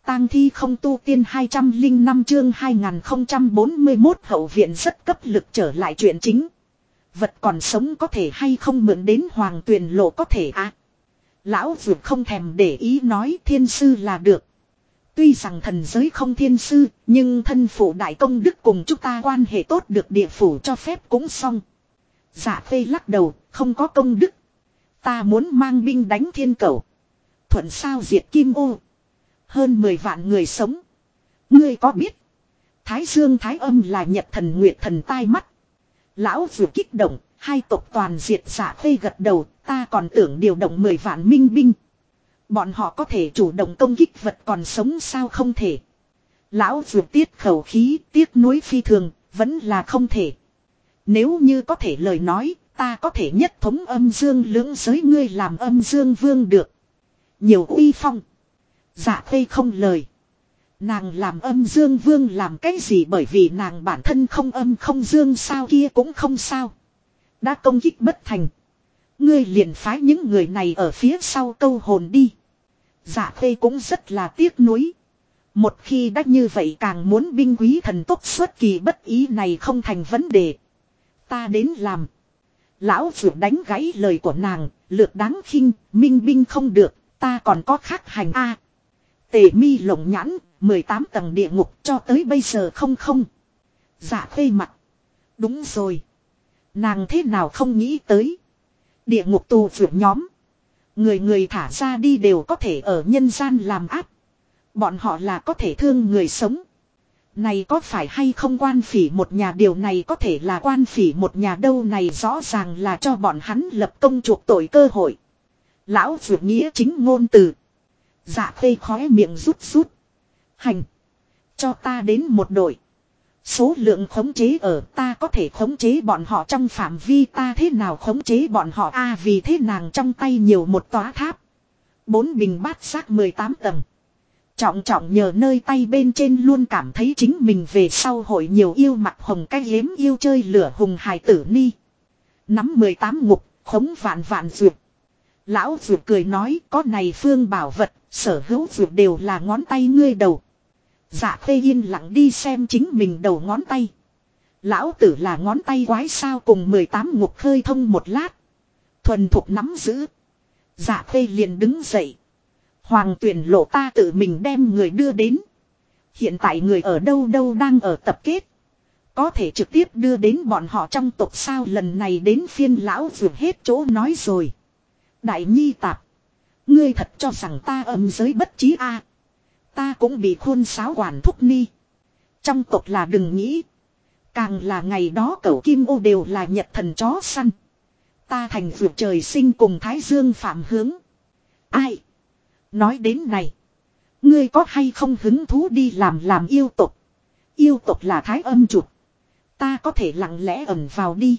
tang thi không tu tiên 205 chương 2041 hậu viện rất cấp lực trở lại chuyện chính. Vật còn sống có thể hay không mượn đến hoàng tuyền lộ có thể à. Lão vượt không thèm để ý nói thiên sư là được. Tuy rằng thần giới không thiên sư, nhưng thân phụ đại công đức cùng chúng ta quan hệ tốt được địa phủ cho phép cũng xong. Dạ phê lắc đầu, không có công đức. Ta muốn mang binh đánh thiên cẩu. Thuận sao diệt kim ô. Hơn 10 vạn người sống. Ngươi có biết? Thái Dương Thái Âm là nhật thần nguyệt thần tai mắt. Lão vừa kích động, hai tộc toàn diệt dạ phê gật đầu, ta còn tưởng điều động 10 vạn minh binh. Bọn họ có thể chủ động công kích vật còn sống sao không thể. Lão vừa tiết khẩu khí, tiếc nuối phi thường, vẫn là không thể. Nếu như có thể lời nói, ta có thể nhất thống âm dương lưỡng giới ngươi làm âm dương vương được. Nhiều uy phong. Dạ phê không lời. Nàng làm âm dương vương làm cái gì bởi vì nàng bản thân không âm không dương sao kia cũng không sao. Đã công kích bất thành. Ngươi liền phái những người này ở phía sau câu hồn đi. Dạ phê cũng rất là tiếc nuối. Một khi đã như vậy càng muốn binh quý thần tốc xuất kỳ bất ý này không thành vấn đề. Ta đến làm. Lão vừa đánh gãy lời của nàng, lược đáng khinh, minh binh không được, ta còn có khác hành a. Tề mi lồng nhãn, 18 tầng địa ngục cho tới bây giờ không. Dạ phê mặt. Đúng rồi. Nàng thế nào không nghĩ tới. Địa ngục tù vượt nhóm. Người thả ra đi đều có thể ở nhân gian làm áp. Bọn họ là có thể thương người sống. Này có phải hay không quan phỉ một nhà điều này có thể là quan phỉ một nhà đâu này rõ ràng là cho bọn hắn lập công chuộc tội cơ hội. Lão vượt nghĩa chính ngôn từ. Dạ phê khóe miệng rút. Hành. Cho ta đến một đội. Số lượng khống chế ở ta có thể khống chế bọn họ trong phạm vi ta thế nào khống chế bọn họ a vì thế nàng trong tay nhiều một tòa tháp. 4 bình bát giác 18 tầng. Trọng nhờ nơi tay bên trên luôn cảm thấy chính mình về sau hội nhiều yêu mặt hồng cái hiếm yêu chơi lửa hùng hài tử ni. Nắm 18 ngục, khống vạn dược. Lão dược cười nói có này phương bảo vật, sở hữu dược đều là ngón tay ngươi đầu. Dạ phê yên lặng đi xem chính mình đầu ngón tay. Lão tử là ngón tay quái sao cùng 18 ngục khơi thông một lát. Thuần thục nắm giữ. Dạ phê liền đứng dậy. Hoàng tuyển lộ ta tự mình đem người đưa đến. Hiện tại người ở đâu đang ở tập kết. Có thể trực tiếp đưa đến bọn họ trong tộc sao lần này đến phiên lão vượt hết chỗ nói rồi. Đại nhi tạp. Ngươi thật cho rằng ta âm giới bất trí a? Ta cũng bị khôn sáo quản thúc ni. Trong tộc là đừng nghĩ. Càng là ngày đó cẩu kim ô đều là nhật thần chó săn. Ta thành vượt trời sinh cùng Thái Dương phạm hướng. Ai? Nói đến này. Ngươi có hay không hứng thú đi làm yêu tộc? Yêu tộc là thái âm trục. Ta có thể lặng lẽ ẩn vào đi.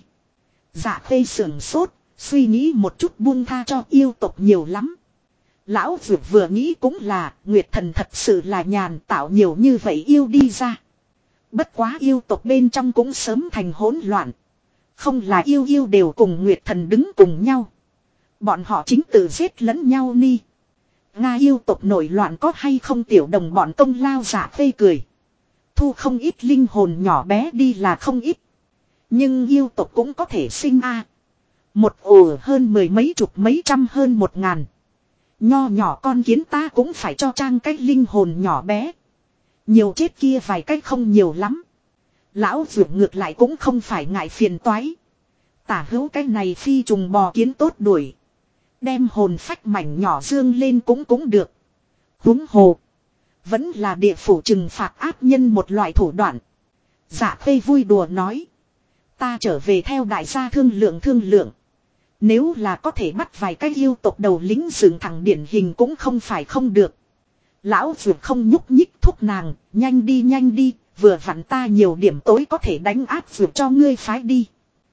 Dạ phê sưởng sốt. Suy nghĩ một chút buông tha cho yêu tộc nhiều lắm. Lão vừa nghĩ cũng là Nguyệt thần thật sự là nhàn tạo nhiều như vậy yêu đi ra. Bất quá yêu tộc bên trong cũng sớm thành hỗn loạn. Không là yêu đều cùng Nguyệt thần đứng cùng nhau. Bọn họ chính tự giết lẫn nhau ni. Nga yêu tộc nổi loạn có hay không tiểu đồng bọn công lao giả phê cười. Thu không ít linh hồn nhỏ bé đi là không ít. Nhưng yêu tộc cũng có thể sinh a. Một ổ hơn 10 mấy chục mấy trăm hơn 1000. Nho nhỏ con kiến ta cũng phải cho trang cách linh hồn nhỏ bé. Nhiều chết kia vài cách không nhiều lắm. Lão vượt ngược lại cũng không phải ngại phiền toái. Tả hữu cái này phi trùng bò kiến tốt đuổi. Đem hồn phách mảnh nhỏ dương lên cũng được. Huống hồ. Vẫn là địa phủ trừng phạt ác nhân một loại thủ đoạn. Dạ phê vui đùa nói. Ta trở về theo đại gia thương lượng. Nếu là có thể bắt vài cái yêu tộc đầu lính dựng thẳng điển hình cũng không phải không được. Lão vượt không nhúc nhích thúc nàng, nhanh đi, vừa vặn ta nhiều điểm tối có thể đánh áp vượt cho ngươi phái đi.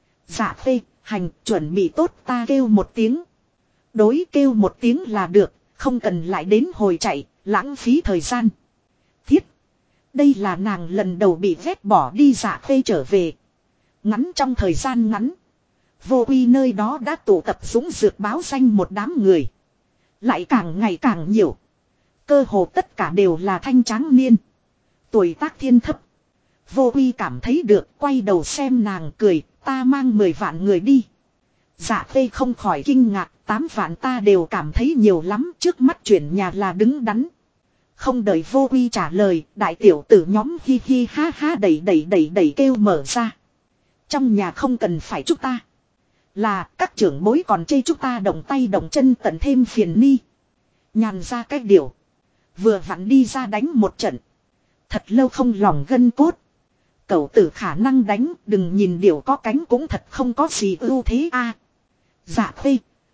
Dạ phê, hành, chuẩn bị tốt ta kêu một tiếng. Đối kêu một tiếng là được, không cần lại đến hồi chạy, lãng phí thời gian. Thiết, đây là nàng lần đầu bị vét bỏ đi dạ phê trở về. Ngắn trong thời gian ngắn. Vô quy nơi đó đã tụ tập dũng dược báo danh một đám người. Lại càng ngày càng nhiều. Cơ hồ tất cả đều là thanh tráng niên. Tuổi tác thiên thấp. Vô Uy cảm thấy được, quay đầu xem nàng cười, ta mang 10 vạn người đi. Dạ Khê không khỏi kinh ngạc, 8 vạn ta đều cảm thấy nhiều lắm, trước mắt chuyển nhà là đứng đắn. Không đợi Vô Uy trả lời, đại tiểu tử nhóm hi hi ha ha đẩy kêu mở ra. Trong nhà không cần phải chúng ta. Là các trưởng bối còn chê chúng ta động tay động chân tận thêm phiền ni. Nhàn ra cách điều. Vừa vặn đi ra đánh một trận. Thật lâu không lòng gân cốt. Cậu tử khả năng đánh, đừng nhìn điều có cánh cũng thật không có gì ưu thế a. Dạ Khê.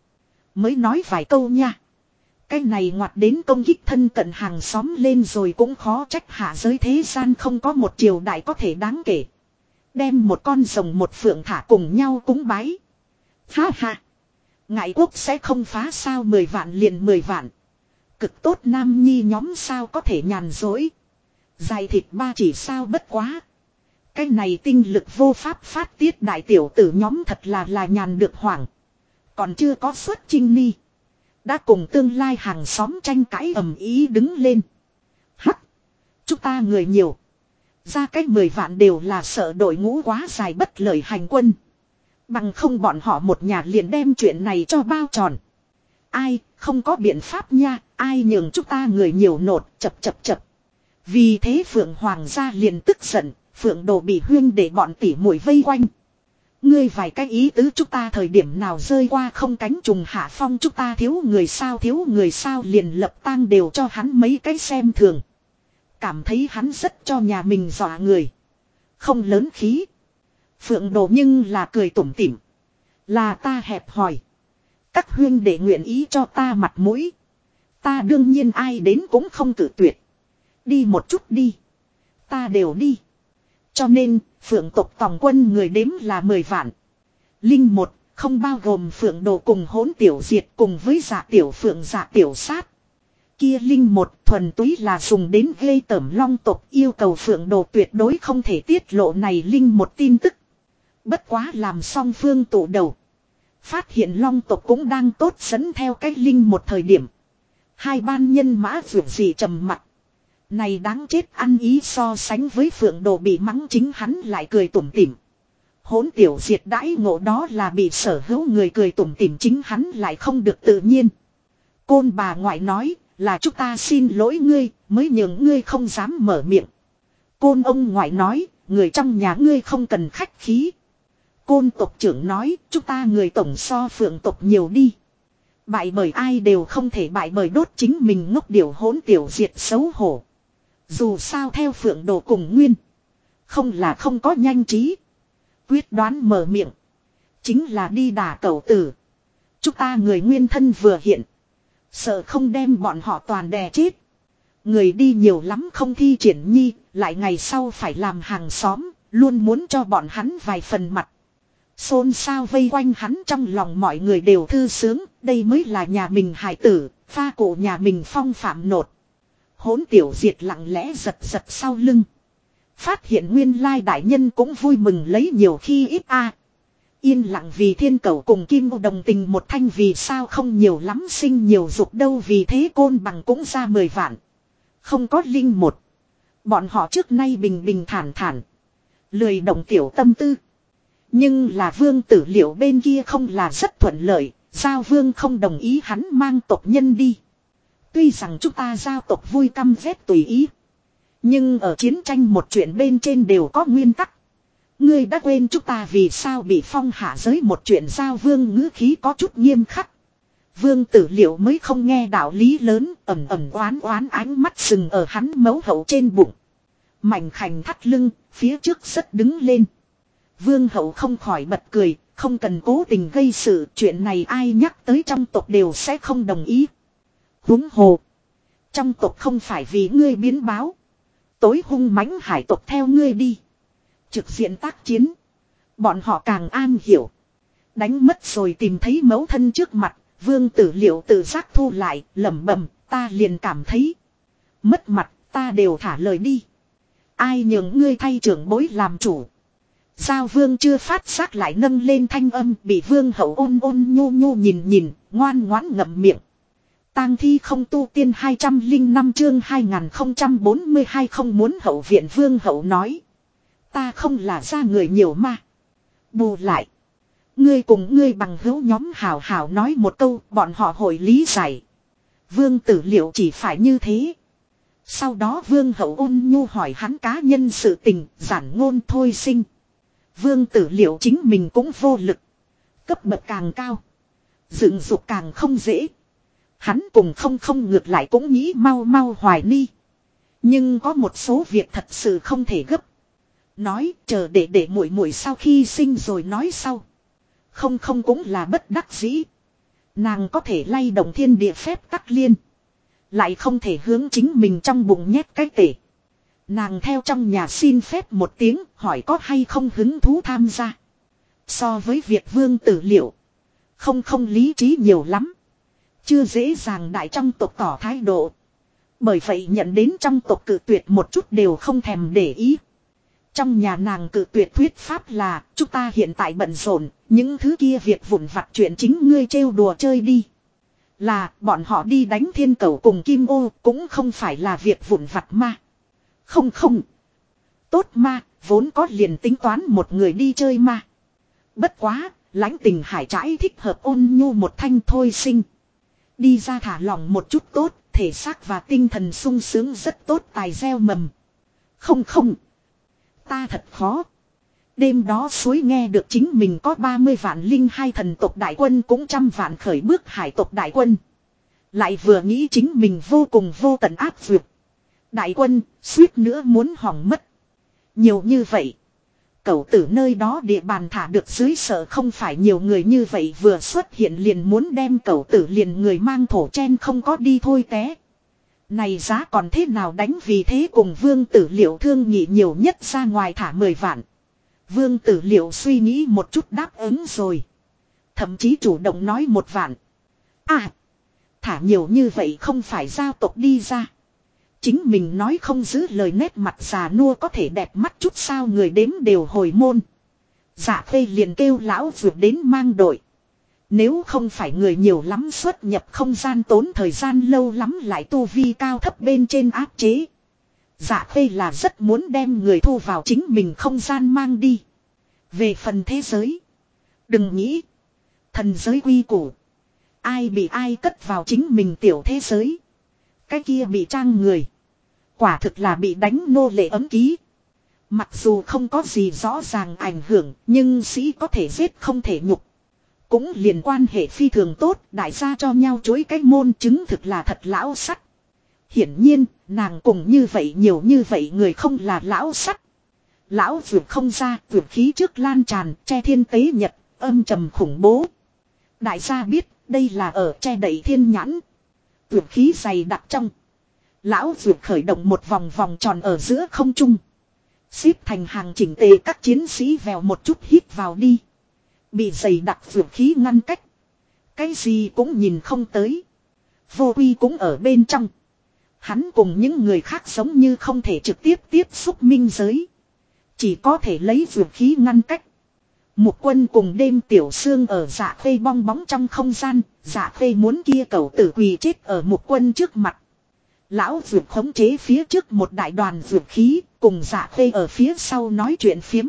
Mới nói vài câu nha. Cái này ngoặt đến công kích thân cận hàng xóm lên rồi cũng khó trách hạ giới thế gian không có một triều đại có thể đáng kể. Đem một con rồng một phượng thả cùng nhau cúng bái. Ha ha. Ngại quốc sẽ không phá sao 10 vạn liền 10 vạn. Cực tốt nam nhi nhóm sao có thể nhàn dối. Dài thịt ba chỉ sao bất quá. Cái này tinh lực vô pháp phát tiết đại tiểu tử nhóm thật là nhàn được hoảng. Còn chưa có xuất chinh ni. Đã cùng tương lai hàng xóm tranh cãi ầm ý đứng lên. Hắc. Chúng ta người nhiều. Ra cách 10 vạn đều là sợ đội ngũ quá dài bất lợi hành quân. Bằng không bọn họ một nhà liền đem chuyện này cho bao tròn. Ai, không có biện pháp nha, ai nhường chúng ta người nhiều nột, chập. Vì thế Phượng Hoàng gia liền tức giận, Phượng Đồ bị huyên để bọn tỉ muội vây quanh. Ngươi vài cái ý tứ chúng ta thời điểm nào rơi qua không cánh trùng hạ phong chúng ta thiếu người sao liền lập tang đều cho hắn mấy cái xem thường. Cảm thấy hắn rất cho nhà mình dọa người. Không lớn khí. Phượng Đồ nhưng là cười tủm tỉm. Là ta hẹp hòi. Các huyên để nguyện ý cho ta mặt mũi. Ta đương nhiên ai đến cũng không cự tuyệt. Đi một chút đi. Ta đều đi. Cho nên, Phượng tộc tòng quân người đếm là 10 vạn. Linh một, không bao gồm Phượng Đồ cùng Hỗn Tiểu Diệt cùng với Dạ Tiểu Phượng Dạ Tiểu Sát. Kia Linh một thuần túy là dùng đến gây tởm Long tộc, yêu cầu Phượng Đồ tuyệt đối không thể tiết lộ này Linh một tin tức. Bất quá làm xong phương tụ đầu. Phát hiện Long tộc cũng đang tốt dẫn theo cái Linh một thời điểm. Hai ban nhân mã vượt gì trầm mặt. Này đáng chết ăn ý so sánh với Phượng Đồ bị mắng chính hắn lại cười tủm tỉm. Hỗn Tiểu Diệt đãi ngộ đó là bị sở hữu người cười tủm tỉm chính hắn lại không được tự nhiên. Côn bà ngoại nói là chúng ta xin lỗi ngươi mới nhường ngươi không dám mở miệng. Côn ông ngoại nói người trong nhà ngươi không cần khách khí. Côn tộc trưởng nói chúng ta người tổng so Phượng tộc nhiều đi. Bại bởi ai đều không thể bại bởi đốt chính mình ngốc điều Hỗn Tiểu Diệt xấu hổ. Dù sao theo Phượng Đồ cùng Nguyên. Không là không có nhanh trí. Quyết đoán mở miệng. Chính là đi đả cẩu tử. Chúng ta người nguyên thân vừa hiện. Sợ không đem bọn họ toàn đè chết. Người đi nhiều lắm không thi triển nhi. Lại ngày sau phải làm hàng xóm. Luôn muốn cho bọn hắn vài phần mặt. Xôn xao vây quanh hắn trong lòng mọi người đều thư sướng. Đây mới là nhà mình hài tử. Pha cổ nhà mình phong phạm nột. Hỗn Tiểu Diệt lặng lẽ giật sau lưng. Phát hiện nguyên lai đại nhân cũng vui mừng lấy nhiều khi ít a. Yên lặng vì Thiên Cẩu cùng Kim Ô đồng tình một thanh vì sao không nhiều lắm sinh nhiều dục đâu vì thế Côn Bằng cũng ra 10 vạn. Không có Linh một. Bọn họ trước nay bình thản. Lười động tiểu tâm tư. Nhưng là Vương Tử Liệu bên kia không là rất thuận lợi. Giao Vương không đồng ý hắn mang tộc nhân đi. Tuy rằng chúng ta giao tộc vui căm ghét tùy ý. Nhưng ở chiến tranh một chuyện bên trên đều có nguyên tắc. Ngươi đã quên chúng ta vì sao bị phong hạ giới một chuyện Giao Vương ngữ khí có chút nghiêm khắc. Vương Tử Liệu mới không nghe đạo lý lớn ẩm oán ánh mắt sừng ở hắn mấu hậu trên bụng. Mảnh khảnh thắt lưng, phía trước rất đứng lên. Vương hậu không khỏi bật cười, không cần cố tình gây sự chuyện này ai nhắc tới trong tộc đều sẽ không đồng ý. Huống hồ. Trong tộc không phải vì ngươi biến báo. Tối hung mãnh hải tộc theo ngươi đi. Trực diện tác chiến. Bọn họ càng an hiểu. Đánh mất rồi tìm thấy mẫu thân trước mặt. Vương Tử Liệu tự giác thu lại lẩm bẩm ta liền cảm thấy. Mất mặt ta đều thả lời đi. Ai nhường ngươi thay trưởng bối làm chủ. Giao Vương chưa phát giác lại nâng lên thanh âm bị Vương hậu ôn nhu nhìn ngoan ngoãn ngậm miệng. Tang thi không tu tiên 205 chương 2042 không muốn hậu viện vương hậu nói. Ta không là ra người nhiều mà. Bù lại. Ngươi cùng ngươi bằng hữu nhóm hảo hảo nói một câu bọn họ hội lý giải. Vương Tử Liệu chỉ phải như thế. Sau đó vương hậu ôn nhu hỏi hắn cá nhân sự tình giản ngôn thôi sinh. Vương Tử Liệu chính mình cũng vô lực. Cấp bậc càng cao. Dựng dục càng không dễ. Hắn cùng không ngược lại cũng nghĩ mau mau hoài ni. Nhưng có một số việc thật sự không thể gấp. Nói chờ để muội muội sau khi sinh rồi nói sau. Không cũng là bất đắc dĩ. Nàng có thể lay động thiên địa phép tắc liên. Lại không thể hướng chính mình trong bụng nhét cái tể. Nàng theo trong nhà xin phép một tiếng hỏi có hay không hứng thú tham gia. So với việc Vương Tử Liệu. Không lý trí nhiều lắm. Chưa dễ dàng đại trong tộc tỏ thái độ. Bởi vậy nhận đến trong tộc cự tuyệt một chút đều không thèm để ý. Trong nhà nàng cự tuyệt thuyết pháp là chúng ta hiện tại bận rộn, những thứ kia việc vụn vặt chuyện chính ngươi trêu đùa chơi đi. Là bọn họ đi đánh thiên cầu cùng Kim Ô cũng không phải là việc vụn vặt mà. Không. Tốt mà, vốn có liền tính toán một người đi chơi mà. Bất quá, lãnh tình hải trãi thích hợp ôn nhu một thanh thôi sinh. Đi ra thả lòng một chút tốt, thể xác và tinh thần sung sướng rất tốt tài gieo mầm. Không. Ta thật khó. Đêm đó suối nghe được chính mình có 30 vạn linh hai thần tộc đại quân cũng 100 vạn khởi bước hải tộc đại quân. Lại vừa nghĩ chính mình vô cùng vô tận áp vượt. Đại quân, suýt nữa muốn hỏng mất. Nhiều như vậy. Cẩu tử nơi đó địa bàn thả được dưới sợ không phải nhiều người như vậy vừa xuất hiện liền muốn đem cẩu tử liền người mang thổ chen không có đi thôi té. Này giá còn thế nào đánh vì thế cùng Vương Tử Liệu thương nghị nhiều nhất ra ngoài thả 10 vạn. Vương Tử Liệu suy nghĩ một chút đáp ứng rồi. Thậm chí chủ động nói 1 vạn. Thả nhiều như vậy không phải giao tộc đi ra. Chính mình nói không giữ lời nét mặt già nua có thể đẹp mắt chút sao người đếm đều hồi môn. Dạ Khê liền kêu lão vượt đến mang đội. Nếu không phải người nhiều lắm xuất nhập không gian tốn thời gian lâu lắm lại tu vi cao thấp bên trên áp chế. Dạ Khê là rất muốn đem người thu vào chính mình không gian mang đi. Về phần thế giới. Đừng nghĩ. Thần giới quy củ. Ai bị ai cất vào chính mình tiểu thế giới. Cái kia bị trang người. Quả thực là bị đánh nô lệ ấm ký. Mặc dù không có gì rõ ràng ảnh hưởng. Nhưng sĩ có thể giết không thể nhục. Cũng liền quan hệ phi thường tốt. Đại gia cho nhau chối cái môn chứng thực là thật lão sắt. Hiển nhiên nàng cùng như vậy nhiều như vậy người không là lão sắt. Lão vượt không ra vượt khí trước lan tràn che thiên tế nhật âm trầm khủng bố. Đại gia biết đây là ở che đậy thiên nhãn. Vượt khí dày đặc trong. Lão vượt khởi động một vòng vòng tròn ở giữa không trung. Xếp thành hàng chỉnh tề các chiến sĩ vèo một chút hít vào đi. Bị dày đặc vượt khí ngăn cách. Cái gì cũng nhìn không tới. Vô Quy cũng ở bên trong. Hắn cùng những người khác giống như không thể trực tiếp tiếp xúc minh giới. Chỉ có thể lấy vượt khí ngăn cách. Mục Quân cùng đêm tiểu xương ở Dạ Khê bong bóng trong không gian. Dạ Khê muốn kia cẩu tử quỳ chết ở Mục Quân trước mặt. Lão vượt khống chế phía trước một đại đoàn vượt khí. Cùng Dạ Khê ở phía sau nói chuyện phiếm.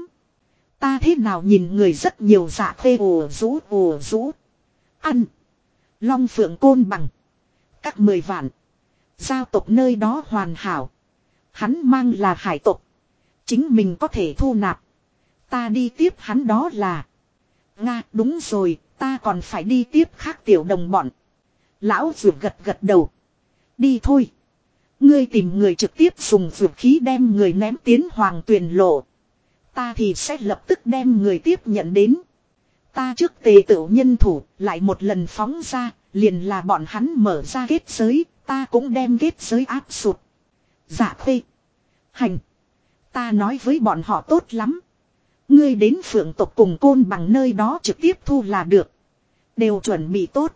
Ta thế nào nhìn người rất nhiều. Dạ Khê ồ rũ. Ăn. Long Phượng Côn Bằng. Các 10 vạn. Giao tộc nơi đó hoàn hảo. Hắn mang là hải tộc. Chính mình có thể thu nạp. Ta đi tiếp hắn đó là. Nga đúng rồi. Ta còn phải đi tiếp khác tiểu đồng bọn. Lão vượt gật đầu. Đi thôi. Ngươi tìm người trực tiếp dùng vượt khí đem người ném tiến hoàng tuyền lộ. Ta thì sẽ lập tức đem người tiếp nhận đến. Ta trước tề tựu nhân thủ lại một lần phóng ra. Liền là bọn hắn mở ra kết giới. Ta cũng đem kết giới áp sụt. Dạ Khê. Hành. Ta nói với bọn họ tốt lắm. Ngươi đến Phượng tộc cùng Côn Bằng nơi đó trực tiếp thu là được. Đều chuẩn bị tốt.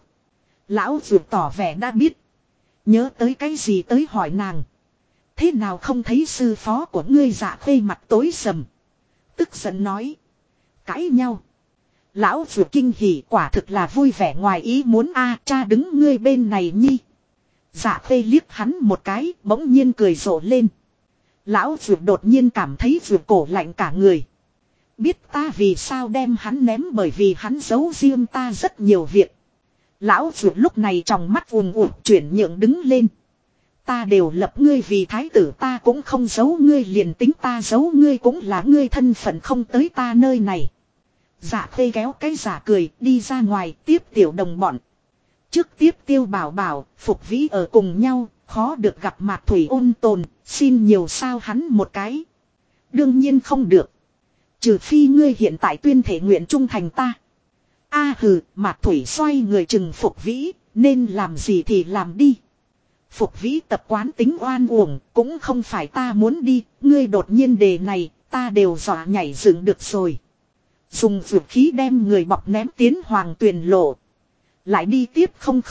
Lão vượt tỏ vẻ đã biết. Nhớ tới cái gì tới hỏi nàng. Thế nào không thấy sư phó của ngươi? Dạ Khê mặt tối sầm. Tức giận nói. Cãi nhau. Lão vượt kinh hỉ quả thực là vui vẻ ngoài ý muốn. Cha đứng ngươi bên này nhi. Dạ phê liếc hắn một cái, bỗng nhiên cười rộ lên. Lão Dược đột nhiên cảm thấy Dược cổ lạnh cả người. Biết ta vì sao đem hắn ném, bởi vì hắn giấu riêng ta rất nhiều việc. Lão Dược lúc này trong mắt ùn ùn chuyển nhượng đứng lên. Ta đều lập ngươi vì thái tử, ta cũng không giấu ngươi, liền tính ta giấu ngươi cũng là ngươi thân phận không tới ta nơi này. Dạ phê kéo cái giả cười đi ra ngoài tiếp tiểu đồng bọn. Trước tiếp Tiêu Bảo Bảo, Phục Vĩ ở cùng nhau, khó được gặp Mạc Thủy ôn tồn, xin nhiều sao hắn một cái. Đương nhiên không được. Trừ phi ngươi hiện tại tuyên thể nguyện trung thành ta. A hừ, Mạc Thủy xoay người chừng Phục Vĩ, nên làm gì thì làm đi. Phục Vĩ tập quán tính oan uổng, cũng không phải ta muốn đi, ngươi đột nhiên đề này, ta đều dọa nhảy dựng được rồi. Dùng dược khí đem người bọc ném tiến Hoàng Tuyền lộ. Lại đi tiếp không.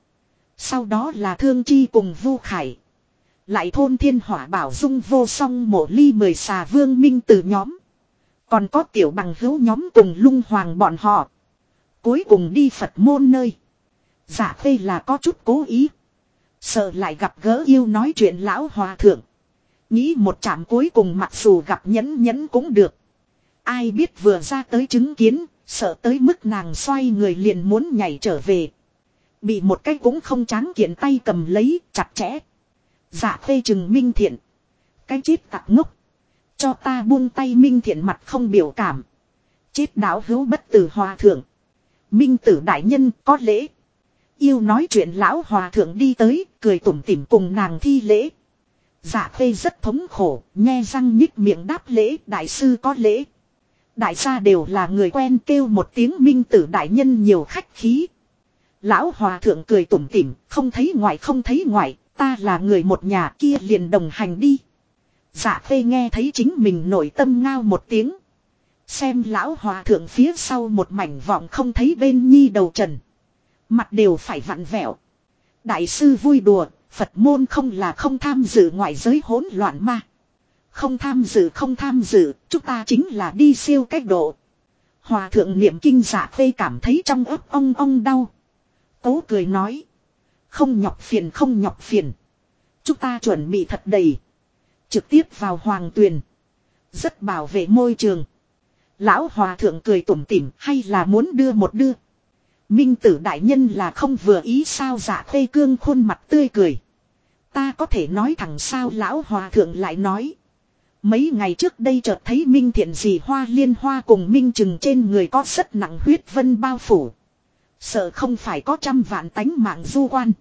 Sau đó là Thương Chi cùng Vu Khải. Lại thôn Thiên Hỏa Bảo Dung Vô Song Mộ Ly 10 xà Vương Minh từ nhóm. Còn có tiểu bằng hữu nhóm cùng Lung Hoàng bọn họ. Cuối cùng đi Phật môn nơi. Dạ phê là có chút cố ý. Sợ lại gặp gỡ yêu nói chuyện lão hòa thượng. Nghĩ một chạm cuối cùng mặc dù gặp nhẫn cũng được. Ai biết vừa ra tới chứng kiến, sợ tới mức nàng xoay người liền muốn nhảy trở về. Bị một cái cũng không tráng kiện tay cầm lấy, chặt chẽ. Dạ phê chừng Minh Thiện. Cái chết tặc ngốc. Cho ta buông tay. Minh Thiện mặt không biểu cảm. Chết đạo hữu bất tử hòa thượng. Minh tử đại nhân có lễ. Yêu nói chuyện lão hòa thượng đi tới, cười tủm tỉm cùng nàng thi lễ. Dạ phê rất thống khổ, nhe răng nhích miệng đáp lễ, đại sư có lễ. Đại gia đều là người quen, kêu một tiếng Minh tử đại nhân nhiều khách khí. Lão hòa thượng cười tủm tỉm, không thấy ngoại, ta là người một nhà, kia liền đồng hành đi. Dạ phê nghe thấy chính mình nội tâm ngao một tiếng. Xem lão hòa thượng phía sau một mảnh vọng không thấy bên nhi đầu trần. Mặt đều phải vặn vẹo. Đại sư vui đùa, Phật môn không là không tham dự ngoại giới hỗn loạn mà. Không tham dự, chúng ta chính là đi siêu cách độ. Hòa thượng niệm kinh Dạ phê cảm thấy trong ấp ong đau. Cố cười nói. Không nhọc phiền. Chúng ta chuẩn bị thật đầy. Trực tiếp vào Hoàng Tuyền. Rất bảo vệ môi trường. Lão hòa thượng cười tủm tỉm, hay là muốn đưa một đưa. Minh tử đại nhân là không vừa ý sao? Dạ phê cương khuôn mặt tươi cười. Ta có thể nói thẳng sao? Lão hòa thượng lại nói. Mấy ngày trước đây chợt thấy Minh Thiện dì Hoa Liên Hoa cùng Minh Trừng trên người có rất nặng huyết vân bao phủ. Sợ không phải có 100 vạn tánh mạng du quan.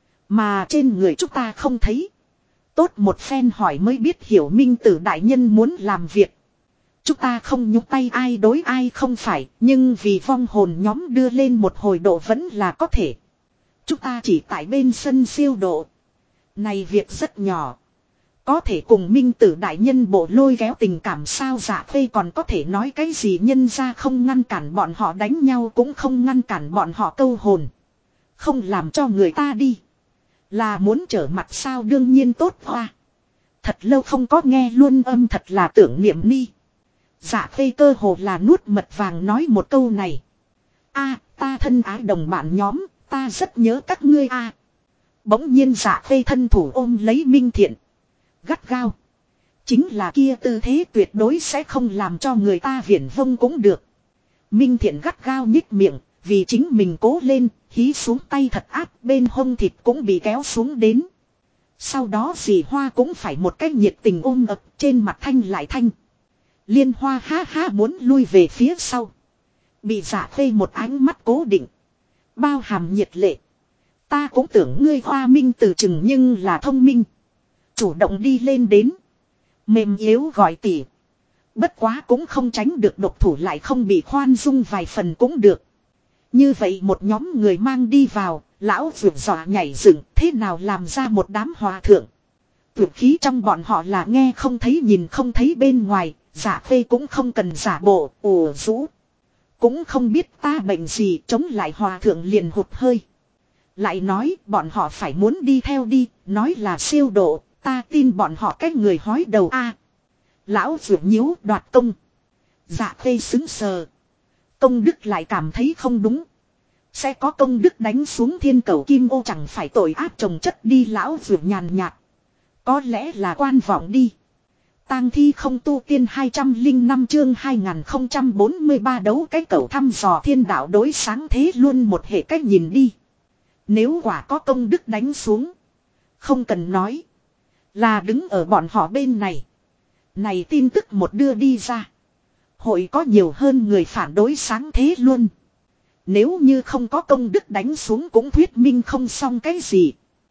Mà trên người chúng ta không thấy. Tốt một phen hỏi mới biết hiểu Minh tử đại nhân muốn làm việc. Chúng ta không nhúc tay ai đối ai không phải, nhưng vì vong hồn nhóm đưa lên một hồi độ vẫn là có thể. Chúng ta chỉ tại bên sân siêu độ. Này việc rất nhỏ. Có thể cùng Minh tử đại nhân bộ lôi kéo tình cảm sao? Dạ phê còn có thể nói cái gì, nhân ra không ngăn cản bọn họ đánh nhau cũng không ngăn cản bọn họ câu hồn. Không làm cho người ta đi. Là muốn trở mặt sao? Đương nhiên tốt hoa. Thật lâu không có nghe luôn âm thật là tưởng niệm ni. Dạ phê cơ hồ là nuốt mật vàng nói một câu này. A, ta thân ái đồng bạn nhóm, ta rất nhớ các ngươi a. Bỗng nhiên dạ phê thân thủ ôm lấy Minh Thiện. Gắt gao. Chính là kia tư thế tuyệt đối sẽ không làm cho người ta viển vông cũng được. Minh Thiện gắt gao nhích miệng, vì chính mình cố lên, hí xuống tay thật áp, bên hông thịt cũng bị kéo xuống đến. Sau đó dì Hoa cũng phải một cách nhiệt tình ôm ập, trên mặt thanh lại thanh. Liên Hoa ha ha muốn lui về phía sau. Bị Dạ phê một ánh mắt cố định. Bao hàm nhiệt lệ. Ta cũng tưởng ngươi Hoa Minh từ chừng nhưng là thông minh. Chủ động đi lên đến. Mềm yếu gọi tỉ. Bất quá cũng không tránh được độc thủ, lại không bị khoan dung vài phần cũng được. Như vậy một nhóm người mang đi vào, lão vượt dọa nhảy dựng, thế nào làm ra một đám hòa thượng. Tuyệt khí trong bọn họ là nghe không thấy nhìn không thấy bên ngoài, Dạ phê cũng không cần giả bộ, ồ rũ. Cũng không biết ta bệnh gì, chống lại hòa thượng liền hụt hơi. Lại nói bọn họ phải muốn đi theo đi, nói là siêu độ, ta tin bọn họ cái người hói đầu a. Lão vượt nhíu đoạt công. Dạ phê xứng sờ. Công đức lại cảm thấy không đúng. Sẽ có công đức đánh xuống thiên cầu kim ô chẳng phải tội ác trồng chất đi lão vượt nhàn nhạt. Có lẽ là quan vọng đi. Tang thi không tu tiên 205 chương 2043 đấu cái cầu thăm dò thiên đạo đối sáng thế luôn một hệ cách nhìn đi. Nếu quả có công đức đánh xuống. Không cần nói. Là đứng ở bọn họ bên này. Này tin tức một đưa đi ra. Hội có nhiều hơn người phản đối sáng thế luôn. Nếu như không có công đức đánh xuống cũng thuyết minh không xong cái gì.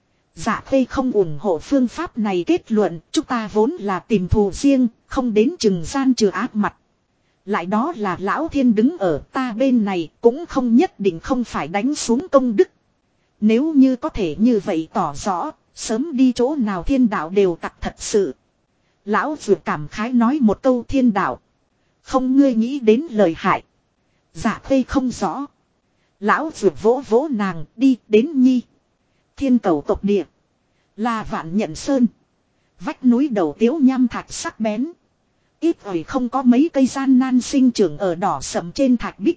Dạ Khê không ủng hộ phương pháp này kết luận. Chúng ta vốn là tìm thù riêng. Không đến chừng gian trừ ác mặt. Lại đó là lão thiên đứng ở ta bên này. Cũng không nhất định không phải đánh xuống công đức. Nếu như có thể như vậy tỏ rõ. Sớm đi chỗ nào thiên đạo đều tặc thật sự. Lão vừa cảm khái nói một câu thiên đạo. Không ngươi nghĩ đến lời hại. Dạ Khê không rõ. Lão vừa vỗ vỗ nàng đi đến nhi. Thiên cầu tộc địa. Là Vạn Nhận Sơn. Vách núi đầu tiếu nham thạch sắc bén. Ít ỏi không có mấy cây gian nan sinh trưởng ở đỏ sậm trên thạch bích.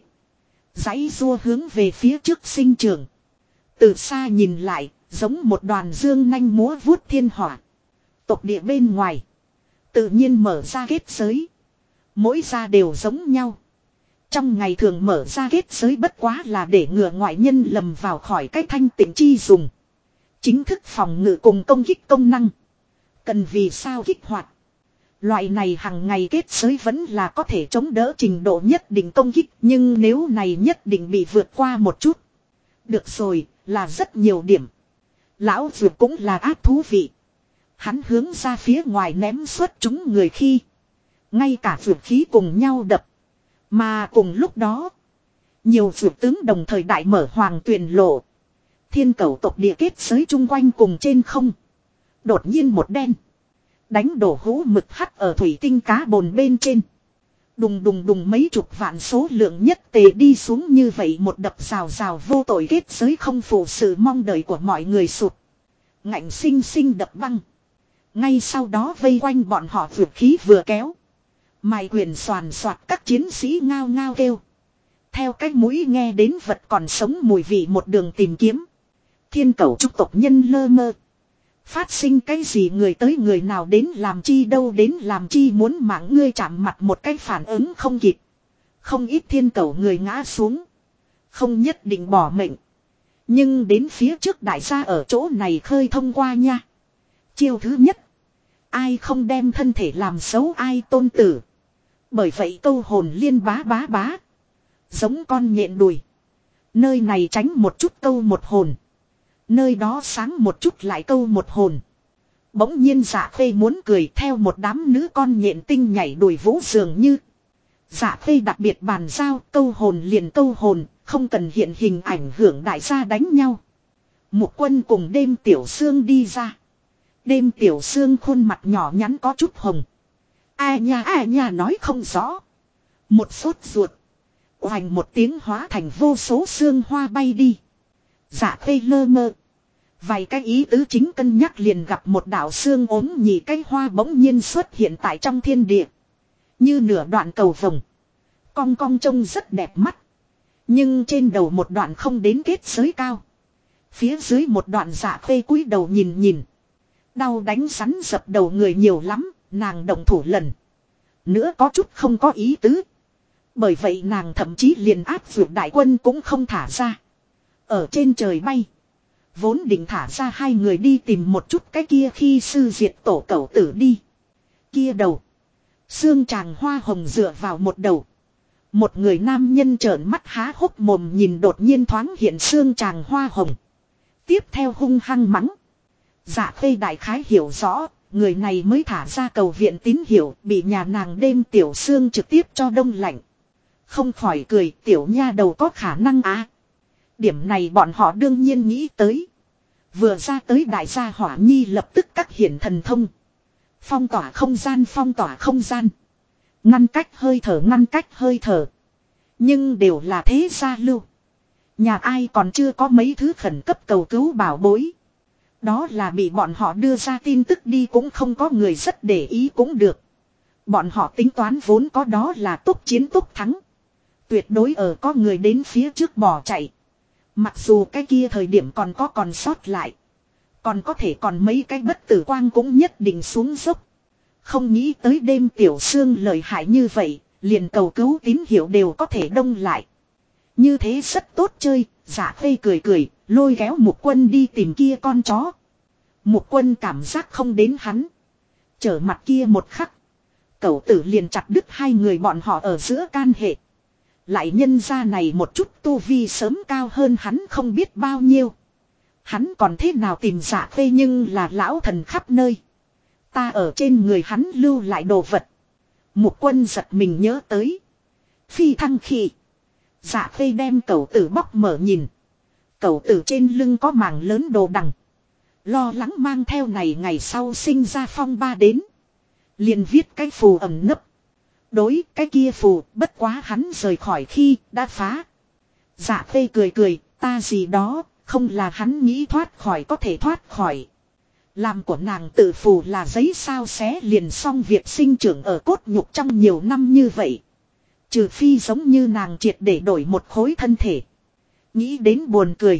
Dãy rua hướng về phía trước sinh trưởng. Từ xa nhìn lại, giống một đoàn dương nanh múa vuốt thiên hỏa. Tộc địa bên ngoài. Tự nhiên mở ra kết giới. Mỗi gia đều giống nhau. Trong ngày thường mở ra kết giới bất quá là để ngừa ngoại nhân lầm vào khỏi cái thanh tịnh chi dùng. Chính thức phòng ngự cùng công kích công năng. Cần vì sao kích hoạt. Loại này hàng ngày kết giới vẫn là có thể chống đỡ trình độ nhất định công kích. Nhưng nếu này nhất định bị vượt qua một chút. Được rồi, là rất nhiều điểm. Lão vượt cũng là ác thú vị. Hắn hướng ra phía ngoài ném xuất chúng người khi. Ngay cả vượt khí cùng nhau đập. Mà cùng lúc đó. Nhiều vượt tướng đồng thời đại mở hoàng tuyền lộ. Thiên cầu tộc địa kết giới chung quanh cùng trên không. Đột nhiên một đen. Đánh đổ hũ mực hắt ở thủy tinh cá bồn bên trên. Đùng đùng đùng mấy chục vạn số lượng nhất tề đi xuống như vậy một đập rào rào vô tội kết giới không phụ sự mong đợi của mọi người sụt. Ngạnh sinh sinh đập băng. Ngay sau đó vây quanh bọn họ vượt khí vừa kéo. Mài quyền soàn soạt các chiến sĩ ngao ngao kêu. Theo cái mũi nghe đến vật còn sống mùi vị một đường tìm kiếm. Thiên cầu trúc tộc nhân lơ mơ. Phát sinh cái gì người tới người nào đến làm chi đâu đến làm chi muốn mạng ngươi chạm mặt một cái phản ứng không kịp. Không ít thiên cầu người ngã xuống. Không nhất định bỏ mệnh. Nhưng đến phía trước đại gia ở chỗ này khơi thông qua nha. Chiêu thứ nhất. Ai không đem thân thể làm xấu ai tôn tử. Bởi vậy câu hồn liên bá bá bá. Giống con nhện đùi. Nơi này tránh một chút câu một hồn. Nơi đó sáng một chút lại câu một hồn. Bỗng nhiên Dạ Khê muốn cười theo một đám nữ con nhện tinh nhảy đùi vũ dường như. Dạ Khê đặc biệt bàn giao câu hồn liền câu hồn. Không cần hiện hình ảnh hưởng đại gia đánh nhau. Mục Quân cùng đêm tiểu xương đi ra. Đêm tiểu xương khuôn mặt nhỏ nhắn có chút hồng. Ai nha nói không rõ. Một sốt ruột. Oành một tiếng hóa thành vô số xương hoa bay đi. Dạ Khê lơ mơ. Vài cái ý tứ chính cân nhắc liền gặp một đạo xương ốm nhị cái hoa bỗng nhiên xuất hiện tại trong thiên địa. Như nửa đoạn cầu vồng. Cong cong trông rất đẹp mắt. Nhưng trên đầu một đoạn không đến kết giới cao. Phía dưới một đoạn Dạ Khê cúi đầu nhìn nhìn. Đau đánh rắn dập đầu người nhiều lắm. Nàng động thủ lần. Nữa có chút không có ý tứ. Bởi vậy nàng thậm chí liền áp vượt đại quân cũng không thả ra. Ở trên trời bay. Vốn định thả ra hai người đi tìm một chút cái kia khi sư diệt tổ cẩu tử đi. Kia đầu. Xương tràng hoa hồng dựa vào một đầu. Một người nam nhân trợn mắt há hốc mồm nhìn đột nhiên thoáng hiện xương tràng hoa hồng. Tiếp theo hung hăng mắng. Dạ Khê đại khái hiểu rõ. Người này mới thả ra cầu viện tín hiệu. Bị nhà nàng đêm tiểu xương trực tiếp cho đông lạnh. Không khỏi cười tiểu nha đầu có khả năng á. Điểm này bọn họ đương nhiên nghĩ tới. Vừa ra tới đại gia Hỏa Nhi lập tức các hiển thần thông. Phong tỏa không gian phong tỏa không gian. Ngăn cách hơi thở. Nhưng đều là thế gia lưu. Nhà ai còn chưa có mấy thứ khẩn cấp cầu cứu bảo bối. Đó là bị bọn họ đưa ra tin tức đi cũng không có người rất để ý cũng được. Bọn họ tính toán vốn có đó là tốc chiến tốc thắng. Tuyệt đối ở có người đến phía trước bỏ chạy. Mặc dù cái kia thời điểm còn sót lại. Còn có thể còn mấy cái bất tử quang cũng nhất định xuống dốc. Không nghĩ tới đêm tiểu xương lợi hại như vậy, liền cầu cứu tín hiệu đều có thể đông lại. Như thế rất tốt chơi, Dạ Khê cười cười, lôi kéo Mục Quân đi tìm kia con chó. Mục Quân cảm giác không đến hắn. Trở mặt kia một khắc. Cẩu tử liền chặt đứt hai người bọn họ ở giữa can hệ. Lại nhân ra này một chút tu vi sớm cao hơn hắn không biết bao nhiêu. Hắn còn thế nào tìm Dạ Khê nhưng là lão thần khắp nơi. Ta ở trên người hắn lưu lại đồ vật. Mục Quân giật mình nhớ tới. Phi thăng khi. Dạ Khê đem cẩu tử bóc mở nhìn. Cẩu tử trên lưng có mảng lớn đồ đằng. Lo lắng mang theo này ngày sau sinh ra phong ba đến. Liền viết cái phù ẩn nấp. Đối cái kia phù bất quá hắn rời khỏi khi đã phá. Dạ Khê cười cười, ta gì đó, không là hắn nghĩ thoát khỏi có thể thoát khỏi. Làm của nàng tự phù là giấy sao xé liền xong việc sinh trưởng ở cốt nhục trong nhiều năm như vậy. Trừ phi giống như nàng triệt để đổi một khối thân thể. Nghĩ đến buồn cười.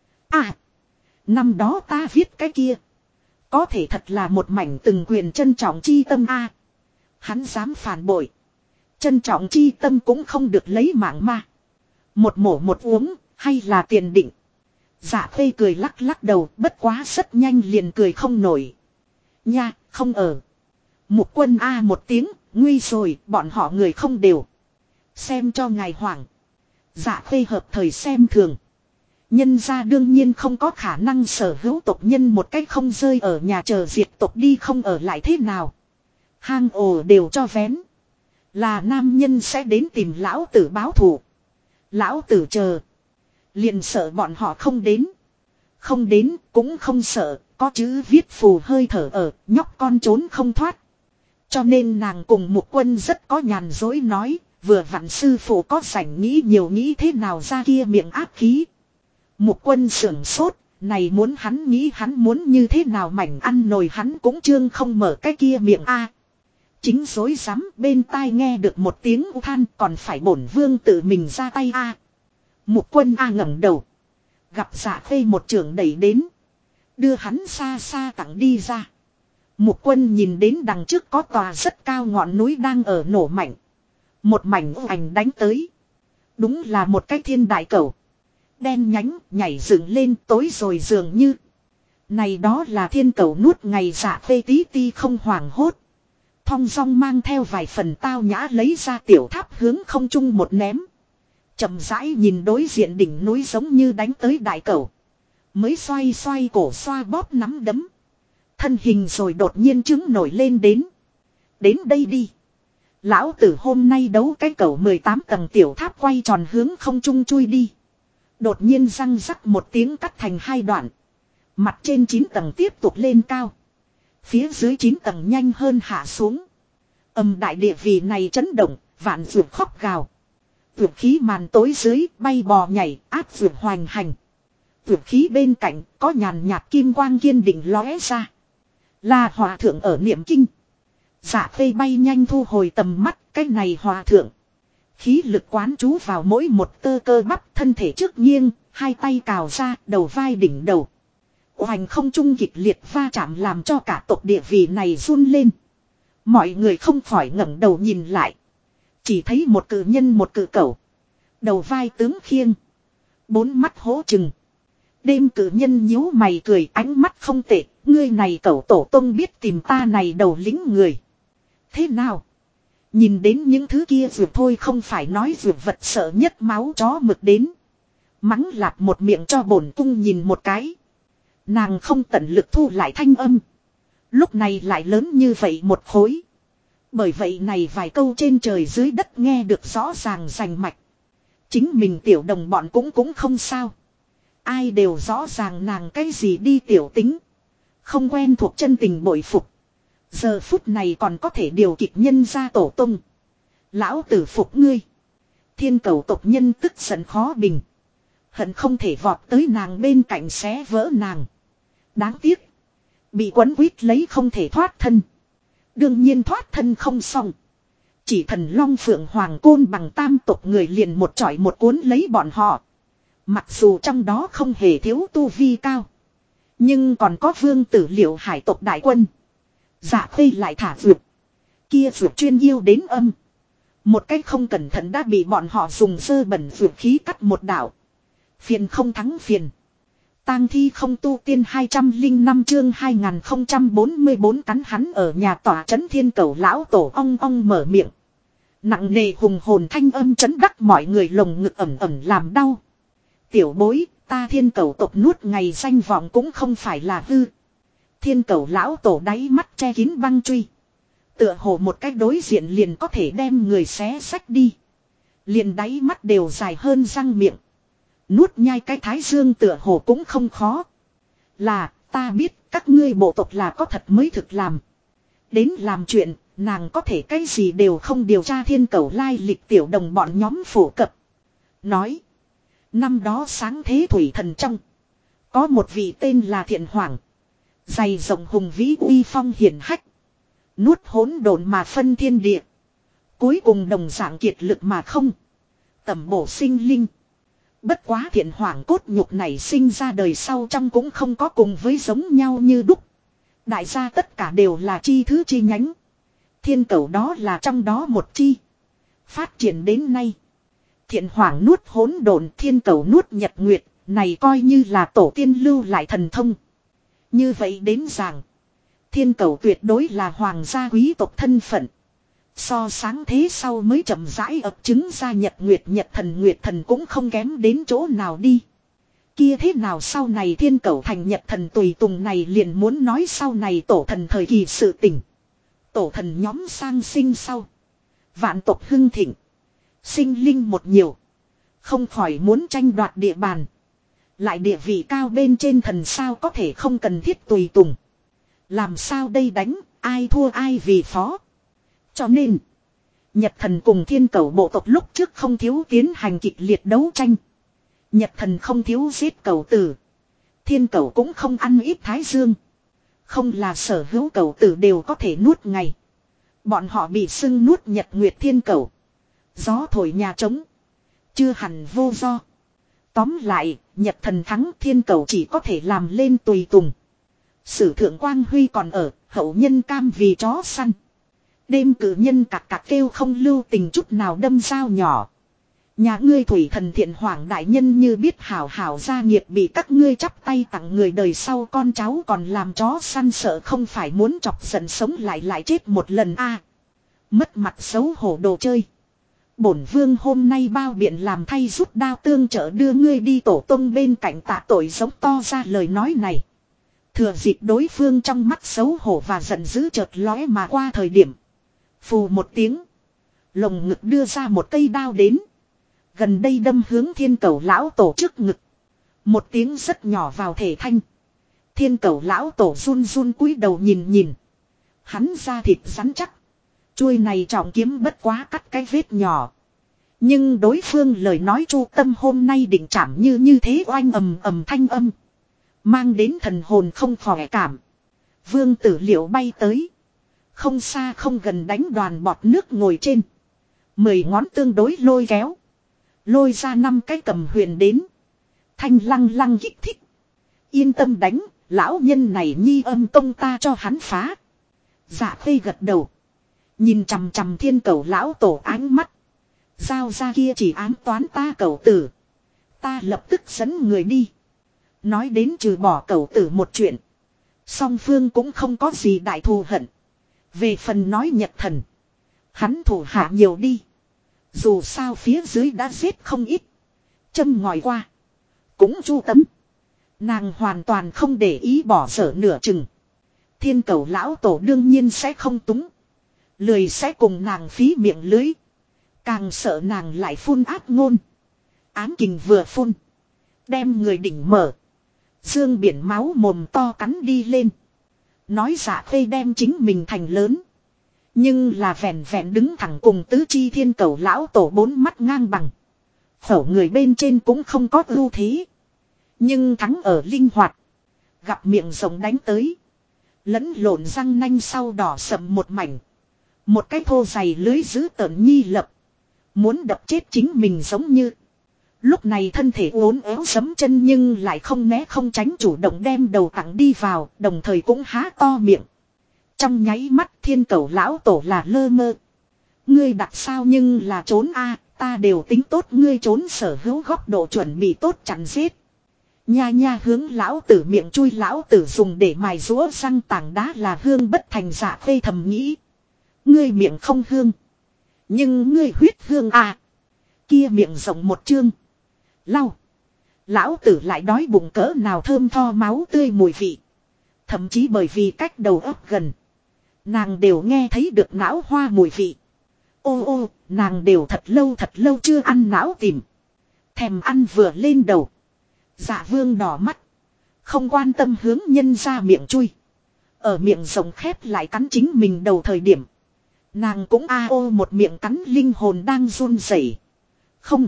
À, năm đó ta viết cái kia. Có thể thật là một mảnh từng quyền trân trọng chi tâm a. Hắn dám phản bội. Trân trọng chi tâm cũng không được lấy mạng ma. Một mổ một uống, hay là tiền định. Dạ Khê cười lắc lắc đầu, bất quá rất nhanh liền cười không nổi. Nha, không ở. Mục Quân a một tiếng, nguy rồi, bọn họ người không đều. Xem cho ngài hoảng. Dạ Khê hợp thời xem thường. Nhân gia đương nhiên không có khả năng sở hữu tộc nhân một cách không rơi ở nhà chờ diệt tộc đi không ở lại thế nào. Hang ổ đều cho vén. Là nam nhân sẽ đến tìm lão tử báo thù. Lão tử chờ. Liền sợ bọn họ không đến. Không đến cũng không sợ, có chữ viết phù hơi thở ở, nhóc con trốn không thoát. Cho nên nàng cùng Mục Quân rất có nhàn dối nói, vừa vặn sư phụ có rảnh nghĩ nhiều nghĩ thế nào ra kia miệng áp khí. Mục Quân sưởng sốt, này muốn hắn nghĩ hắn muốn như thế nào mảnh ăn nồi hắn cũng trương không mở cái kia miệng a. Chính dối rắm bên tai nghe được một tiếng u than còn phải bổn vương tự mình ra tay a. Mục Quân a ngẩng đầu. Gặp Dạ Khê một trường đẩy đến. Đưa hắn xa xa tặng đi ra. Mục Quân nhìn đến đằng trước có tòa rất cao ngọn núi đang ở nổ mạnh. Một mảnh u ảnh đánh tới. Đúng là một cái thiên đại cẩu. Đen nhánh nhảy dựng lên tối rồi dường như. Này đó là thiên cẩu nuốt ngày Dạ Khê tí ti không hoảng hốt. Thong dong mang theo vài phần tao nhã lấy ra tiểu tháp hướng không trung một ném. Chậm rãi nhìn đối diện đỉnh núi giống như đánh tới đại cẩu. Mới xoay xoay cổ xoa bóp nắm đấm. Thân hình rồi đột nhiên trứng nổi lên đến. Đến đây đi. Lão tử hôm nay đấu cái cẩu 18 tầng tiểu tháp quay tròn hướng không trung chui đi. Đột nhiên răng rắc một tiếng cắt thành hai đoạn. Mặt trên 9 tầng tiếp tục lên cao. Phía dưới 9 tầng nhanh hơn hạ xuống. Đại địa vì này chấn động, vạn vượt khóc gào. Vượt khí màn tối dưới bay bò nhảy áp vượt hoành hành. Vượt khí bên cạnh có nhàn nhạt kim quang kiên định lóe ra. Là hòa thượng ở niệm kinh. Dạ Khê bay nhanh thu hồi tầm mắt, cái này hòa thượng. Khí lực quán trú vào mỗi một tơ cơ bắp thân thể trước nghiêng, hai tay cào ra, đầu vai đỉnh đầu. Hoành không trung kịch liệt va chạm làm cho cả tộc địa vị này run lên. Mọi người không khỏi ngẩng đầu nhìn lại. Chỉ thấy một cự nhân một cự cẩu. Đầu vai tướng khiêng. Bốn mắt hố chừng. Đêm cự nhân nhíu mày cười ánh mắt không tệ. Ngươi này cẩu tổ tông biết tìm ta này đầu lính người. Thế nào? Nhìn đến những thứ kia vượt thôi không phải nói vượt vật sợ nhất máu chó mực đến. Mắng lạp một miệng cho bổn cung nhìn một cái. Nàng không tận lực thu lại thanh âm. Lúc này lại lớn như vậy một khối. Bởi vậy này vài câu trên trời dưới đất nghe được rõ ràng rành mạch. Chính mình tiểu đồng bọn cũng không sao. Ai đều rõ ràng nàng cái gì đi tiểu tính. Không quen thuộc chân tình bội phục. Giờ phút này còn có thể điều kịch nhân ra tổ tung. Lão tử phục ngươi. Thiên cầu tộc nhân tức giận khó bình. Hận không thể vọt tới nàng bên cạnh xé vỡ nàng. Đáng tiếc. Bị quấn quýt lấy không thể thoát thân. Đương nhiên thoát thân không xong. Chỉ thần long phượng hoàng côn bằng tam tộc người liền một chọi một cuốn lấy bọn họ. Mặc dù trong đó không hề thiếu tu vi cao. Nhưng còn có vương tử Liệu hải tộc đại quân. Dạ khê lại thả vượt. Kia vượt chuyên yêu đến âm. Một cách không cẩn thận đã bị bọn họ dùng dơ bẩn vượt khí cắt một đảo. Phiền không thắng phiền. Tang thi không tu tiên 205 chương 2044 cắn hắn ở nhà tòa trấn thiên cầu lão tổ ong ong mở miệng. Nặng nề hùng hồn thanh âm chấn đắc mọi người lồng ngực ẩm ẩm làm đau. Tiểu bối, ta thiên cầu tộc nuốt ngày danh vọng cũng không phải là hư. Thiên cầu lão tổ đáy mắt che kín băng truy. Tựa hồ một cách đối diện liền có thể đem người xé sách đi. Liền đáy mắt đều dài hơn răng miệng. Nuốt nhai cái thái dương tựa hồ cũng không khó. Là, ta biết các ngươi bộ tộc là có thật mới thực làm. Đến làm chuyện, nàng có thể cái gì đều không điều tra thiên cầu lai lịch tiểu đồng bọn nhóm phổ cập. Nói. Năm đó sáng thế thủy thần trong. Có một vị tên là Thiện Hoàng. Dày rộng hùng vĩ uy phong hiển hách. Nuốt hỗn độn mà phân thiên địa. Cuối cùng đồng dạng kiệt lực mà không. Tầm bổ sinh linh. Bất quá Thiện Hoàng cốt nhục này sinh ra đời sau trong cũng không có cùng với giống nhau như đúc. Đại gia tất cả đều là chi thứ chi nhánh. Thiên cầu đó là trong đó một chi. Phát triển đến nay. Thiện Hoàng nuốt hỗn độn, thiên cầu nuốt nhật nguyệt, này coi như là tổ tiên lưu lại thần thông. Như vậy đến rằng, thiên cầu tuyệt đối là hoàng gia quý tộc thân phận. So sáng thế sau mới chậm rãi ập chứng ra nhật nguyệt thần cũng không kém đến chỗ nào đi. Kia thế nào sau này thiên cầu thành nhật thần tùy tùng này liền muốn nói sau này tổ thần thời kỳ sự tỉnh. Tổ thần nhóm sang sinh sau. Vạn tộc hưng thịnh. Sinh linh một nhiều. Không khỏi muốn tranh đoạt địa bàn. Lại địa vị cao bên trên thần sao có thể không cần thiết tùy tùng. Làm sao đây đánh, ai thua ai vì phó. Cho nên, Nhật thần cùng thiên cầu bộ tộc lúc trước không thiếu tiến hành kịch liệt đấu tranh. Nhật thần không thiếu giết cầu tử. Thiên cầu cũng không ăn ít thái dương. Không là sở hữu cầu tử đều có thể nuốt ngày. Bọn họ bị xưng nuốt nhật nguyệt thiên cầu. Gió thổi nhà trống. Chưa hẳn vô do. Tóm lại, Nhật thần thắng thiên cầu chỉ có thể làm lên tùy tùng. Sử thượng quang huy còn ở, hậu nhân cam vì chó săn. Đêm cử nhân cạc cạc kêu không lưu tình chút nào đâm dao nhỏ. Nhà ngươi thủy thần Thiện Hoàng đại nhân như biết hảo hảo gia nghiệp bị các ngươi chắp tay tặng người đời sau con cháu còn làm chó săn sợ không phải muốn chọc giận sống lại chết một lần a. Mất mặt xấu hổ đồ chơi. Bổn vương hôm nay bao biện làm thay rút đao tương trợ đưa ngươi đi tổ tông bên cạnh tạ tội giống to ra lời nói này. Thừa dịp đối phương trong mắt xấu hổ và giận dữ chợt lóe mà qua thời điểm. Phù một tiếng. Lồng ngực đưa ra một cây đao đến. Gần đây đâm hướng thiên cầu lão tổ trước ngực. Một tiếng rất nhỏ vào thể thanh. Thiên cầu lão tổ run run cúi đầu nhìn. Hắn da thịt rắn chắc. Chuôi này trọng kiếm bất quá cắt cái vết nhỏ. Nhưng đối phương lời nói chu tâm hôm nay định chạm như thế oanh ầm thanh âm. Mang đến thần hồn không khỏe cảm. Vương tử Liệu bay tới. Không xa không gần đánh đoàn bọt nước ngồi trên. 10 ngón tương đối lôi kéo. Lôi ra 5 cái cầm huyền đến. Thanh lăng kích thích. Yên tâm đánh, lão nhân này nhi âm công ta cho hắn phá. Dạ khê gật đầu. Nhìn chằm chằm thiên cầu lão tổ ánh mắt. Giao ra kia chỉ ám toán ta cầu tử. Ta lập tức dẫn người đi. Nói đến trừ bỏ cầu tử một chuyện. Song phương cũng không có gì đại thù hận. Về phần nói Nhật thần. Hắn thủ hạ nhiều đi. Dù sao phía dưới đã giết không ít. Châm ngòi qua. Cũng chu tấm. Nàng hoàn toàn không để ý bỏ dở nửa chừng. Thiên cầu lão tổ đương nhiên sẽ không túng. Lười sẽ cùng nàng phí miệng lưới. Càng sợ nàng lại phun ác ngôn. Ám kình vừa phun. Đem người đỉnh mở. Dương biển máu mồm to cắn đi lên. Nói dạ khê đem chính mình thành lớn. Nhưng là vẹn đứng thẳng cùng tứ chi thiên cầu lão tổ 4 mắt ngang bằng. Khẩu người bên trên cũng không có ưu thế. Nhưng thắng ở linh hoạt. Gặp miệng rồng đánh tới. Lẫn lộn răng nanh sau đỏ sậm một mảnh. Một cái thô dày lưới giữ tợn nhi lập. Muốn đập chết chính mình giống như. Lúc này thân thể uốn éo giẫm chân nhưng lại không né không tránh chủ động đem đầu tặng đi vào, đồng thời cũng há to miệng. Trong nháy mắt thiên cẩu lão tổ là lơ mơ. Ngươi đặt sao nhưng là trốn a, ta đều tính tốt ngươi trốn sở hữu góc độ chuẩn bị tốt chặn giết. Nha nha hướng lão tử miệng chui lão tử dùng để mài rũa răng tảng đá là hương bất thành dạ phê thầm nghĩ. Ngươi miệng không hương. Nhưng ngươi huyết hương à. Kia miệng rộng một chương. Lau. Lão tử lại đói bụng cỡ nào thơm tho máu tươi mùi vị. Thậm chí bởi vì cách đầu óc gần. Nàng đều nghe thấy được não hoa mùi vị. Ô ô, nàng đều thật lâu chưa ăn não tìm. Thèm ăn vừa lên đầu. Dạ vương đỏ mắt. Không quan tâm hướng nhân ra miệng chui. Ở miệng rộng khép lại cắn chính mình đầu thời điểm. Nàng cũng a ô một miệng cắn linh hồn đang run rẩy. Không.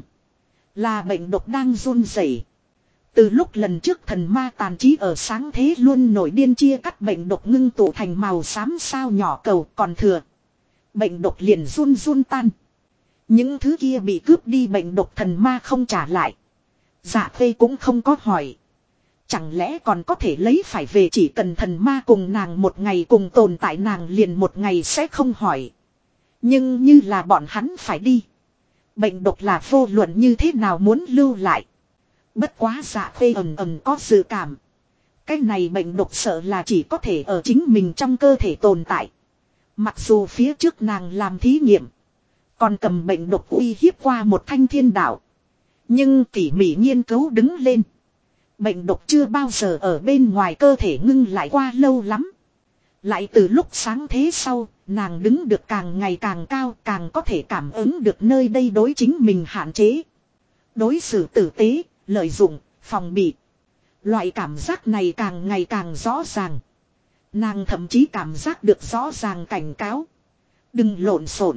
Là bệnh độc đang run rẩy. Từ lúc lần trước thần ma tàn trí ở sáng thế luôn nổi điên chia cắt bệnh độc ngưng tụ thành màu xám sao nhỏ cầu còn thừa. Bệnh độc liền run run tan. Những thứ kia bị cướp đi bệnh độc thần ma không trả lại. Dạ phê cũng không có hỏi. Chẳng lẽ còn có thể lấy phải về chỉ cần thần ma cùng nàng một ngày cùng tồn tại nàng liền một ngày sẽ không hỏi. Nhưng như là bọn hắn phải đi. Bệnh độc là vô luận như thế nào muốn lưu lại. Bất quá dạ phê ầm có dự cảm. Cái này bệnh độc sợ là chỉ có thể ở chính mình trong cơ thể tồn tại. Mặc dù phía trước nàng làm thí nghiệm. Còn cầm bệnh độc uy hiếp qua một thanh thiên đạo. Nhưng tỉ mỉ nghiên cứu đứng lên. Bệnh độc chưa bao giờ ở bên ngoài cơ thể ngưng lại qua lâu lắm. Lại từ lúc sáng thế sau, nàng đứng được càng ngày càng cao, càng có thể cảm ứng được nơi đây đối chính mình hạn chế. Đối xử tử tế, lợi dụng, phòng bị. Loại cảm giác này càng ngày càng rõ ràng. Nàng thậm chí cảm giác được rõ ràng cảnh cáo. Đừng lộn xộn.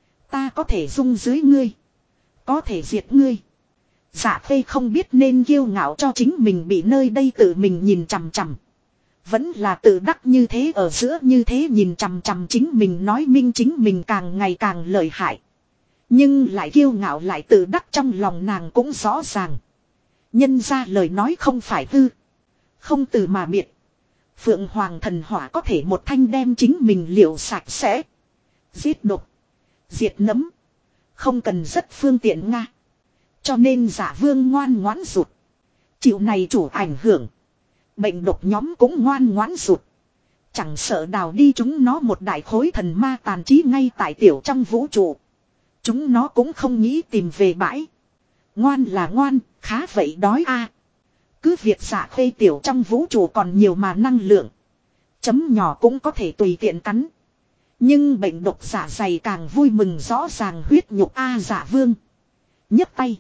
Ta có thể dung dưới ngươi. Có thể diệt ngươi. Dạ phê không biết nên kiêu ngạo cho chính mình bị nơi đây tự mình nhìn chằm chằm. Vẫn là tự đắc như thế ở giữa như thế nhìn chằm chằm chính mình nói minh chính mình càng ngày càng lợi hại. Nhưng lại kiêu ngạo lại tự đắc trong lòng nàng cũng rõ ràng. Nhân ra lời nói không phải hư. Không từ mà biệt. Phượng Hoàng thần hỏa có thể một thanh đem chính mình liệu sạch sẽ. Giết độc. Diệt nấm. Không cần rất phương tiện nga. Cho nên giả vương ngoan ngoãn rụt. Chịu này chủ ảnh hưởng. Bệnh độc nhóm cũng ngoan ngoãn rụt. Chẳng sợ đào đi chúng nó một đại khối thần ma tàn trí ngay tại tiểu trong vũ trụ. Chúng nó cũng không nghĩ tìm về bãi. Ngoan là ngoan, khá vậy đói a. Cứ việc giả khê tiểu trong vũ trụ còn nhiều mà năng lượng. Chấm nhỏ cũng có thể tùy tiện cắn. Nhưng bệnh độc giả dày càng vui mừng rõ ràng huyết nhục a giả vương. nhấc tay.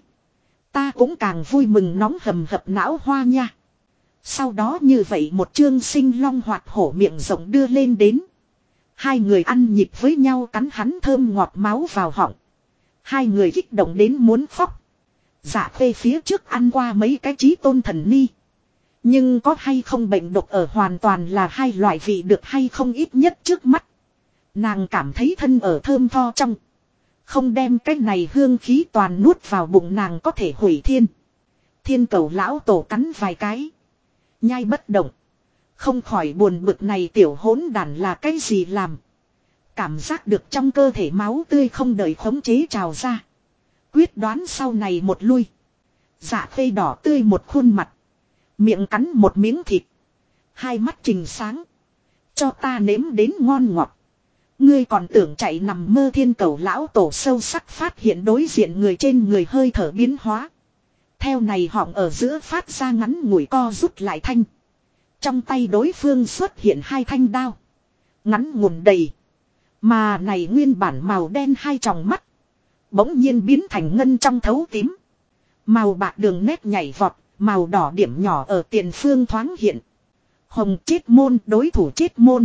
Ta cũng càng vui mừng nóng hầm hập não hoa nha. Sau đó như vậy một chương sinh long hoạt hổ miệng rộng đưa lên đến. Hai người ăn nhịp với nhau cắn hắn thơm ngọt máu vào họng. Hai người kích động đến muốn khóc. Dạ phê phía trước ăn qua mấy cái chí tôn thần ni. Nhưng có hay không bệnh độc ở hoàn toàn là hai loại vị được hay không ít nhất trước mắt. Nàng cảm thấy thân ở thơm tho trong. Không đem cái này hương khí toàn nuốt vào bụng nàng có thể hủy thiên. Thiên cầu lão tổ cắn vài cái. Nhai bất động. Không khỏi buồn bực này tiểu hỗn đản là cái gì làm. Cảm giác được trong cơ thể máu tươi không đợi khống chế trào ra. Quyết đoán sau này một lui. Dạ phê đỏ tươi một khuôn mặt. Miệng cắn một miếng thịt. Hai mắt trình sáng. Cho ta nếm đến ngon ngọt. Ngươi còn tưởng chạy nằm mơ thiên cầu lão tổ sâu sắc phát hiện đối diện người trên người hơi thở biến hóa. Theo này họng ở giữa phát ra ngắn ngủi co rút lại thanh. Trong tay đối phương xuất hiện hai thanh đao. Ngắn ngủn đầy. Mà này nguyên bản màu đen hai tròng mắt. Bỗng nhiên biến thành ngân trong thấu tím. Màu bạc đường nét nhảy vọt. Màu đỏ điểm nhỏ ở tiền phương thoáng hiện. Hồng chết môn đối thủ chết môn.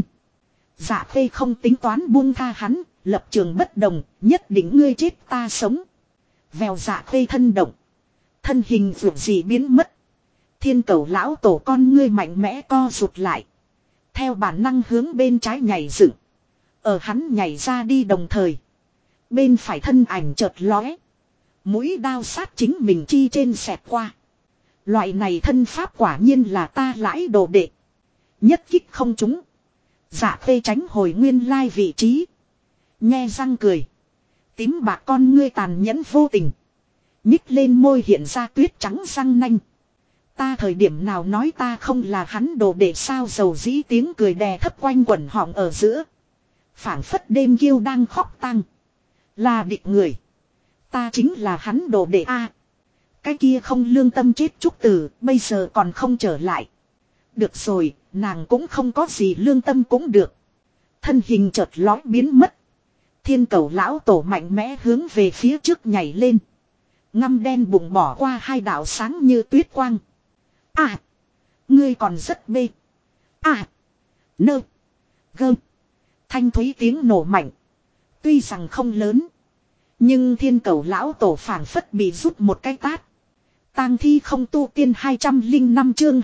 Dạ phê không tính toán buông tha hắn. Lập trường bất đồng. Nhất định ngươi chết ta sống. Vèo dạ phê thân động. Thân hình vượt gì biến mất. Thiên cầu lão tổ con ngươi mạnh mẽ co rụt lại. Theo bản năng hướng bên trái nhảy dựng. Ở hắn nhảy ra đi đồng thời. Bên phải thân ảnh chợt lóe. Mũi đao sát chính mình chi trên xẹt qua. Loại này thân pháp quả nhiên là ta lãi đồ đệ. Nhất kích không trúng. Dạ khê tránh hồi nguyên lai vị trí. Nhe răng cười. Tím bạc con ngươi tàn nhẫn vô tình. Nhích lên môi hiện ra tuyết trắng răng nanh. Ta thời điểm nào nói ta không là hắn đồ đệ sao, dầu dĩ tiếng cười đè thấp quanh quẩn họng ở giữa. Phảng phất đêm kiêu đang khóc tang. Là địch người. Ta chính là hắn đồ đệ a. Cái kia không lương tâm chết Trúc Tử bây giờ còn không trở lại. Được rồi, nàng cũng không có gì lương tâm cũng được. Thân hình chợt lói biến mất. Thiên Cầu lão tổ mạnh mẽ hướng về phía trước nhảy lên. Ngăm đen bụng bỏ qua hai đạo sáng như tuyết quang. À! Ngươi còn rất bê. À! Nơ! Gơ! Thanh thúy tiếng nổ mạnh. Tuy rằng không lớn. Nhưng Thiên Cầu lão tổ phảng phất bị rút một cái tát. Tang thi không tu tiên 205 chương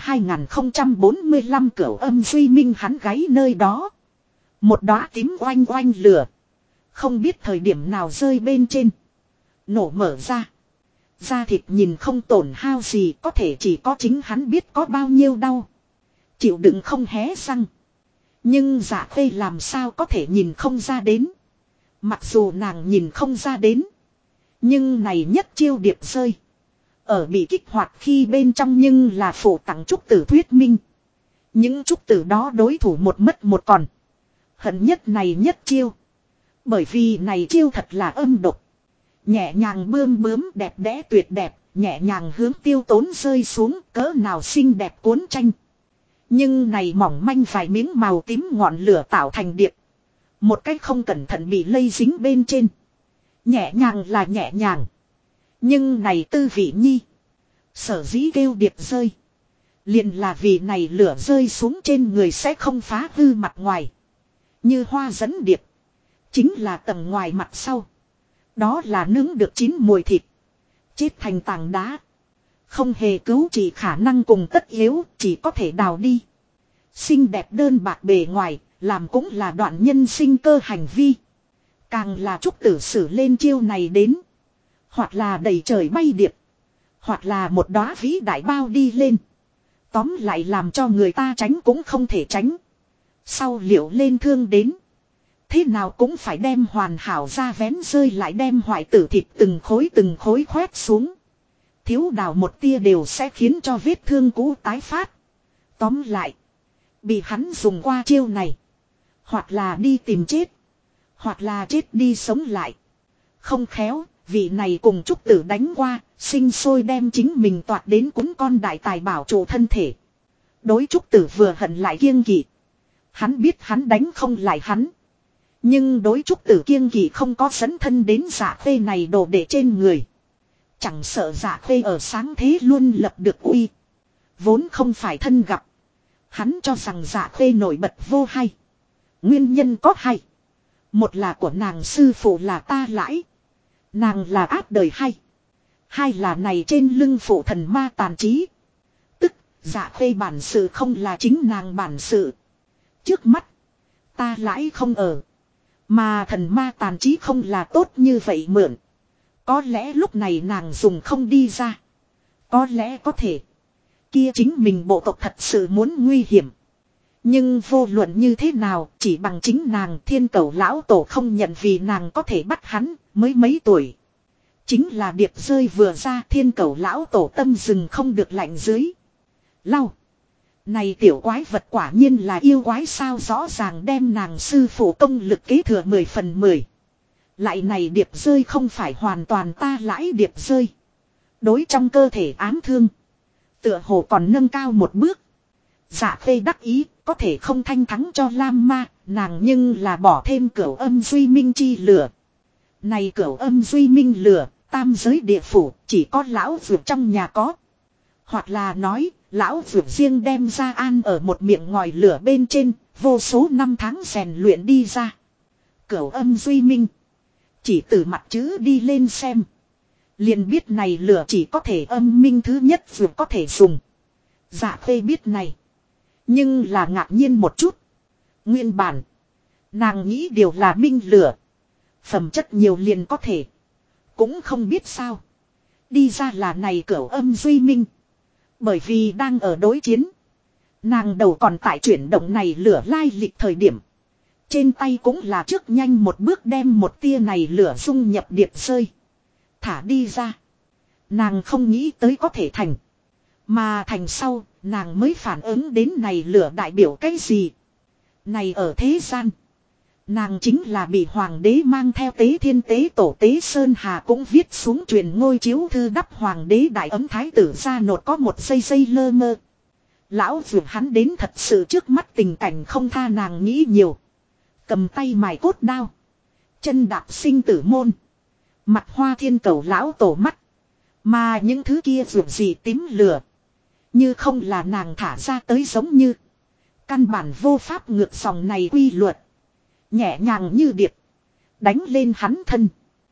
2045 cửu âm duy minh hắn gáy nơi đó. Một đóa tím oanh oanh lửa. Không biết thời điểm nào rơi bên trên. Nổ mở ra. Da thịt nhìn không tổn hao gì, có thể chỉ có chính hắn biết có bao nhiêu đau. Chịu đựng không hé răng. Nhưng Dạ Khê làm sao có thể nhìn không ra đến. Mặc dù nàng nhìn không ra đến. Nhưng này nhất chiêu điệp rơi. Ở bị kích hoạt khi bên trong nhưng là phổ tặng trúc tử thuyết minh. Những trúc tử đó đối thủ một mất một còn. Hận nhất này nhất chiêu. Bởi vì này chiêu thật là âm độc. Nhẹ nhàng bươm bướm đẹp đẽ tuyệt đẹp. Nhẹ nhàng hướng Tiêu Tốn rơi xuống cỡ nào xinh đẹp cuốn tranh. Nhưng này mỏng manh vài miếng màu tím ngọn lửa tạo thành điệp. Một cách không cẩn thận bị lây dính bên trên. Nhẹ nhàng là nhẹ nhàng. Nhưng này tư vị nhi. Sở dĩ kêu điệp rơi. Liền là vì này lửa rơi xuống trên người sẽ không phá hư mặt ngoài. Như hoa dẫn điệp. Chính là tầng ngoài mặt sau. Đó là nướng được chín mùi thịt. Chết thành tảng đá. Không hề cứu trị khả năng cùng tất yếu, chỉ có thể đào đi. Xinh đẹp đơn bạc bề ngoài, làm cũng là đoạn nhân sinh cơ hành vi. Càng là trúc tử sử lên chiêu này đến. Hoặc là đầy trời bay điệp. Hoặc là một đóa vĩ đại bao đi lên. Tóm lại làm cho người ta tránh cũng không thể tránh. Sau liệu lên thương đến. Thế nào cũng phải đem hoàn hảo ra vén rơi lại đem hoại tử thịt từng khối khoét xuống. Thiếu đào một tia đều sẽ khiến cho vết thương cũ tái phát. Tóm lại. Bị hắn dùng qua chiêu này. Hoặc là đi tìm chết. Hoặc là chết đi sống lại. Không khéo, vị này cùng trúc tử đánh qua, sinh sôi đem chính mình toạt đến cúng con đại tài bảo trụ thân thể. Đối trúc tử vừa hận lại kiêng kỵ. Hắn biết hắn đánh không lại hắn. Nhưng đối trúc tử kiêng kỵ không có dẫn thân đến Dạ Khê này đồ để trên người. Chẳng sợ Dạ Khê ở sáng thế luôn lập được uy. Vốn không phải thân gặp. Hắn cho rằng Dạ Khê nổi bật vô hay. Nguyên nhân có hay. Một là của nàng sư phụ là ta lãi. Nàng là áp đời hay. Hai là này trên lưng phụ thần ma tàn trí. Tức Dạ Khê bản sự không là chính nàng bản sự. Trước mắt. Ta lãi không ở. Mà thần ma tàn trí không là tốt như vậy mượn. Có lẽ lúc này nàng dùng không đi ra. Có lẽ có thể. Kia chính mình bộ tộc thật sự muốn nguy hiểm. Nhưng vô luận như thế nào, chỉ bằng chính nàng Thiên Cầu lão tổ không nhận vì nàng có thể bắt hắn, mới mấy tuổi. Chính là điệp rơi vừa ra Thiên Cầu lão tổ tâm rừng không được lạnh dưới. Lau. Này tiểu quái vật quả nhiên là yêu quái sao, rõ ràng đem nàng sư phụ công lực kế thừa 10 phần 10. Lại này điệp rơi không phải hoàn toàn ta lãi điệp rơi. Đối trong cơ thể ám thương. Tựa hồ còn nâng cao một bước. Dạ Khê đắc ý, có thể không thanh thắng cho Lam Ma, nàng nhưng là bỏ thêm cửu âm duy minh chi lửa. Này cửu âm duy minh lửa, tam giới địa phủ, chỉ có lão vượt trong nhà có. Hoặc là nói, lão vượt riêng đem ra an ở một miệng ngòi lửa bên trên, vô số năm tháng rèn luyện đi ra. Cửu âm duy minh. Chỉ từ mặt chữ đi lên xem. Liền biết này lửa chỉ có thể âm minh thứ nhất vượt có thể dùng. Dạ Khê biết này. Nhưng là ngạc nhiên một chút. Nguyên bản. Nàng nghĩ điều là minh lửa. Phẩm chất nhiều liền có thể. Cũng không biết sao. Đi ra là này cửu âm duy minh. Bởi vì đang ở đối chiến. Nàng đầu còn tại chuyển động này lửa lai lịch thời điểm. Trên tay cũng là trước nhanh một bước đem một tia này lửa dung nhập điệp rơi. Thả đi ra. Nàng không nghĩ tới có thể thành. Mà thành sau, nàng mới phản ứng đến này lửa đại biểu cái gì. Này ở thế gian. Nàng chính là bị hoàng đế mang theo tế thiên tế tổ tế Sơn Hà cũng viết xuống truyền ngôi chiếu thư đắp hoàng đế đại ấm thái tử ra nột có một giây lơ mơ. Lão vượt hắn đến thật sự trước mắt tình cảnh không tha nàng nghĩ nhiều. Cầm tay mài cốt đao. Chân đạp sinh tử môn. Mặt hoa thiên cầu lão tổ mắt. Mà những thứ kia vượt gì tím lửa. Như không là nàng thả ra tới giống như. Căn bản vô pháp ngược dòng này quy luật. Nhẹ nhàng như điệp. Đánh lên hắn thân.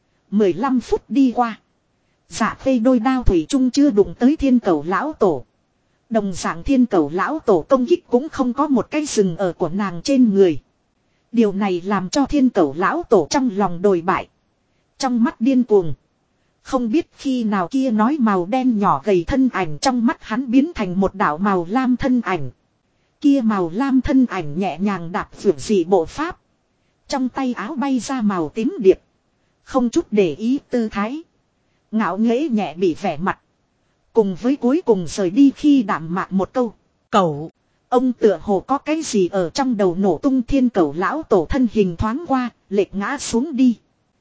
15 phút đi qua. Dạ phê đôi đao thủy chung chưa đụng tới thiên cầu lão tổ. Đồng dạng thiên cầu lão tổ công kích cũng không có một cái rừng ở của nàng trên người. Điều này làm cho thiên cầu lão tổ trong lòng đồi bại. Trong mắt điên cuồng. Không biết khi nào kia nói màu đen nhỏ gầy thân ảnh trong mắt hắn biến thành một đạo màu lam thân ảnh. Kia màu lam thân ảnh nhẹ nhàng đạp vượt dị bộ pháp. Trong tay áo bay ra màu tím điệp. Không chút để ý tư thái. Ngạo nghễ nhẹ bị vẻ mặt. Cùng với cuối cùng rời đi khi đạm mạc một câu. Cẩu. Ông tựa hồ có cái gì ở trong đầu nổ tung thiên cẩu lão tổ thân hình thoáng qua. Lệch ngã xuống đi.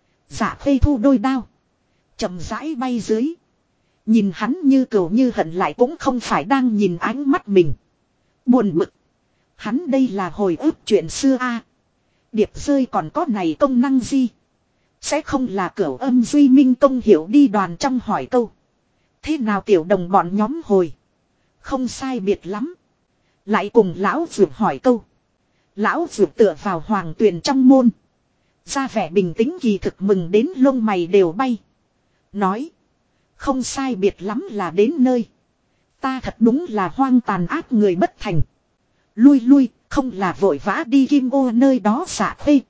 Dạ khê thu đôi đao. Chậm rãi bay dưới. Nhìn hắn như cừu như hận lại cũng không phải đang nhìn ánh mắt mình. Buồn bực. Hắn đây là hồi ức chuyện xưa a. Điệp rơi còn có này công năng gì? Sẽ không là cửu âm duy minh công hiểu đi đoàn trong hỏi câu. Thế nào tiểu đồng bọn nhóm hồi? Không sai biệt lắm. Lại cùng lão vượt hỏi câu. Lão vượt tựa vào hoàng tuyền trong môn. Ra vẻ bình tĩnh kỳ thực mừng đến lông mày đều bay. Nói. Không sai biệt lắm là đến nơi. Ta thật đúng là hoang tàn ác người bất thành. Lui, không là vội vã đi kim ô nơi đó xả phê.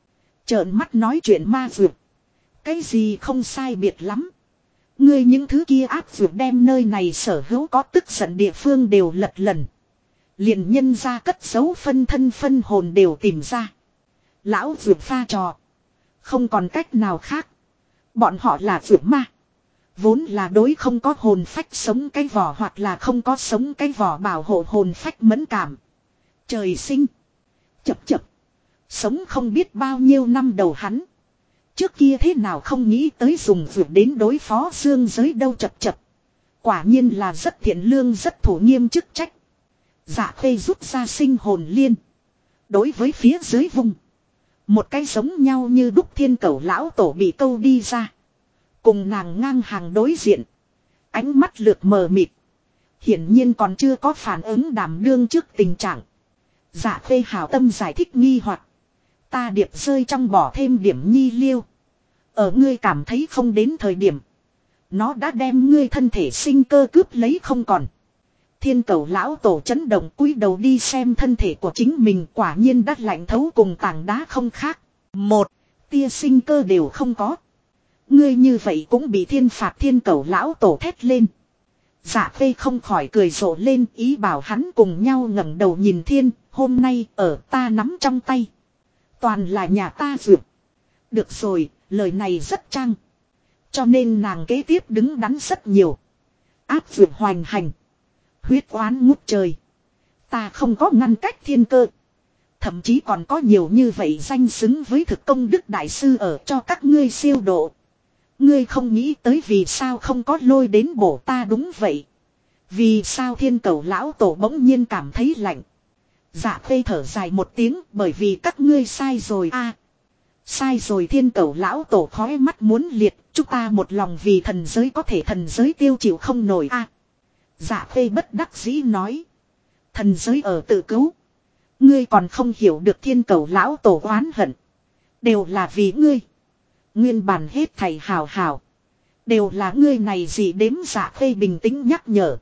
Trợn mắt nói chuyện ma vượt. Cái gì không sai biệt lắm. Ngươi những thứ kia áp vượt đem nơi này sở hữu có tức giận địa phương đều lật lần. Liền nhân ra cất giấu phân thân phân hồn đều tìm ra. Lão vượt pha trò. Không còn cách nào khác. Bọn họ là vượt ma. Vốn là đối không có hồn phách sống cái vỏ hoặc là không có sống cái vỏ bảo hộ hồn phách mẫn cảm. Trời sinh. Chập. Sống không biết bao nhiêu năm đầu hắn. Trước kia thế nào không nghĩ tới dùng vượt đến đối phó dương giới đâu chập. Quả nhiên là rất thiện lương rất thủ nghiêm chức trách. Dạ khê rút ra sinh hồn liên. Đối với phía dưới vùng. Một cái giống nhau như đúc thiên cẩu lão tổ bị câu đi ra. Cùng nàng ngang hàng đối diện. Ánh mắt lược mờ mịt. Hiển nhiên còn chưa có phản ứng đảm đương trước tình trạng. Dạ khê hảo tâm giải thích nghi hoặc. Ta điệp rơi trong bỏ thêm điểm nhi liêu. Ở ngươi cảm thấy không đến thời điểm. Nó đã đem ngươi thân thể sinh cơ cướp lấy không còn. Thiên cầu lão tổ chấn động cúi đầu đi xem thân thể của chính mình quả nhiên đắt lạnh thấu cùng tảng đá không khác. Một tia sinh cơ đều không có. Ngươi như vậy cũng bị thiên phạt thiên cầu lão tổ thét lên. Dạ phê không khỏi cười rộ lên ý bảo hắn cùng nhau ngẩng đầu nhìn thiên. Hôm nay ở ta nắm trong tay. Toàn là nhà ta dược. Được rồi, lời này rất trang. Cho nên nàng kế tiếp đứng đắn rất nhiều. Áp dược hoành hành. Huyết oán ngút trời. Ta không có ngăn cách thiên cơ. Thậm chí còn có nhiều như vậy danh xứng với thực công đức đại sư ở cho các ngươi siêu độ. Ngươi không nghĩ tới vì sao không có lôi đến bổ ta đúng vậy. Vì sao thiên cầu lão tổ bỗng nhiên cảm thấy lạnh. Dạ phê thở dài một tiếng bởi vì các ngươi sai rồi a. Sai rồi thiên cầu lão tổ khói mắt muốn liệt. Chúng ta một lòng vì thần giới có thể thần giới tiêu chịu không nổi a. Dạ phê bất đắc dĩ nói. Thần giới ở tự cứu. Ngươi còn không hiểu được thiên cầu lão tổ oán hận. Đều là vì ngươi. Nguyên bản hết thầy hào. Đều là ngươi này gì đếm dạ phê bình tĩnh nhắc nhở.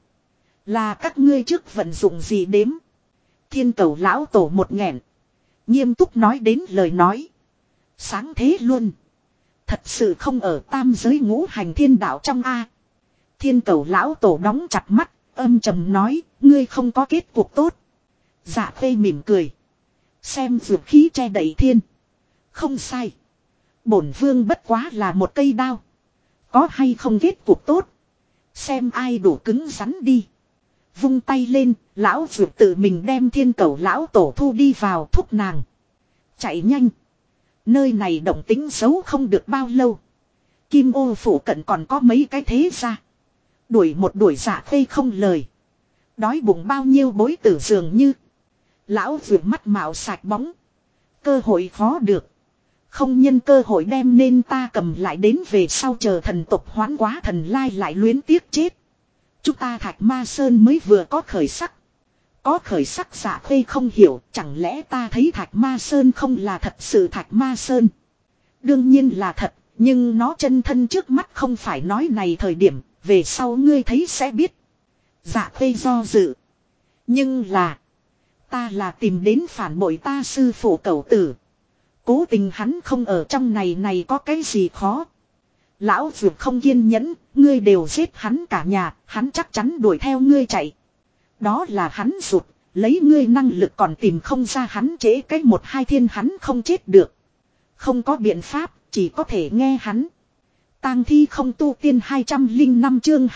Là các ngươi trước vận dụng gì đếm. Thiên cầu lão tổ một nghẹn. Nghiêm túc nói đến lời nói. Sáng thế luôn. Thật sự không ở tam giới ngũ hành thiên đạo trong A. Thiên Cẩu lão tổ đóng chặt mắt, âm trầm nói, ngươi không có kết cục tốt. Dạ Khê mỉm cười. Xem dược khí che đậy thiên. Không sai. Bổn vương bất quá là một cây đao. Có hay không kết cục tốt. Xem ai đủ cứng rắn đi. Vung tay lên, lão dược tự mình đem Thiên Cẩu lão tổ thu đi vào thúc nàng. Chạy nhanh. Nơi này động tính xấu không được bao lâu. Kim ô phủ cận còn có mấy cái thế ra. Đuổi một đuổi Dạ Khê không lời. Đói bụng bao nhiêu bối tử dường như. Lão dược mắt mạo sạch bóng. Cơ hội khó được. Không nhân cơ hội đem nên ta cầm lại đến về sau chờ thần tộc hoán quá thần lai lại luyến tiếc chết. Chúng ta Thạch Ma Sơn mới vừa có khởi sắc. Có khởi sắc Dạ Khê không hiểu, chẳng lẽ ta thấy Thạch Ma Sơn không là thật sự Thạch Ma Sơn. Đương nhiên là thật, nhưng nó chân thân trước mắt không phải nói này thời điểm, về sau ngươi thấy sẽ biết. Dạ Khê do dự. Nhưng là, ta là tìm đến phản bội ta sư phụ Cẩu Tử. Cố tình hắn không ở trong này có cái gì khó. Lão Dược không kiên nhẫn, ngươi đều giết hắn cả nhà, hắn chắc chắn đuổi theo ngươi chạy. Đó là hắn rụt, lấy ngươi năng lực còn tìm không ra hắn chế cái một hai thiên hắn không chết được. Không có biện pháp, chỉ có thể nghe hắn. Tang thi không tu tiên 205 chương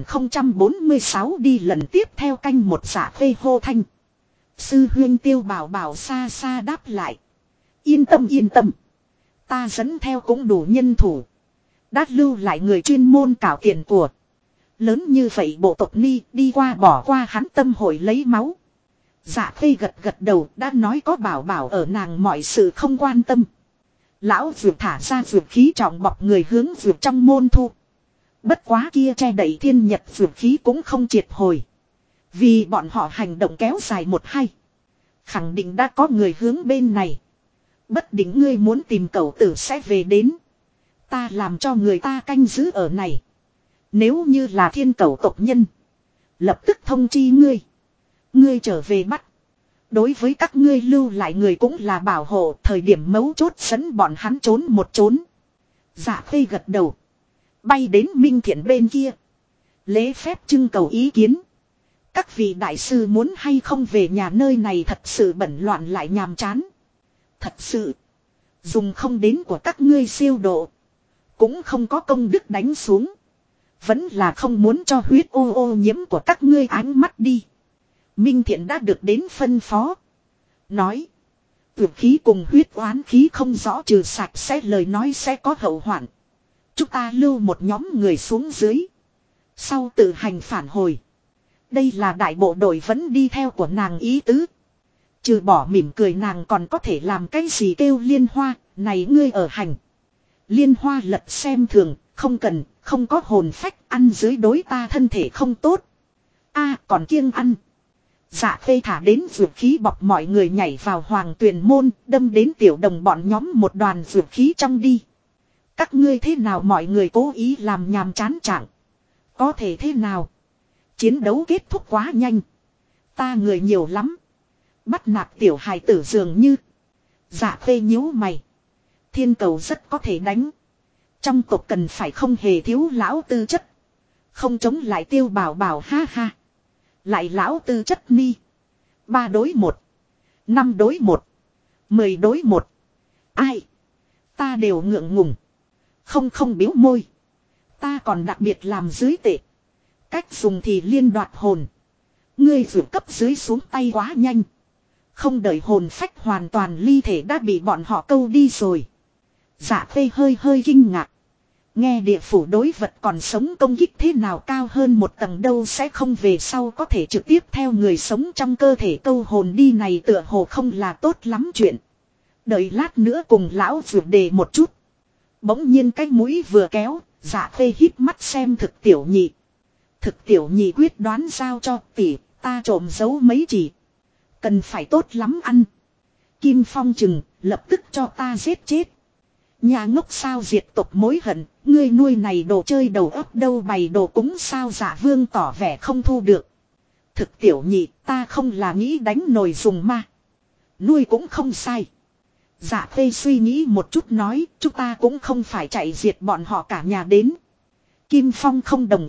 2046 đi lần tiếp theo canh một Dạ Khê hô thanh. Sư huyên Tiêu Bảo Bảo xa xa đáp lại. Yên tâm yên tâm. Ta dẫn theo cũng đủ nhân thủ. Đã lưu lại người chuyên môn cảo tiền của. Lớn như vậy bộ tộc Ni đi qua bỏ qua hắn tâm hội lấy máu. Dạ Khê gật gật đầu đã nói có Bảo Bảo ở nàng mọi sự không quan tâm. Lão Dược thả ra dược khí trọng bọc người hướng dược trong môn thu. Bất quá kia che đậy thiên nhật dược khí cũng không triệt hồi. Vì bọn họ hành động kéo dài một hai. Khẳng định đã có người hướng bên này. Bất định ngươi muốn tìm Cẩu Tử sẽ về đến. Ta làm cho người ta canh giữ ở này. Nếu như là Thiên Cẩu tộc nhân. Lập tức thông chi ngươi. Ngươi trở về bắt. Đối với các ngươi lưu lại người cũng là bảo hộ. Thời điểm mấu chốt dẫn bọn hắn trốn một trốn. Dạ Khê gật đầu. Bay đến Minh Thiện bên kia. Lễ phép trưng cầu ý kiến. Các vị đại sư muốn hay không về nhà nơi này thật sự bẩn loạn lại nhàm chán. Thật sự. Dùng không đến của các ngươi siêu độ. Cũng không có công đức đánh xuống. Vẫn là không muốn cho huyết ô nhiễm của các ngươi ánh mắt đi. Minh Thiện đã được đến phân phó. Nói. Tuyệt khí cùng huyết oán khí không rõ trừ sạch sẽ lời nói sẽ có hậu hoạn. Chúng ta lưu một nhóm người xuống dưới. Sau tự hành phản hồi. Đây là đại bộ đội vẫn đi theo của nàng ý tứ. Trừ bỏ mỉm cười nàng còn có thể làm cái gì kêu Liên Hoa, này ngươi ở hành. Liên Hoa lật xem thường, không cần, không có hồn phách ăn dưới đối ta thân thể không tốt. Còn kiêng ăn. Dạ Khê thả đến dược khí bọc mọi người nhảy vào Hoàng Tuyền môn, đâm đến tiểu đồng bọn nhóm một đoàn dược khí trong đi. Các ngươi thế nào mọi người cố ý làm nhàm chán chẳng. Có thể thế nào. Chiến đấu kết thúc quá nhanh. Ta người nhiều lắm. Bắt nạt tiểu hài tử dường như. Dạ Khê nhíu mày. Thiên Cầu rất có thể đánh. Trong tộc cần phải không hề thiếu lão tư chất. Không chống lại Tiêu Bảo Bảo ha ha. Lại lão tư chất ni. 3 đối 1. 5 đối 1. 10 đối 1. Ai. Ta đều ngượng ngùng. Không biếu môi. Ta còn đặc biệt làm dưới tệ. Cách dùng thì liên đoạt hồn. Ngươi vượt cấp dưới xuống tay quá nhanh. Không đợi hồn phách hoàn toàn ly thể đã bị bọn họ câu đi rồi. Dạ Khê hơi kinh ngạc. Nghe địa phủ đối vật còn sống công kích thế nào cao hơn một tầng đâu sẽ không về sau có thể trực tiếp theo người sống trong cơ thể câu hồn đi này tựa hồ không là tốt lắm chuyện. Đợi lát nữa cùng lão vượt đề một chút. Bỗng nhiên cái mũi vừa kéo, Dạ Khê híp mắt xem Thực Tiểu Nhị. Thực Tiểu Nhị quyết đoán giao cho tỷ, ta trộm giấu mấy chỉ. Cần phải tốt lắm ăn. Kim Phong chừng, lập tức cho ta giết chết. Nhà ngốc sao diệt tộc mối hận, ngươi nuôi này đồ chơi đầu óc đâu bày đồ cúng sao Dạ Vương tỏ vẻ không thu được. Thực Tiểu Nhị, ta không là nghĩ đánh nồi dùng ma. Nuôi cũng không sai. Dạ Khê suy nghĩ một chút nói, chúng ta cũng không phải chạy diệt bọn họ cả nhà đến. Kim Phong không đồng ý,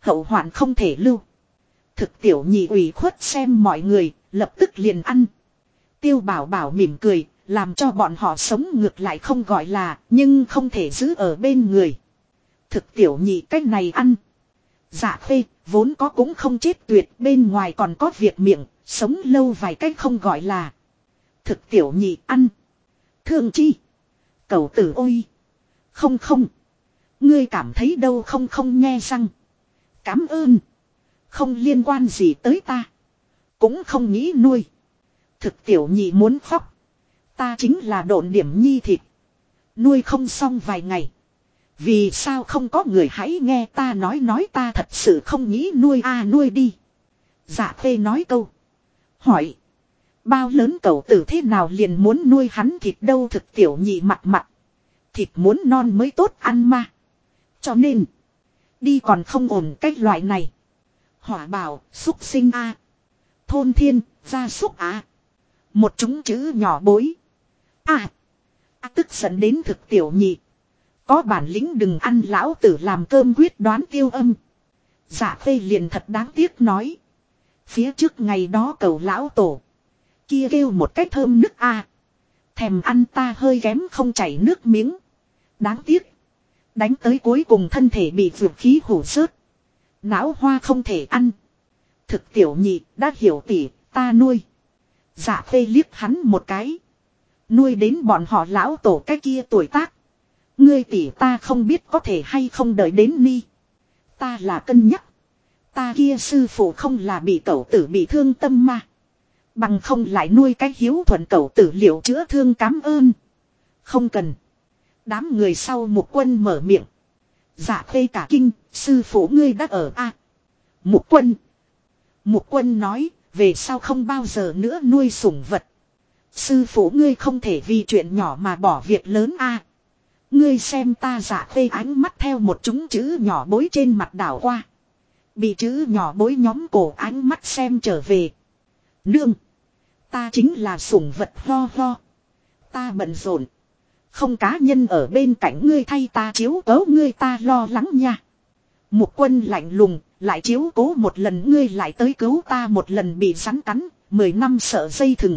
hậu hoạn không thể lưu. Thực tiểu nhị ủy khuất xem mọi người, lập tức liền ăn. Tiêu bảo bảo mỉm cười, làm cho bọn họ sống ngược lại không gọi là, nhưng không thể giữ ở bên người. Thực tiểu nhị cách này ăn. Dạ khê, vốn có cũng không chết tuyệt, bên ngoài còn có việc miệng, sống lâu vài cách không gọi là. Thực tiểu nhị ăn. Thương chi. Cẩu tử ôi. Không không. Ngươi cảm thấy đâu không không nghe răng. Cám ơn. Không liên quan gì tới ta. Cũng không nghĩ nuôi. Thực tiểu nhị muốn khóc. Ta chính là độn điểm nhi thịt. Nuôi không xong vài ngày. Vì sao không có người hãy nghe ta nói ta thật sự không nghĩ nuôi nuôi đi. Dạ khê nói câu. Hỏi. Bao lớn cậu tử thế nào liền muốn nuôi hắn thịt đâu thực tiểu nhị mặt. Thịt muốn non mới tốt ăn mà. Cho nên. Đi còn không ổn cách loại này. Hỏa bảo, xúc sinh Thôn thiên, gia súc Một chúng chữ nhỏ bối. Tức giận đến thực tiểu nhị. Có bản lĩnh đừng ăn lão tử làm cơm quyết đoán tiêu âm. Dạ phê liền thật đáng tiếc nói. Phía trước ngày đó cầu lão tổ. Kia kêu một cách thơm nước Thèm ăn ta hơi ghém không chảy nước miếng. Đáng tiếc. Đánh tới cuối cùng thân thể bị vượt khí hủ rớt. Não hoa không thể ăn. Thực tiểu nhị đã hiểu tỉ ta nuôi. Dạ phê liếc hắn một cái. Nuôi đến bọn họ lão tổ cái kia tuổi tác. Ngươi tỉ ta không biết có thể hay không đợi đến ni. Ta là cân nhắc. Ta kia sư phụ không là bị cẩu tử bị thương tâm mà. Bằng không lại nuôi cái hiếu thuận cẩu tử liệu chữa thương cám ơn. Không cần. Đám người sau Mục Quân mở miệng. Dạ khê cả kinh, sư phụ ngươi đã ở Mục Quân. Mục Quân nói, về sau không bao giờ nữa nuôi sủng vật. Sư phụ ngươi không thể vì chuyện nhỏ mà bỏ việc lớn Ngươi xem ta dạ khê ánh mắt theo một chúng chữ nhỏ bối trên mặt đảo qua. Bị chữ nhỏ bối nhóm cổ ánh mắt xem trở về. Nương. Ta chính là sủng vật ho. Ta bận rộn. Không cá nhân ở bên cạnh ngươi thay ta chiếu cố ngươi ta lo lắng nha. Mục Quân lạnh lùng, lại chiếu cố một lần ngươi lại tới cứu ta một lần bị rắn cắn, 10 năm sợ dây thừng.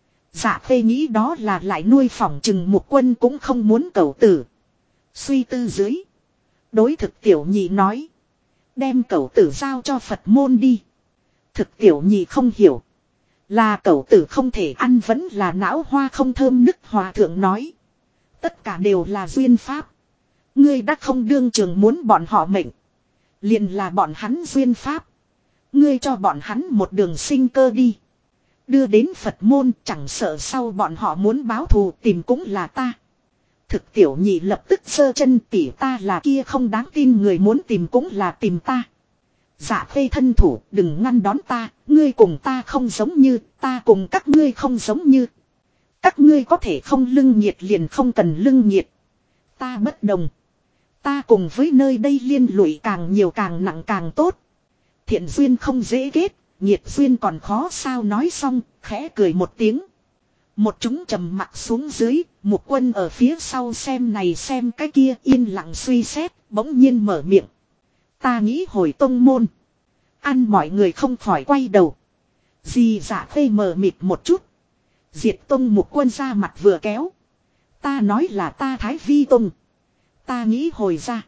Dạ phê nghĩ đó là lại nuôi phỏng chừng Mục Quân cũng không muốn cẩu tử. Suy tư dưới. Đối thực tiểu nhị nói. Đem cẩu tử giao cho Phật môn đi. Thực tiểu nhị không hiểu. Là cẩu tử không thể ăn vẫn là não hoa không thơm nức hòa thượng nói. Tất cả đều là duyên pháp. Ngươi đã không đương trường muốn bọn họ mệnh. Liền là bọn hắn duyên pháp. Ngươi cho bọn hắn một đường sinh cơ đi. Đưa đến Phật môn chẳng sợ sau bọn họ muốn báo thù tìm cũng là ta. Thực tiểu nhị lập tức giơ chân tỉ ta là kia không đáng tin người muốn tìm cũng là tìm ta. Dạ phê thân thủ đừng ngăn đón ta, ngươi cùng ta không giống như, ta cùng các ngươi không giống như. Các ngươi có thể không lưng nhiệt liền không cần lưng nhiệt. Ta bất đồng. Ta cùng với nơi đây liên lụy càng nhiều càng nặng càng tốt. Thiện duyên không dễ kết, nhiệt duyên còn khó sao nói xong, khẽ cười một tiếng. Một chúng trầm mặt xuống dưới, Mục Quân ở phía sau xem này xem cái kia yên lặng suy xét, bỗng nhiên mở miệng. Ta nghĩ hồi tông môn. Ăn mọi người không khỏi quay đầu. Dì dạ phê mờ mịt một chút. Diệt tông Mục Quân ra mặt vừa kéo. Ta nói là ta Thái Vi tông. Ta nghĩ hồi ra.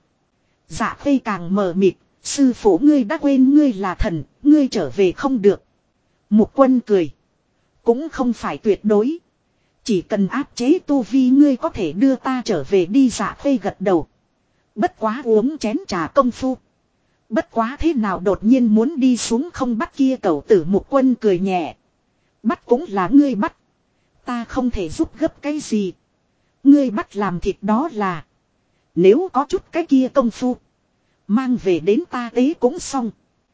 Dạ phê càng mờ mịt. Sư phụ ngươi đã quên ngươi là thần. Ngươi trở về không được. Mục Quân cười. Cũng không phải tuyệt đối. Chỉ cần áp chế tu vi ngươi có thể đưa ta trở về đi dạ phê gật đầu. Bất quá uống chén trà công phu. Bất quá thế nào đột nhiên muốn đi xuống không bắt kia cẩu tử Mục Quân cười nhẹ. Bắt cũng là ngươi bắt. Ta không thể giúp gấp cái gì. Ngươi bắt làm thịt đó là. Nếu có chút cái kia công phu. Mang về đến ta tế cũng xong.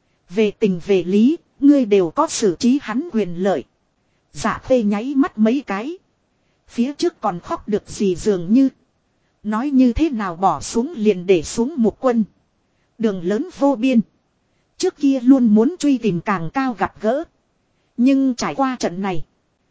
Về tình về lý. Ngươi đều có xử trí hắn quyền lợi. Dạ phê nháy mắt mấy cái. Phía trước còn khóc được gì dường như. Nói như thế nào bỏ xuống liền để xuống Mục Quân. Đường lớn vô biên. Trước kia luôn muốn truy tìm càng cao gặp gỡ. Nhưng trải qua trận này.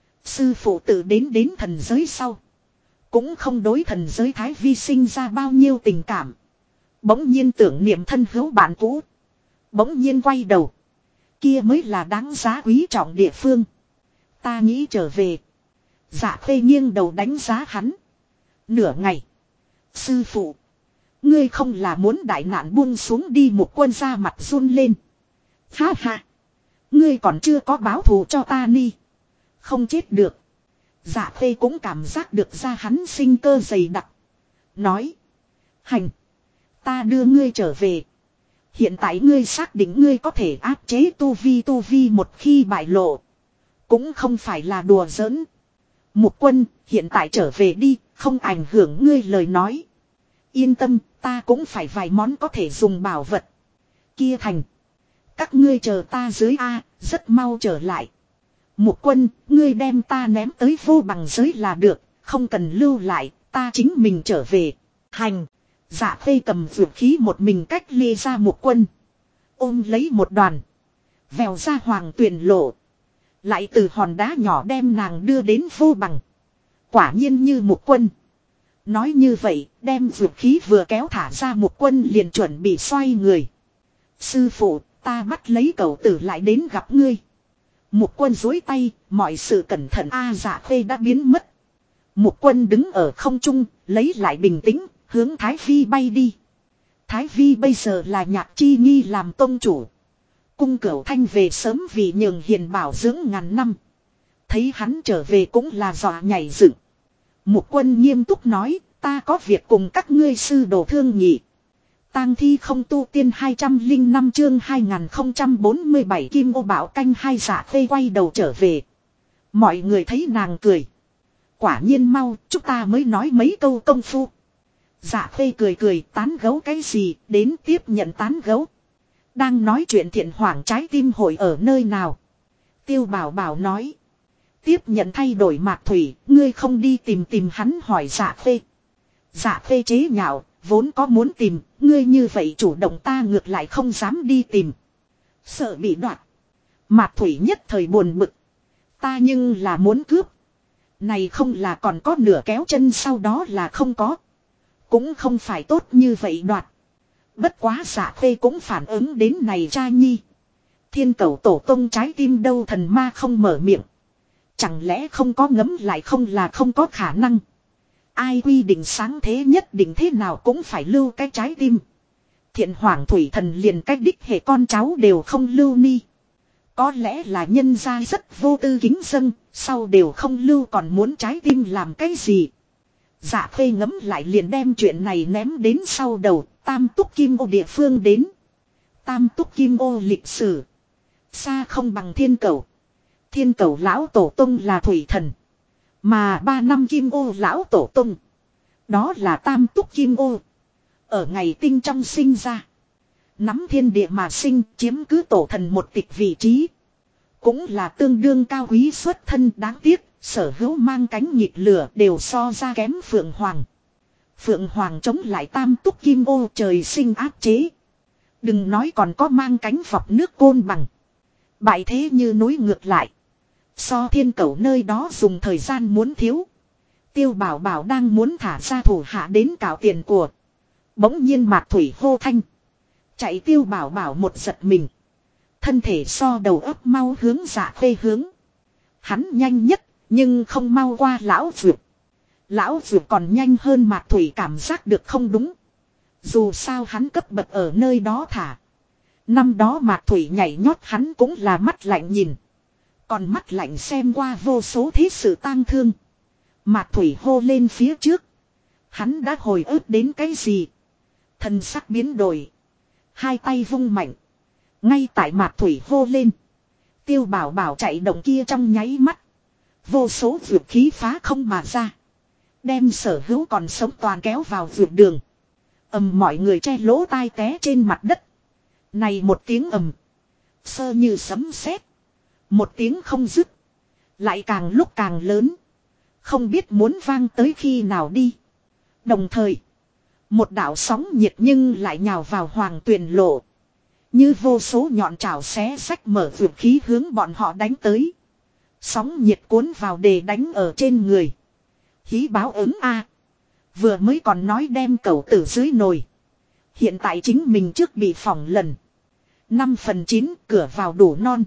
Sư phụ tự đến thần giới sau. Cũng không đối thần giới Thái Vi sinh ra bao nhiêu tình cảm. Bỗng nhiên tưởng niệm thân hữu bạn cũ. Bỗng nhiên quay đầu. Kia mới là đáng giá quý trọng địa phương. Ta nghĩ trở về. Dạ khê nghiêng đầu đánh giá hắn. Nửa ngày. Sư phụ. Ngươi không là muốn đại nạn buông xuống đi, một quân ra mặt run lên. Ha ha. Ngươi còn chưa có báo thù cho ta ni. Không chết được. Dạ khê cũng cảm giác được ra hắn sinh cơ dày đặc. Nói. Hành. Ta đưa ngươi trở về. Hiện tại ngươi xác định ngươi có thể áp chế tu vi một khi bại lộ. Cũng không phải là đùa giỡn. Mục quân, hiện tại trở về đi, không ảnh hưởng ngươi lời nói. Yên tâm, ta cũng phải vài món có thể dùng bảo vật. Kia thành. Các ngươi chờ ta dưới A, rất mau trở lại. Mục quân, ngươi đem ta ném tới vô bằng giới là được, không cần lưu lại, ta chính mình trở về. Hành. Dạ phê cầm vũ khí một mình cách ly ra Mục quân. Ôm lấy một đoàn. Vèo ra hoàng tuyển lộ. Lại từ hòn đá nhỏ đem nàng đưa đến vô bằng. Quả nhiên như Mục quân. Nói như vậy, đem vũ khí vừa kéo thả ra Mục quân liền chuẩn bị xoay người. Sư phụ, ta bắt lấy cậu tử lại đến gặp ngươi. Mục quân dối tay, mọi sự cẩn thận dạ phê đã biến mất. Mục quân đứng ở không trung, lấy lại bình tĩnh, hướng Thái Vi bay đi. Thái Vi bây giờ là Nhạc Chi Nghi làm tông chủ. Cung Cửu Thanh về sớm vì nhường hiền bảo dưỡng ngàn năm. Thấy hắn trở về cũng là dọa nhảy dựng. Mục quân nghiêm túc nói, ta có việc cùng các ngươi sư đồ thương nghị. Tang thi không tu tiên 205 chương 2047 Kim Ô Bảo canh hai. Dạ phê quay đầu trở về. Mọi người thấy nàng cười. Quả nhiên mau, chúng ta mới nói mấy câu công phu. Dạ phê cười tán gấu cái gì, đến tiếp nhận tán gấu. Đang nói chuyện Thiện Hoàng trái tim hội ở nơi nào. Tiêu Bảo Bảo nói. Tiếp nhận thay đổi Mạc Thủy, ngươi không đi tìm hắn hỏi dạ phê. Dạ phê chế nhạo, vốn có muốn tìm, ngươi như vậy chủ động ta ngược lại không dám đi tìm. Sợ bị đoạt. Mạc Thủy nhất thời buồn bực. Ta nhưng là muốn cướp. Này không là còn có nửa kéo chân sau đó là không có. Cũng không phải tốt như vậy đoạt. Bất quá dạ phê cũng phản ứng đến này cha nhi. Thiên Cẩu tổ tông trái tim đâu thần ma không mở miệng. Chẳng lẽ không có ngấm lại không là không có khả năng. Ai quy định sáng thế nhất định thế nào cũng phải lưu cái trái tim. Thiện Hoàng Thủy Thần liền cách đích hệ con cháu đều không lưu ni. Có lẽ là nhân gia rất vô tư kính dân, sau đều không lưu còn muốn trái tim làm cái gì. Dạ phê ngấm lại liền đem chuyện này ném đến sau đầu, Tam Túc Kim Ô địa phương đến. Tam Túc Kim Ô lịch sử. Xa không bằng Thiên Cẩu. Thiên Cẩu lão tổ tông là Thủy Thần. Mà 3 năm Kim Ô lão tổ tông. Đó là Tam Túc Kim Ô. Ở ngày tinh trong sinh ra. Nắm thiên địa mà sinh chiếm cứ tổ thần một tịch vị trí. Cũng là tương đương cao quý xuất thân đáng tiếc. Sở hữu mang cánh nhịp lửa đều so ra kém Phượng Hoàng. Phượng Hoàng chống lại Tam Túc Kim Ô trời sinh áp chế. Đừng nói còn có mang cánh vọc nước côn bằng. Bại thế như núi ngược lại. So Thiên Cẩu nơi đó dùng thời gian muốn thiếu. Tiêu Bảo Bảo đang muốn thả ra thủ hạ đến cạo tiền của. Bỗng nhiên Mạc Thủy hô thanh. Chạy Tiêu Bảo Bảo một giật mình. Thân thể so đầu ấp mau hướng dạ phê hướng. Hắn nhanh nhất. Nhưng không mau qua lão vượt. Lão vượt còn nhanh hơn Mạc Thủy cảm giác được không đúng. Dù sao hắn cấp bậc ở nơi đó thả. Năm đó Mạc Thủy nhảy nhót hắn cũng là mắt lạnh nhìn. Còn mắt lạnh xem qua vô số thế sự tang thương. Mạc Thủy hô lên phía trước. Hắn đã hồi ức đến cái gì. Thân sắc biến đổi. Hai tay vung mạnh. Ngay tại Mạc Thủy hô lên. Tiêu Bảo Bảo chạy động kia trong nháy mắt. Vô số vượt khí phá không mà ra. Đem sở hữu còn sống toàn kéo vào vượt đường. Mọi người che lỗ tai té trên mặt đất. Này một tiếng sơ như sấm sét. Một tiếng không dứt. Lại càng lúc càng lớn. Không biết muốn vang tới khi nào đi. Đồng thời. Một đạo sóng nhiệt nhưng lại nhào vào hoàng tuyền lộ. Như vô số nhọn trảo xé sách mở vượt khí hướng bọn họ đánh tới. Sóng nhiệt cuốn vào để đánh ở trên người. Hí báo ứng a. Vừa mới còn nói đem cẩu tử dưới nồi. Hiện tại chính mình trước bị phỏng lần. 5/9 cửa vào đủ non.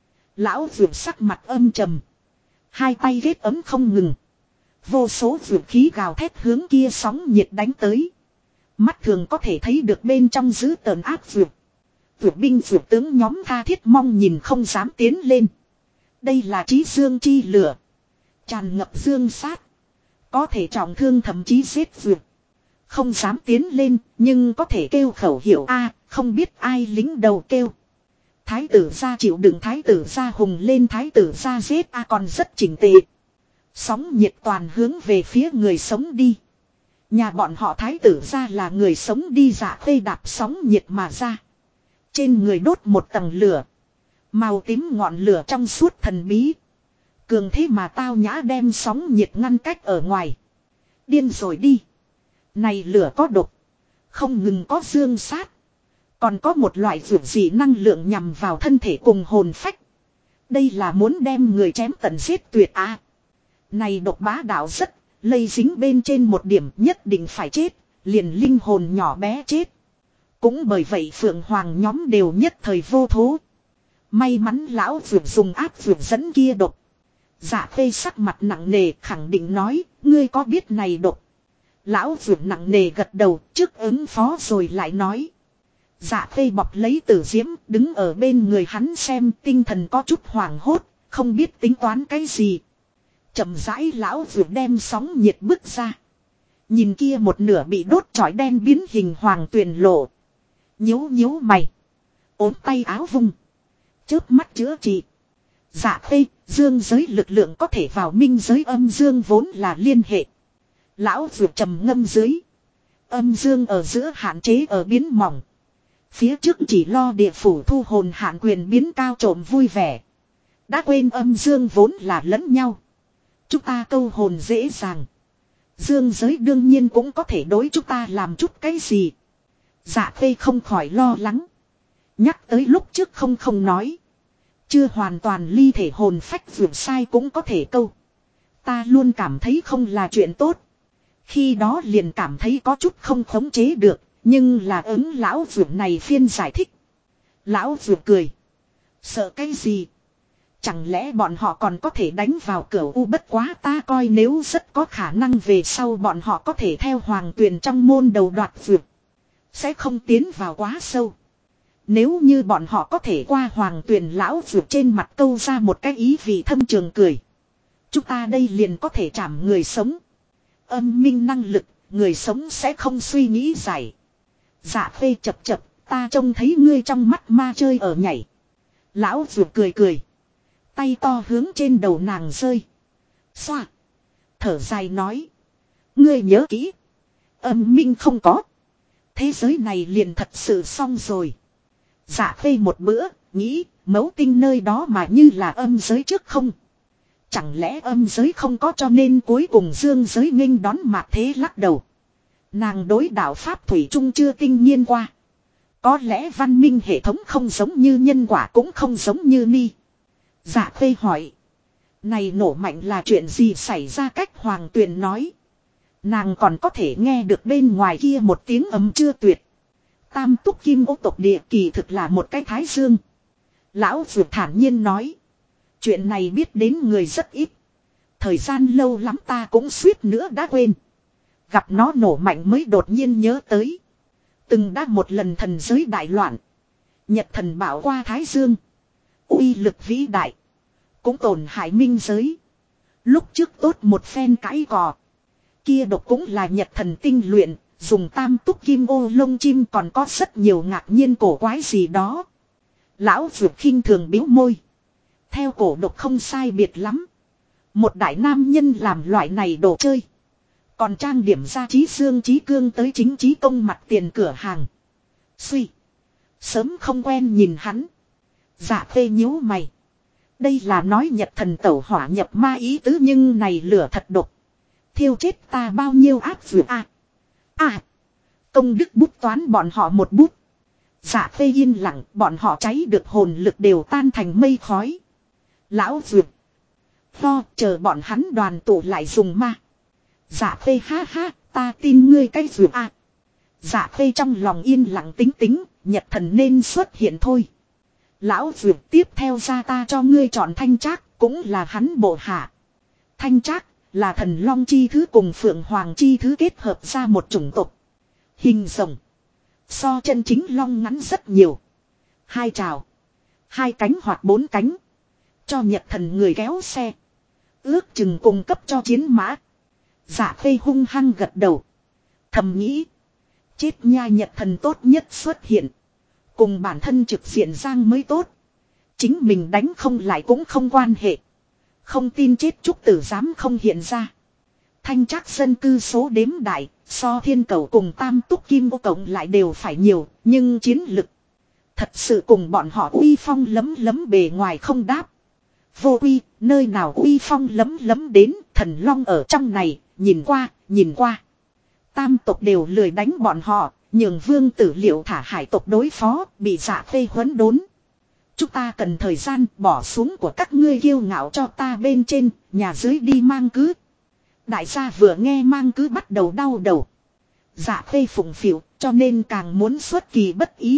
Lão vượt sắc mặt âm trầm. Hai tay ghét ấm không ngừng. Vô số vượt khí gào thét hướng kia sóng nhiệt đánh tới. Mắt thường có thể thấy được bên trong dữ tợn áp vượt. Vượt binh vượt tướng nhóm tha thiết mong nhìn không dám tiến lên. Đây là chí dương chi lửa. Tràn ngập dương sát. Có thể trọng thương thậm chí giết vượt. Không dám tiến lên nhưng có thể kêu khẩu hiệu A, không biết ai lính đầu kêu. Thái tử gia chịu đựng thái tử gia hùng lên thái tử gia giết A còn rất chỉnh tề. Sóng nhiệt toàn hướng về phía người sống đi. Nhà bọn họ thái tử gia là người sống đi dạ khê đạp sóng nhiệt mà ra. Trên người đốt một tầng lửa. Màu tím ngọn lửa trong suốt thần bí. Cường thế mà tao nhã đem sóng nhiệt ngăn cách ở ngoài. Điên rồi đi. Này lửa có độc. Không ngừng có dương sát. Còn có một loại dược dị năng lượng nhằm vào thân thể cùng hồn phách. Đây là muốn đem người chém tận giết tuyệt á. Này độc bá đạo rất. Lây dính bên trên một điểm nhất định phải chết. Liền linh hồn nhỏ bé chết. Cũng bởi vậy phượng hoàng nhóm đều nhất thời vô thố. May mắn lão vượt dùng áp vượt dẫn kia độc. Dạ phê sắc mặt nặng nề khẳng định nói. Ngươi có biết này độc. Lão vượt nặng nề gật đầu trước ứng phó rồi lại nói. Dạ phê bọc lấy tử diễm đứng ở bên người hắn xem tinh thần có chút hoảng hốt. Không biết tính toán cái gì. Chậm rãi lão vượt đem sóng nhiệt bức ra. Nhìn kia một nửa bị đốt chói đen biến hình hoàng tuyền lộ. Nhíu nhíu mày. Ốm tay áo vung. Chớp mắt chữa trị. Dạ phê, dương giới lực lượng có thể vào minh giới âm dương vốn là liên hệ. Lão vượt trầm ngâm dưới. Âm dương ở giữa hạn chế ở biến mỏng. Phía trước chỉ lo địa phủ thu hồn hạn quyền biến cao trộm vui vẻ. Đã quên âm dương vốn là lẫn nhau. Chúng ta câu hồn dễ dàng. Dương giới đương nhiên cũng có thể đối chúng ta làm chút cái gì. Dạ phê không khỏi lo lắng. Nhắc tới lúc trước không nói. Chưa hoàn toàn ly thể hồn phách vượt sai cũng có thể câu. Ta luôn cảm thấy không là chuyện tốt. Khi đó liền cảm thấy có chút không khống chế được. Nhưng là ứng lão vượt này phiên giải thích. Lão vượt cười. Sợ cái gì? Chẳng lẽ bọn họ còn có thể đánh vào cửa u bất quá ta coi nếu rất có khả năng về sau bọn họ có thể theo hoàng tuyền trong môn đầu đoạt vượt. Sẽ không tiến vào quá sâu. Nếu như bọn họ có thể qua hoàng tuyền lão vượt trên mặt câu ra một cái ý vị thâm trường cười. Chúng ta đây liền có thể chạm người sống. Âm minh năng lực, người sống sẽ không suy nghĩ giải. Dạ phê chập chập, ta trông thấy ngươi trong mắt ma chơi ở nhảy. Lão vượt cười cười. Tay to hướng trên đầu nàng rơi. Xoa. Thở dài nói. Ngươi nhớ kỹ. Âm minh không có. Thế giới này liền thật sự xong rồi. Dạ phê một bữa, nghĩ, mấu tinh nơi đó mà như là âm giới trước không. Chẳng lẽ âm giới không có cho nên cuối cùng dương giới nghênh đón mạt thế lắc đầu. Nàng đối đạo Pháp Thủy Trung chưa tinh nhiên qua. Có lẽ văn minh hệ thống không giống như nhân quả cũng không giống như ni. Dạ phê hỏi. Này nổ mạnh là chuyện gì xảy ra cách hoàng tuyền nói. Nàng còn có thể nghe được bên ngoài kia một tiếng ấm chưa tuyệt. Tam túc kim ô tộc địa kỳ thực là một cái thái dương. Lão vượt thản nhiên nói. Chuyện này biết đến người rất ít. Thời gian lâu lắm ta cũng suýt nữa đã quên. Gặp nó nổ mạnh mới đột nhiên nhớ tới. Từng đã một lần thần giới đại loạn. Nhật thần bảo qua thái dương. Uy lực vĩ đại. Cũng tổn hại minh giới. Lúc trước tốt một phen cãi cò. Kia độc cũng là nhật thần tinh luyện. Dùng tam túc kim ô lông chim còn có rất nhiều ngạc nhiên cổ quái gì đó. Lão vượt khinh thường biếu môi. Theo cổ độc không sai biệt lắm. Một đại nam nhân làm loại này đồ chơi. Còn trang điểm ra trí xương trí cương tới chính trí công mặt tiền cửa hàng. Suy. Sớm không quen nhìn hắn. Dạ phê nhíu mày. Đây là nói nhật thần tẩu hỏa nhập ma ý tứ nhưng này lửa thật độc. Thiêu chết ta bao nhiêu ác vượt à. À. Công đức bút toán bọn họ một bút. Dạ phê yên lặng bọn họ cháy được hồn lực đều tan thành mây khói. Lão vượt. Lo chờ bọn hắn đoàn tụ lại dùng ma. Dạ phê ha ha ta tin ngươi cái vượt à. Dạ Khê trong lòng yên lặng tính tính, Nhật thần nên xuất hiện thôi. Lão Dược tiếp theo ra ta cho ngươi chọn Thanh Trác, cũng là hắn bộ hạ. Thanh Trác là thần long chi thứ cùng phượng hoàng chi thứ kết hợp ra một chủng tộc. Hình rồng. So chân chính long ngắn rất nhiều. Hai trào. Hai cánh hoặc bốn cánh. Cho Nhật thần người kéo xe. Ước chừng cung cấp cho chiến mã. Dạ Khê hung hăng gật đầu. Thầm nghĩ. Chết nha, Nhật thần tốt nhất xuất hiện. Cùng bản thân trực diện giang mới tốt. Chính mình đánh không lại cũng không quan hệ. Không tin chết Trúc Tử dám không hiện ra. Thanh Trác dân cư số đếm đại. So Thiên Cầu cùng Tam Túc Kim Ô cộng lại đều phải nhiều. Nhưng chiến lực thật sự cùng bọn họ uy phong lấm lấm bề ngoài không đáp. Vô uy, nơi nào uy phong lấm lấm đến, thần long ở trong này, nhìn qua, nhìn qua. Tam tộc đều lười đánh bọn họ, nhường vương tử Liệu thả hải tộc đối phó, bị Dạ Khê huấn đốn. Chúng ta cần thời gian bỏ xuống của các ngươi kiêu ngạo cho ta bên trên, nhà dưới đi mang cứ. Đại gia vừa nghe mang cứ bắt đầu đau đầu. Dạ Khê phụng phịu, cho nên càng muốn xuất kỳ bất ý.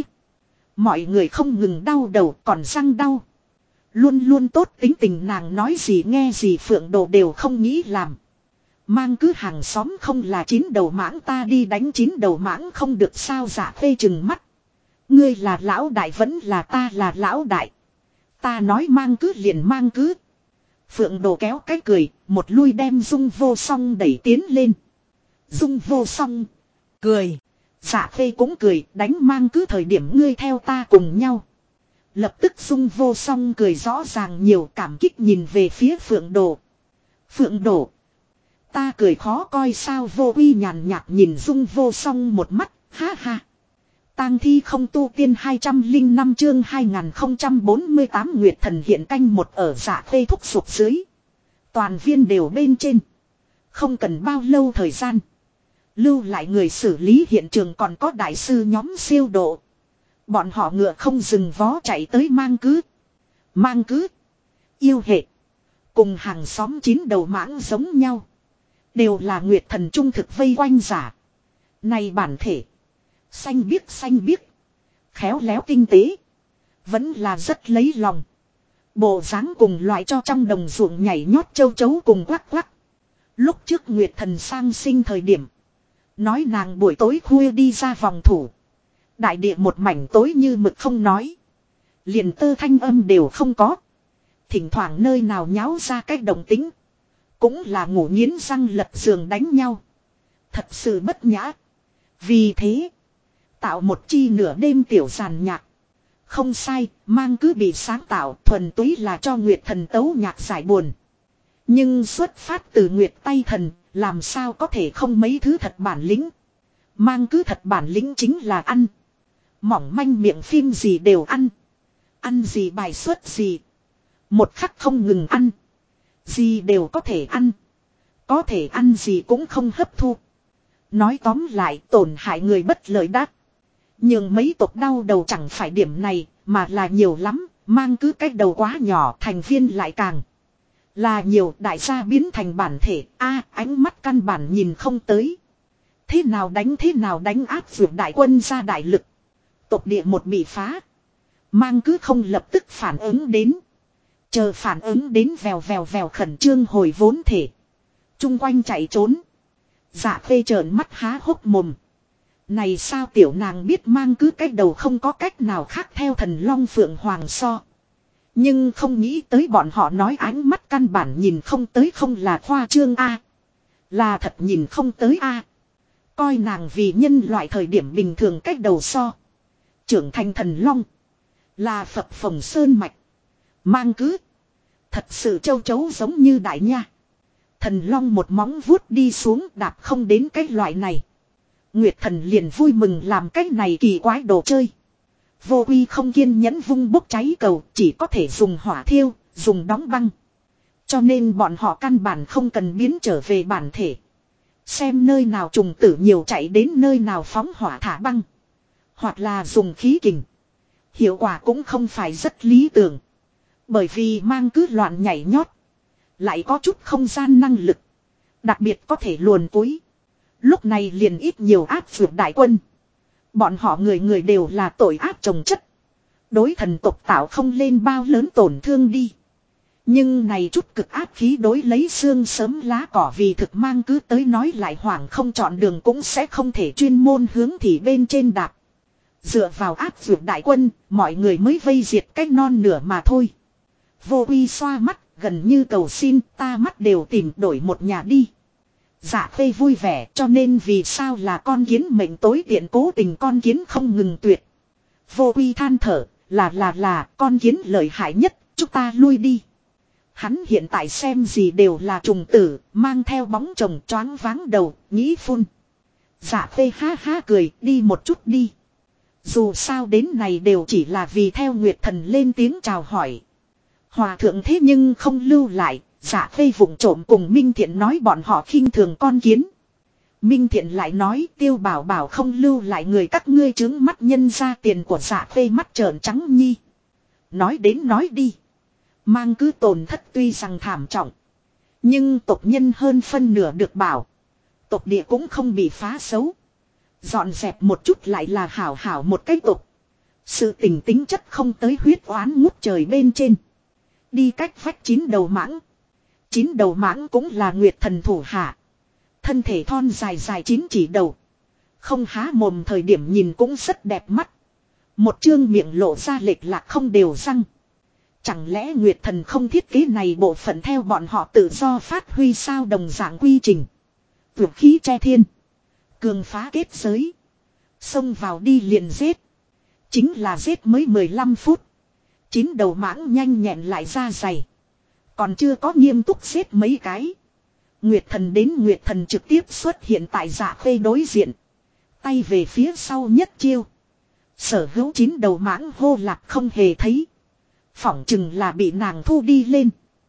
Mọi người không ngừng đau đầu còn răng đau. Luôn luôn tốt tính tình nàng nói gì nghe gì Phượng Đồ đều không nghĩ làm. Mang cứ hàng xóm không là 9 đầu mãng, ta đi đánh 9 đầu mãng không được sao? Dạ Khê chừng mắt. Ngươi là lão đại vẫn là ta là lão đại. Ta nói mang cứ liền mang cứ. Phượng Đồ kéo cái cười, một lui đem Dung Vô Song đẩy tiến lên. Dung Vô Song cười. Dạ Khê cũng cười, đánh mang cứ thời điểm ngươi theo ta cùng nhau. Lập tức Dung Vô Song cười rõ ràng nhiều, cảm kích nhìn về phía Phượng Đồ. Phượng Đồ, ta cười khó coi sao? Vô Uy nhàn nhạt nhìn Dung Vô Song một mắt, ha ha. Tang thi không tu tiên 205 chương 2048 Nguyệt Thần hiện canh một ở Dạ Khê thúc giục dưới. Toàn viên đều bên trên. Không cần bao lâu thời gian. Lưu lại người xử lý hiện trường còn có đại sư nhóm siêu độ. Bọn họ ngựa không dừng vó chạy tới mang cứ. Mang cứ. Yêu hệ. Cùng hàng xóm 9 đầu mãng giống nhau. Đều là Nguyệt Thần trung thực vây quanh giả. Này bản thể. Xanh biếc. Khéo léo tinh tế. Vẫn là rất lấy lòng. Bộ dáng cùng loại cho trong đồng ruộng nhảy nhót châu chấu cùng quắc quắc. Lúc trước Nguyệt Thần sang sinh thời điểm. Nói nàng buổi tối khuya đi ra vòng thủ. Đại địa một mảnh tối như mực không nói. Liền tơ thanh âm đều không có. Thỉnh thoảng nơi nào nháo ra cách động tính. Cũng là ngủ nghiến răng lật giường đánh nhau. Thật sự bất nhã. Vì thế. Tạo một chi nửa đêm tiểu giàn nhạc. Không sai, mang cứ bị sáng tạo thuần túy là cho Nguyệt Thần tấu nhạc giải buồn. Nhưng xuất phát từ Nguyệt tay thần, làm sao có thể không mấy thứ thật bản lĩnh. Mang cứ thật bản lĩnh chính là ăn. Mỏng manh miệng phim gì đều ăn. Ăn gì bài xuất gì. Một khắc không ngừng ăn. Gì đều có thể ăn. Có thể ăn gì cũng không hấp thu. Nói tóm lại tổn hại người bất lợi đắc. Nhưng mấy tộc đau đầu chẳng phải điểm này, mà là nhiều lắm, mang cứ cách đầu quá nhỏ thành viên lại càng. Là nhiều đại gia biến thành bản thể, ánh mắt căn bản nhìn không tới. Thế nào đánh áp vượt đại quân ra đại lực. Tộc địa một bị phá. Mang cứ không lập tức phản ứng đến. Chờ phản ứng đến vèo khẩn trương hồi vốn thể. Trung quanh chạy trốn. Dạ Khê trợn mắt há hốc mồm. Này sao tiểu nàng biết mang cứ cách đầu không có cách nào khác theo thần long phượng hoàng so. Nhưng không nghĩ tới bọn họ nói ánh mắt căn bản nhìn không tới không là khoa trương a, là thật nhìn không tới a. Coi nàng vì nhân loại thời điểm bình thường cách đầu so. Trưởng thành thần long. Là phập phồng sơn mạch. Mang cứ. Thật sự châu chấu giống như đại nha. Thần long một móng vuốt đi xuống đạp không đến cái loại này. Nguyệt Thần liền vui mừng làm cách này kỳ quái đồ chơi. Vô Uy không kiên nhẫn vung bốc cháy cầu, chỉ có thể dùng hỏa thiêu, dùng đóng băng. Cho nên bọn họ căn bản không cần biến trở về bản thể. Xem nơi nào trùng tử nhiều chạy đến nơi nào phóng hỏa thả băng. Hoặc là dùng khí kình. Hiệu quả cũng không phải rất lý tưởng. Bởi vì mang cứ loạn nhảy nhót. Lại có chút không gian năng lực. Đặc biệt có thể luồn cúi. Lúc này liền ít nhiều áp vượt đại quân. Bọn họ người người đều là tội ác chồng chất. Đối thần tộc tạo không lên bao lớn tổn thương đi. Nhưng này chút cực áp khí đối lấy xương sớm lá cỏ vì thực mang cứ tới nói lại hoảng không chọn đường cũng sẽ không thể chuyên môn hướng thì bên trên đạp. Dựa vào áp dược đại quân, mọi người mới vây diệt cách non nửa mà thôi. Vô uy xoa mắt, gần như cầu xin ta mắt đều tìm đổi một nhà đi. Dạ khê vui vẻ cho nên vì sao là con kiến mệnh tối tiện cố tình con kiến không ngừng tuyệt. Vô uy than thở, là con kiến lợi hại nhất, chúng ta lui đi. Hắn hiện tại xem gì đều là trùng tử, mang theo bóng chồng choáng váng đầu, nghĩ phun. Dạ khê ha ha cười, đi một chút đi. Dù sao đến này đều chỉ là vì theo Nguyệt Thần lên tiếng chào hỏi. Hòa thượng thế nhưng không lưu lại, dạ khê vụng trộm cùng Minh Thiện nói bọn họ khinh thường con kiến. Minh Thiện lại nói Tiêu Bảo Bảo không lưu lại người các ngươi trướng mắt nhân ra tiền của dạ khê mắt trợn trắng nhi. Nói đến nói đi. Mang cứ tổn thất tuy rằng thảm trọng. Nhưng tộc nhân hơn phân nửa được bảo. Tộc địa cũng không bị phá xấu. Dọn dẹp một chút lại là hảo hảo một cái tộc. Sự tình tính chất không tới huyết oán ngút trời bên trên. Đi cách vách 9 đầu mãng. 9 đầu mãng cũng là Nguyệt Thần thủ hạ. Thân thể thon dài dài 9 chỉ đầu. Không há mồm thời điểm nhìn cũng rất đẹp mắt. Một chương miệng lộ ra lệch lạc không đều răng. Chẳng lẽ Nguyệt Thần không thiết kế này bộ phận theo bọn họ tự do phát huy sao đồng dạng quy trình. Vượt khí che thiên. Cường phá kết giới. Xông vào đi liền giết. Chính là giết mới 15 phút. 9 đầu mãng nhanh nhẹn lại ra dày. Còn chưa có nghiêm túc giết mấy cái. Nguyệt Thần đến Nguyệt Thần trực tiếp xuất hiện tại Dạ khê đối diện. Tay về phía sau nhất chiêu. Sở hữu 9 đầu mãng hô lạc không hề thấy. Phỏng chừng là bị nàng thu đi lên.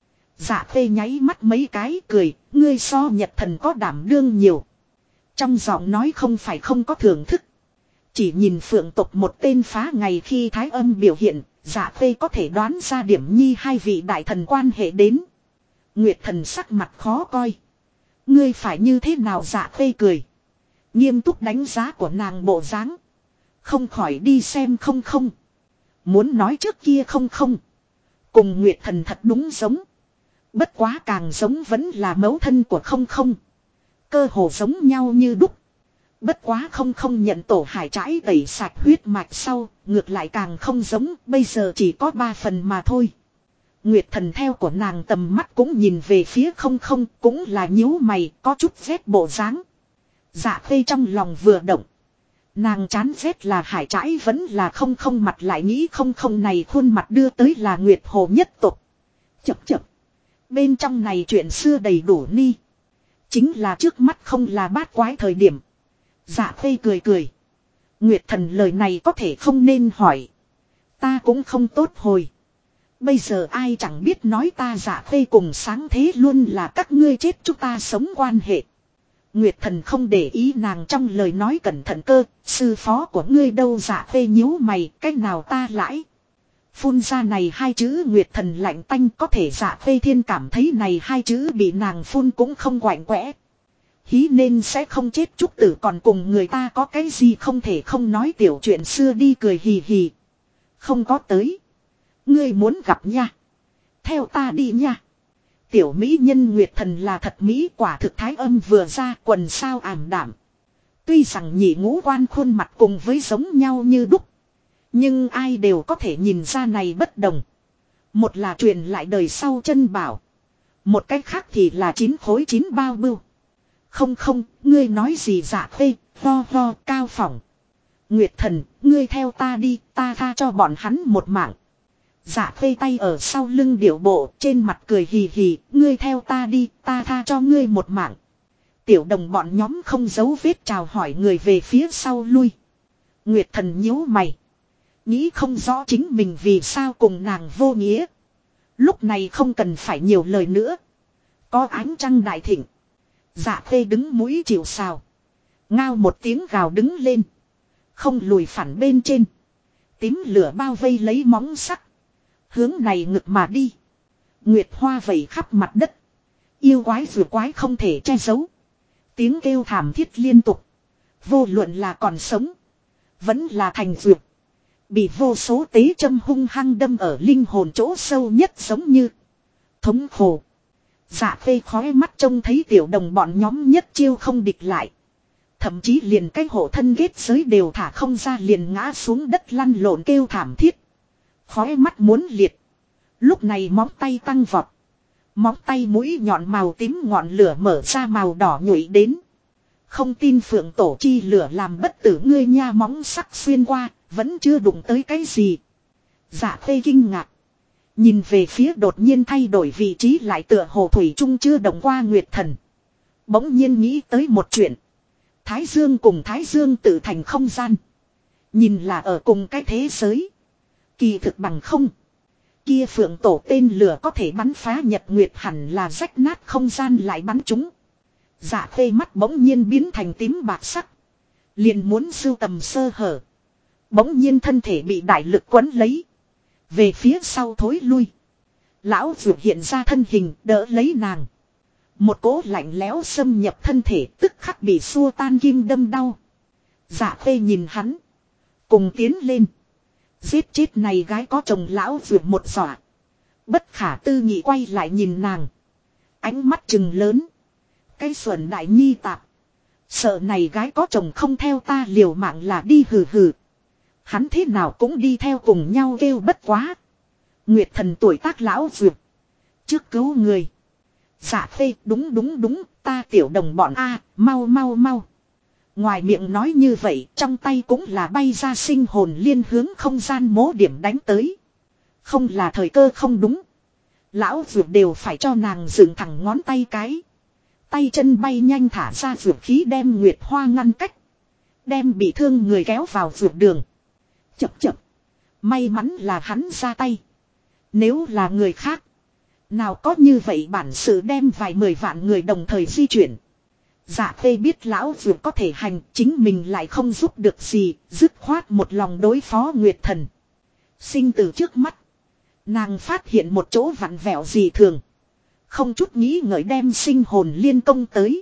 Dạ khê nháy mắt mấy cái cười. Ngươi so Nhật Thần có đảm đương nhiều. Trong giọng nói không phải không có thưởng thức. Chỉ nhìn phượng tộc một tên phá ngày khi thái âm biểu hiện. Dạ khê có thể đoán ra điểm nhi hai vị đại thần quan hệ đến. Nguyệt Thần sắc mặt khó coi. Ngươi phải như thế nào dạ khê cười. Nghiêm túc đánh giá của nàng bộ dáng. Không khỏi đi xem không không. Muốn nói trước kia không không. Cùng Nguyệt Thần thật đúng giống. Bất quá càng giống vẫn là mẫu thân của không không. Cơ hồ giống nhau như đúc. Bất quá không không nhận tổ hải trãi tẩy sạch huyết mạch sau. Ngược lại càng không giống. Bây giờ chỉ có 3 phần mà thôi. Nguyệt Thần theo của nàng tầm mắt cũng nhìn về phía không không. Cũng là nhíu mày có chút rét bộ dáng. Dạ khê trong lòng vừa động. Nàng chán ghét là hải trãi vẫn là không không mặt lại nghĩ không không này khuôn mặt đưa tới là Nguyệt Hồ nhất tục. Chập chập. Bên trong này chuyện xưa đầy đủ ni. Chính là trước mắt không là bát quái thời điểm. Dạ khê cười cười. Nguyệt Thần lời này có thể không nên hỏi. Ta cũng không tốt hồi. Bây giờ ai chẳng biết nói ta dạ khê cùng sáng thế luôn là các ngươi chết chúng ta sống quan hệ. Nguyệt Thần không để ý nàng trong lời nói cẩn thận cơ, sư phó của ngươi đâu dạ khê nhíu mày, cách nào ta lãi. Phun ra này hai chữ Nguyệt Thần lạnh tanh có thể dạ khê thiên cảm thấy này hai chữ bị nàng phun cũng không quạnh quẽ. Hí nên sẽ không chết trúc tử còn cùng người ta có cái gì không thể không nói tiểu chuyện xưa đi cười hì hì. Không có tới. Ngươi muốn gặp nha. Theo ta đi nha. Tiểu mỹ nhân Nguyệt Thần là thật mỹ quả thực thái âm vừa ra quần sao ảm đạm. Tuy rằng nhị ngũ quan khuôn mặt cùng với giống nhau như đúc. Nhưng ai đều có thể nhìn ra này bất đồng. Một là truyền lại đời sau chân bảo. Một cách khác thì là 9 khối 9 bao bưu. Không không, ngươi nói gì dạ khê, ho cao phỏng. Nguyệt Thần, ngươi theo ta đi, ta tha cho bọn hắn một mạng. Dạ khê tay ở sau lưng điệu bộ, trên mặt cười hì hì, ngươi theo ta đi, ta tha cho ngươi một mạng. Tiểu đồng bọn nhóm không giấu vết chào hỏi người về phía sau lui. Nguyệt Thần nhíu mày. Nghĩ không rõ chính mình vì sao cùng nàng vô nghĩa. Lúc này không cần phải nhiều lời nữa. Có ánh trăng đại thịnh. Dạ khê đứng mũi chịu sào. Ngao một tiếng gào đứng lên. Không lùi phản bên trên. Tím lửa bao vây lấy móng sắc. Hướng này ngực mà đi. Nguyệt hoa vẩy khắp mặt đất. Yêu quái vừa quái không thể che giấu. Tiếng kêu thảm thiết liên tục. Vô luận là còn sống. Vẫn là thành dược. Bị vô số tế châm hung hăng đâm ở linh hồn chỗ sâu nhất giống như. Thống khổ. Dạ Khê khói mắt trông thấy tiểu đồng bọn nhóm nhất chiêu không địch lại. Thậm chí liền cái hộ thân kết giới đều thả không ra liền ngã xuống đất lăn lộn kêu thảm thiết. Khói mắt muốn liệt. Lúc này móng tay tăng vọt. Móng tay mũi nhọn màu tím ngọn lửa mở ra màu đỏ nhụy đến. Không tin phượng tổ chi lửa làm bất tử ngươi nha, móng sắc xuyên qua, vẫn chưa đụng tới cái gì. Dạ Khê kinh ngạc. Nhìn về phía đột nhiên thay đổi vị trí lại tựa hồ thủy trung chưa động qua Nguyệt Thần. Bỗng nhiên nghĩ tới một chuyện. Thái Dương cùng Thái Dương tự thành không gian. Nhìn là ở cùng cái thế giới. Kỳ thực bằng không. Kia phượng tổ tên lửa có thể bắn phá nhật nguyệt hẳn là rách nát không gian lại bắn chúng. Dạ Khê mắt bỗng nhiên biến thành tím bạc sắc. Liền muốn sưu tầm sơ hở. Bỗng nhiên thân thể bị đại lực quấn lấy. Về phía sau thối lui. Lão Dược hiện ra thân hình đỡ lấy nàng. Một cỗ lạnh lẽo xâm nhập thân thể tức khắc bị xua tan kim đâm đau. Dạ Khê nhìn hắn. Cùng tiến lên. Giết chết này gái có chồng lão Dược một dọa. Bất khả tư nghị quay lại nhìn nàng. Ánh mắt trừng lớn. Cái xuẩn đại nhi tạp. Sợ này gái có chồng không theo ta liều mạng là đi hừ hừ. Hắn thế nào cũng đi theo cùng nhau kêu bất quá. Nguyệt Thần tuổi tác lão Dược. Trước cứu người. Dạ Khê đúng ta tiểu đồng bọn a mau. Ngoài miệng nói như vậy trong tay cũng là bay ra sinh hồn liên hướng không gian mố điểm đánh tới. Không là thời cơ không đúng. Lão Dược đều phải cho nàng dựng thẳng ngón tay cái. Tay chân bay nhanh thả ra dược khí đem Nguyệt Hoa ngăn cách. Đem bị thương người kéo vào dược đường. Chập. May mắn là hắn ra tay. Nếu là người khác. Nào có như vậy bản sự đem vài 10 vạn người đồng thời di chuyển. Dạ Khê biết lão Dược có thể hành, chính mình lại không giúp được gì, dứt khoát một lòng đối phó Nguyệt Thần. Sinh từ trước mắt. Nàng phát hiện một chỗ vặn vẹo gì thường. Không chút nghĩ ngợi đem sinh hồn liên công tới.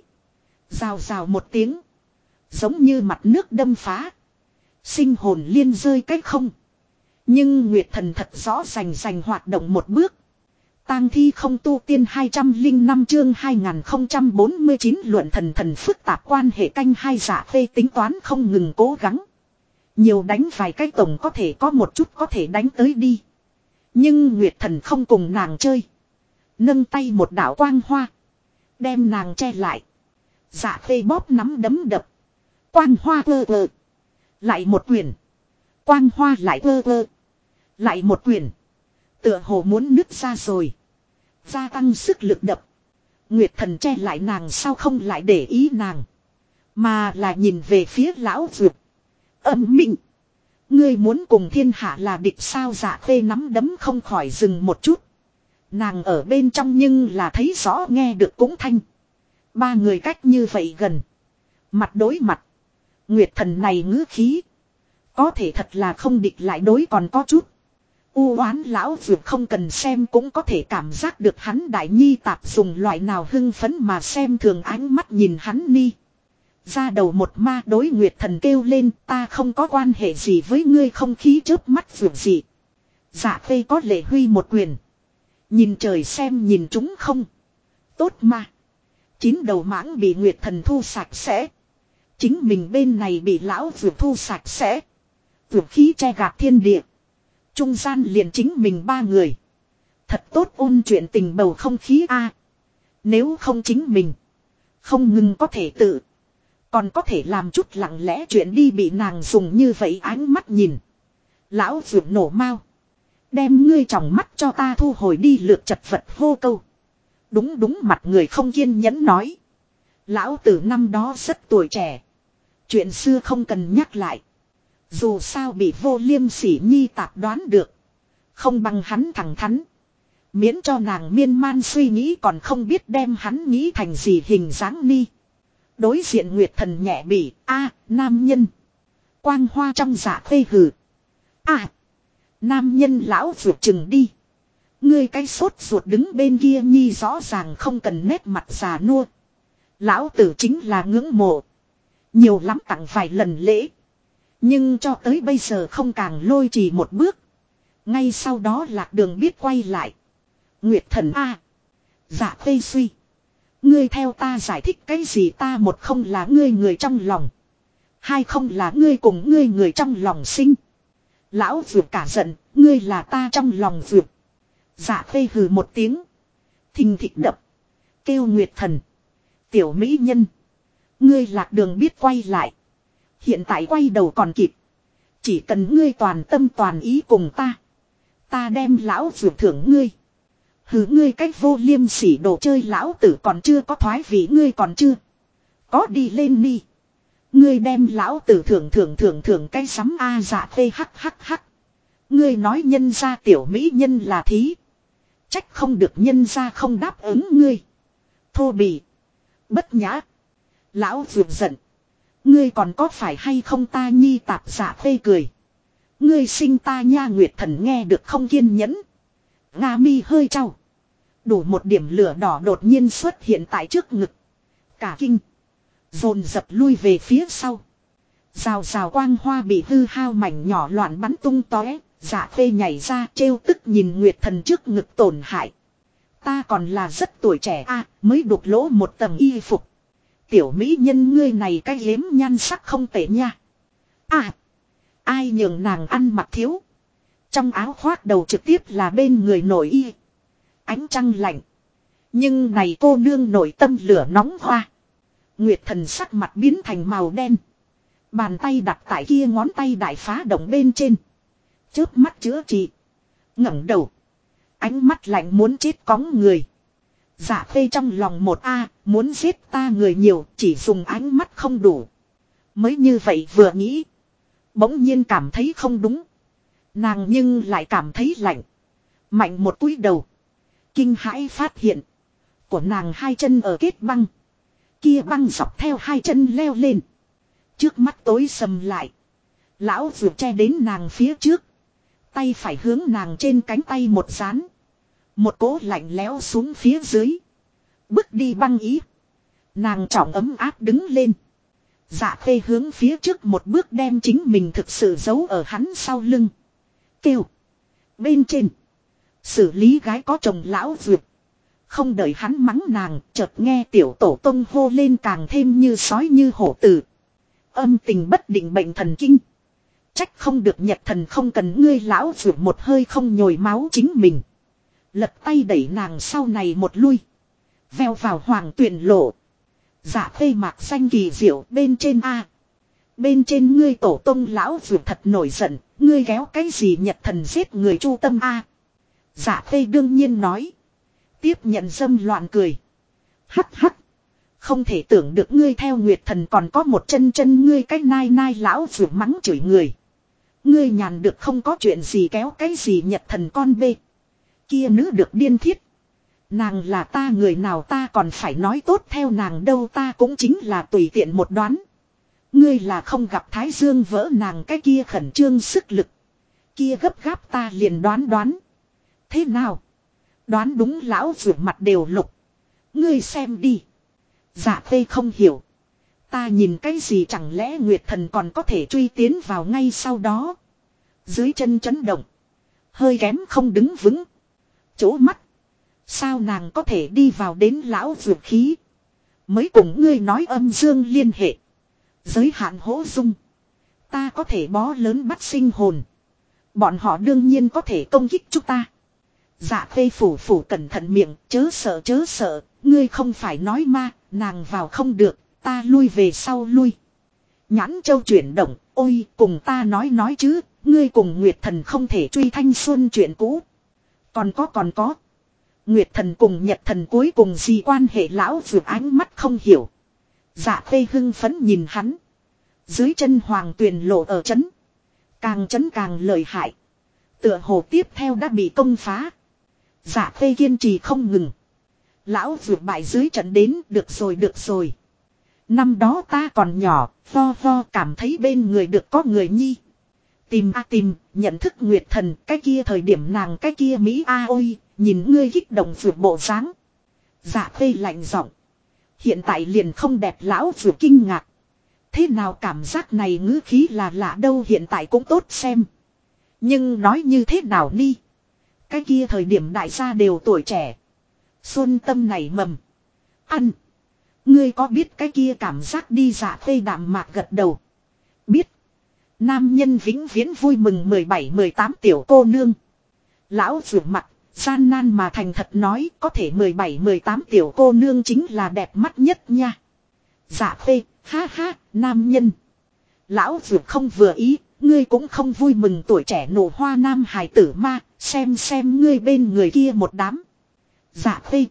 Rào một tiếng. Giống như mặt nước đâm phá. Sinh hồn liên rơi cách không. Nhưng Nguyệt Thần thật rõ rành hoạt động một bước. Tang thi không tu tiên 205 chương 2049 luận thần phức tạp quan hệ canh hai. Dạ Khê tính toán không ngừng cố gắng. Nhiều đánh vài cái tổng có thể có một chút có thể đánh tới đi. Nhưng Nguyệt Thần không cùng nàng chơi. Nâng tay một đạo quang hoa. Đem nàng che lại. Dạ Khê bóp nắm đấm đập. Quang hoa vơ. Lại một quyền. Quang hoa lại vơ. Lại một quyền. Tựa hồ muốn nứt ra rồi. Gia tăng sức lực đập. Nguyệt Thần che lại nàng sao không lại để ý nàng. Mà là nhìn về phía lão Dược. Âm mịnh. Ngươi muốn cùng thiên hạ là địch sao? Dạ Khê nắm đấm không khỏi dừng một chút. Nàng ở bên trong nhưng là thấy rõ nghe được cũng thanh. Ba người cách như vậy gần. Mặt đối mặt. Nguyệt Thần này ngữ khí. Có thể thật là không địch lại đối còn có chút. U oán lão Dược không cần xem cũng có thể cảm giác được hắn đại nhi tạp dùng loại nào hưng phấn mà xem thường ánh mắt nhìn hắn ni. Ra đầu một ma đối Nguyệt Thần kêu lên ta không có quan hệ gì với ngươi không khí chớp mắt Dược gì. Dạ Khê có lệ huy một quyền. Nhìn trời xem nhìn chúng không. Tốt mà. 9 đầu mãng bị Nguyệt Thần thu sạch sẽ. Chính mình bên này bị lão Dược thu sạch sẽ. Dược khí che gạt thiên địa. Trung gian liền chính mình 3 người. Thật tốt ôn chuyện tình bầu không khí a. Nếu không chính mình. Không ngừng có thể tự. Còn có thể làm chút lặng lẽ chuyện đi bị nàng dùng như vậy ánh mắt nhìn. Lão Dược nổ mau. Đem ngươi tròng mắt cho ta thu hồi đi lược chật vật hô câu. Đúng mặt người không kiên nhẫn nói. Lão tử năm đó rất tuổi trẻ. Chuyện xưa không cần nhắc lại. Dù sao bị Vô Liêm Sỉ nhi tạp đoán được. Không bằng hắn thẳng thắn. Miễn cho nàng miên man suy nghĩ còn không biết đem hắn nghĩ thành gì hình dáng ni. Đối diện Nguyệt Thần nhẹ bỉ. Nam nhân. Quang hoa trong Dạ Khê hừ. Nam nhân lão Dược chừng đi. Ngươi cái sốt ruột đứng bên kia nhi rõ ràng không cần nét mặt già nua. Lão tử chính là ngưỡng mộ. Nhiều lắm tặng vài lần lễ. Nhưng cho tới bây giờ không càng lôi trì một bước. Ngay sau đó Lạc Đường biết quay lại. Nguyệt thần a. Dạ Khê suy. Ngươi theo ta giải thích cái gì, ta một không là ngươi người trong lòng. Hai không là ngươi cùng ngươi người trong lòng sinh. Lão vượt cả giận, ngươi là ta trong lòng vượt. Dạ Khê hừ một tiếng. Thình thịch đập. Kêu Nguyệt thần. Tiểu mỹ nhân. Ngươi Lạc Đường biết quay lại. Hiện tại quay đầu còn kịp. Chỉ cần ngươi toàn tâm toàn ý cùng ta. Ta đem lão vượt thưởng ngươi. Hừ, ngươi cách vô liêm sỉ đồ chơi, lão tử còn chưa có thoái vị, ngươi còn chưa có đi lên đi. Ngươi đem lão tử thưởng cái sắm a. Dạ Khê hắc hắc hắc. Ngươi nói nhân gia tiểu mỹ nhân là thí. Trách không được nhân gia không đáp ứng ngươi. Thô bỉ. Bất nhã. Lão vượt giận. Ngươi còn có phải hay không ta nhi tạp. Dạ Khê cười. Ngươi sinh ta nha. Nguyệt thần nghe được không kiên nhẫn. Nga mi hơi trao. Đủ một điểm lửa đỏ đột nhiên xuất hiện tại trước ngực. Cả kinh. Dồn dập lui về phía sau. Rào rào quang hoa bị hư hao mảnh nhỏ loạn bắn tung tóe. Dạ Khê nhảy ra trêu tức nhìn Nguyệt thần trước ngực tổn hại. Ta còn là rất tuổi trẻ a, mới đục lỗ một tầng y phục. Tiểu mỹ nhân ngươi này cái yếm nhan sắc không tệ nha. À, ai nhường nàng ăn mặc thiếu. Trong áo khoác đầu trực tiếp là bên người nổi y. Ánh trăng lạnh. Nhưng này cô nương nổi tâm lửa nóng hoa. Nguyệt thần sắc mặt biến thành màu đen. Bàn tay đặt tại kia ngón tay đại phá động bên trên. Chớp mắt chữa trị. ngẩng đầu. Ánh mắt lạnh muốn chết cóng người. Dạ Khê trong lòng một a, muốn giết ta người nhiều, chỉ dùng ánh mắt không đủ. Mới như vậy vừa nghĩ. Bỗng nhiên cảm thấy không đúng. Nàng nhưng lại cảm thấy lạnh. Mạnh một cúi đầu. Kinh hãi phát hiện. Của nàng hai chân ở kết băng. Kia băng dọc theo hai chân leo lên. Trước mắt tối sầm lại. Lão vượt che đến nàng phía trước. Tay phải hướng nàng trên cánh tay một dán. Một cỗ lạnh lẽo xuống phía dưới. Bước đi băng ý. Nàng trọng ấm áp đứng lên. Dạ Khê hướng phía trước một bước đem chính mình thực sự giấu ở hắn sau lưng. Kêu. Bên trên. Xử lý gái có chồng lão vượt. Không đợi hắn mắng nàng, chợt nghe tiểu tổ tông hô lên càng thêm như sói như hổ tử. Âm tình bất định bệnh thần kinh. Trách không được Nhật thần không cần ngươi lão vượt một hơi không nhồi máu chính mình. Lật tay đẩy nàng sau này một lui. Veo vào hoàng tuyển lộ. Dạ Khê mạc xanh kỳ diệu bên trên a. Bên trên ngươi tổ tông lão vượt thật nổi giận. Ngươi kéo cái gì Nhật thần giết người chu tâm a. Dạ Khê đương nhiên nói. Tiếp nhận dâm loạn cười. Hắc hắc. Không thể tưởng được ngươi theo Nguyệt thần còn có một chân chân ngươi cái nai nai lão vượt mắng chửi người. Ngươi nhàn được không có chuyện gì kéo cái gì Nhật thần con bê. Kia nữ được điên thiết. Nàng là ta người nào ta còn phải nói tốt theo nàng đâu, ta cũng chính là tùy tiện một đoán. Ngươi là không gặp Thái Dương vỡ nàng cái kia khẩn trương sức lực. Kia gấp gáp ta liền đoán. Thế nào? Đoán đúng lão rửa mặt đều lục. Ngươi xem đi. Dạ Khê không hiểu. Ta nhìn cái gì chẳng lẽ Nguyệt thần còn có thể truy tiến vào ngay sau đó. Dưới chân chấn động. Hơi kém không đứng vững. Chỗ mắt. Sao nàng có thể đi vào đến lão vượt khí. Mới cùng ngươi nói âm dương liên hệ. Giới hạn hỗ dung. Ta có thể bó lớn bắt sinh hồn. Bọn họ đương nhiên có thể công kích chúng ta. Dạ Khê phủ cẩn thận miệng. Chớ sợ. Ngươi không phải nói ma. Nàng vào không được. Ta lui về sau lui. Nhãn châu chuyển động. Ôi cùng ta nói chứ. Ngươi cùng Nguyệt thần không thể truy thanh xuân chuyện cũ. Còn có. Nguyệt thần cùng Nhật thần cuối cùng gì quan hệ lão vượt ánh mắt không hiểu. Dạ Khê hưng phấn nhìn hắn. Dưới chân hoàng tuyền lộ ở chấn. Càng chấn càng lợi hại. Tựa hồ tiếp theo đã bị công phá. Dạ Khê kiên trì không ngừng. Lão vượt bại dưới trận đến được rồi. Năm đó ta còn nhỏ, vo cảm thấy bên người được có người nhi. Tìm, nhận thức Nguyệt thần, cái kia thời điểm nàng cái kia Mỹ ôi, nhìn ngươi kích động vượt bộ dáng. Dạ Khê lạnh giọng. Hiện tại liền không đẹp lão vượt kinh ngạc. Thế nào cảm giác này ngữ khí là lạ đâu, hiện tại cũng tốt xem. Nhưng nói như thế nào đi. Cái kia thời điểm đại gia đều tuổi trẻ. Xuân tâm nảy mầm. Ăn. Ngươi có biết cái kia cảm giác đi. Dạ Khê đạm mạc gật đầu. Biết. Nam nhân vĩnh viễn vui mừng 17-18 tiểu cô nương. Lão rủ mặt, gian nan mà thành thật nói, có thể 17-18 tiểu cô nương chính là đẹp mắt nhất nha. Dạ Khê, ha ha, nam nhân. Lão rủ không vừa ý, ngươi cũng không vui mừng tuổi trẻ nổ hoa nam hài tử ma, xem ngươi bên người kia một đám. Dạ Khê.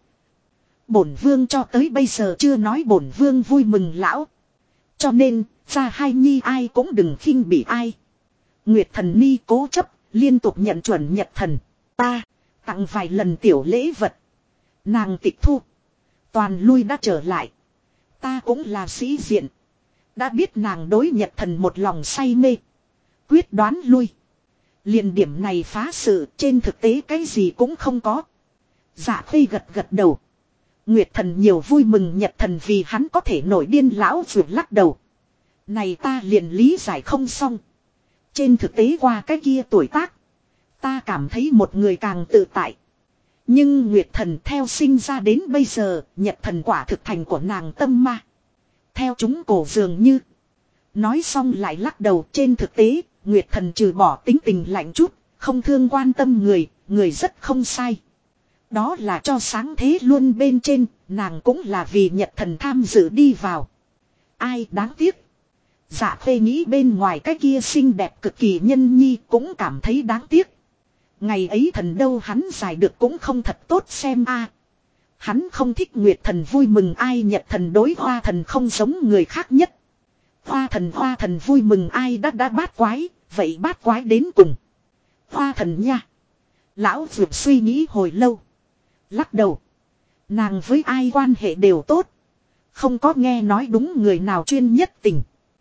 Bổn vương cho tới bây giờ chưa nói bổn vương vui mừng lão. Cho nên, ra hai nhi ai cũng đừng khinh bị ai. Nguyệt thần ni cố chấp, liên tục nhận chuẩn nhật thần. Ta, tặng vài lần tiểu lễ vật. Nàng tịch thu. Toàn lui đã trở lại. Ta cũng là sĩ diện. Đã biết nàng đối nhật thần một lòng say mê. Quyết đoán lui. Liền điểm này phá sự, trên thực tế cái gì cũng không có. Dạ Khê gật đầu. Nguyệt thần nhiều vui mừng nhật thần vì hắn có thể nổi điên. Lão ruột lắc đầu. Này ta liền lý giải không xong. Trên thực tế qua cái kia tuổi tác. Ta cảm thấy một người càng tự tại. Nhưng Nguyệt thần theo sinh ra đến bây giờ, nhật thần quả thực thành của nàng tâm ma. Theo chúng cổ dường như. Nói xong lại lắc đầu. Trên thực tế, Nguyệt thần trừ bỏ tính tình lạnh chút, không thương quan tâm người rất không sai. Đó là cho sáng thế luôn bên trên, nàng cũng là vì nhật thần tham dự đi vào. Ai đáng tiếc. Dạ Khê nghĩ bên ngoài cái kia xinh đẹp cực kỳ nhân nhi cũng cảm thấy đáng tiếc. Ngày ấy thần đâu hắn giải được cũng không thật tốt xem a. Hắn không thích Nguyệt thần vui mừng ai, nhật thần đối hoa thần không giống người khác nhất. Hoa thần vui mừng ai đã bát quái, vậy bát quái đến cùng. Hoa thần nha. Lão vượt suy nghĩ hồi lâu. Lắc đầu. Nàng với ai quan hệ đều tốt. Không có nghe nói đúng người nào chuyên nhất tình.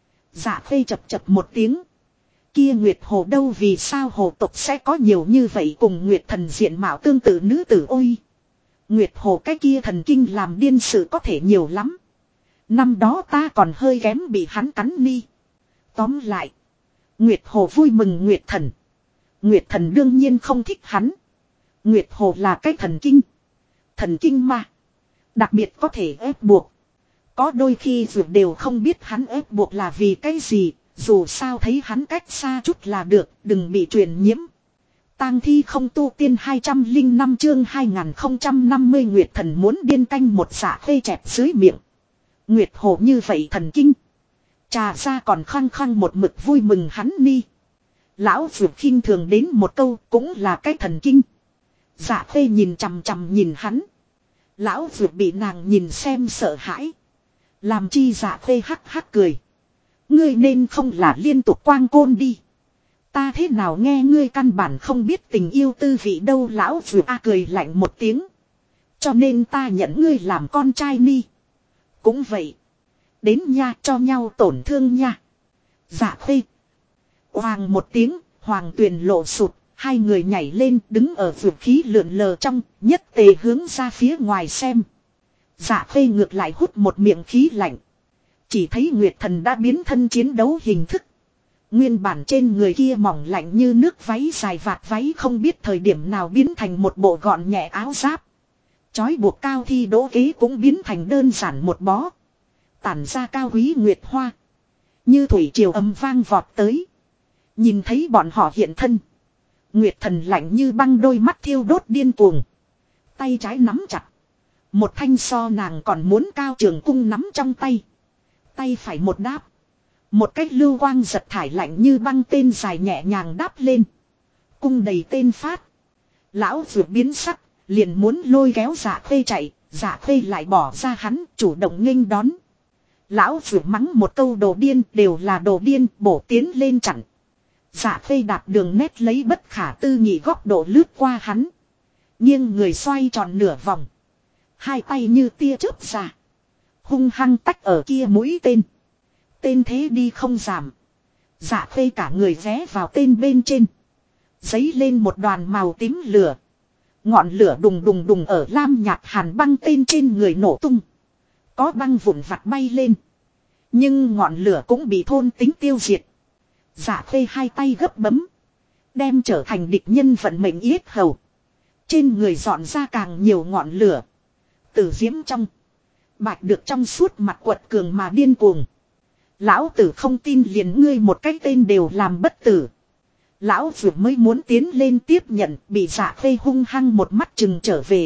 Dạ Khê chập một tiếng. Kia Nguyệt Hồ đâu, vì sao hồ tộc sẽ có nhiều như vậy cùng Nguyệt thần diện mạo tương tự nữ tử ôi. Nguyệt Hồ cái kia thần kinh làm điên sự có thể nhiều lắm. Năm đó ta còn hơi kém bị hắn cắn ni. Tóm lại. Nguyệt Hồ vui mừng Nguyệt thần. Nguyệt thần đương nhiên không thích hắn. Nguyệt Hồ là cái thần kinh. Thần kinh mà. Đặc biệt có thể ép buộc. Có đôi khi dù đều không biết hắn ép buộc là vì cái gì. Dù sao thấy hắn cách xa chút là được. Đừng bị truyền nhiễm. Tang thi không tu tiên 205 chương 2050 Nguyệt thần muốn điên canh một xả phê chẹp dưới miệng. Nguyệt Hồ như vậy thần kinh. Trà ra còn khăng một mực vui mừng hắn ni. Lão vượt khinh thường đến một câu cũng là cái thần kinh. Dạ Khê nhìn chằm nhìn hắn. Lão vượt bị nàng nhìn xem sợ hãi. Làm chi Dạ Khê hắc cười. Ngươi nên không là liên tục quang côn đi. Ta thế nào nghe ngươi căn bản không biết tình yêu tư vị đâu. Lão vượt cười lạnh một tiếng. Cho nên ta nhận ngươi làm con trai ni. Cũng vậy. Đến nha cho nhau tổn thương nha. Dạ Khê. Hoàng một tiếng, Hoàng Tuyền lộ sụt. Hai người nhảy lên đứng ở vượt khí lượn lờ trong, nhất tề hướng ra phía ngoài xem. Dạ Khê ngược lại hút một miệng khí lạnh. Chỉ thấy Nguyệt thần đã biến thân chiến đấu hình thức. Nguyên bản trên người kia mỏng lạnh như nước váy dài vạt váy không biết thời điểm nào biến thành một bộ gọn nhẹ áo giáp. Chói buộc cao thi đỗ kế cũng biến thành đơn giản một bó. Tản ra cao quý Nguyệt hoa. Như thủy triều âm vang vọt tới. Nhìn thấy bọn họ hiện thân. Nguyệt thần lạnh như băng đôi mắt thiêu đốt điên cuồng. Tay trái nắm chặt. Một thanh so nàng còn muốn cao trường cung nắm trong tay. Tay phải một đáp. Một cách lưu quang giật thải lạnh như băng tên dài nhẹ nhàng đáp lên. Cung đầy tên phát. Lão vượt biến sắc. Liền muốn lôi kéo Dạ Khê chạy. Dạ Khê lại bỏ ra hắn chủ động nghênh đón. Lão vượt mắng một câu đồ điên, đều là đồ điên, bổ tiến lên chặn. Dạ Khê đạp đường nét lấy bất khả tư nghị góc độ lướt qua hắn. Nghiêng người xoay tròn nửa vòng. Hai tay như tia chớp ra. Hung hăng tách ở kia mũi tên. Tên thế đi không giảm. Dạ Khê cả người vé vào tên bên trên. Giấy lên một đoàn màu tím lửa. Ngọn lửa đùng đùng ở lam nhạt hàn băng tên trên người nổ tung. Có băng vụn vặt bay lên. Nhưng ngọn lửa cũng bị thôn tính tiêu diệt. Dạ Khê hai tay gấp bấm. Đem trở thành địch nhân vận mệnh yết hầu. Trên người dọn ra càng nhiều ngọn lửa. Tử diễm trong. Bạch được trong suốt mặt quật cường mà điên cuồng. Lão tử không tin liền ngươi một cái tên đều làm bất tử. Lão vừa mới muốn tiến lên tiếp nhận, bị Dạ Khê hung hăng một mắt chừng trở về.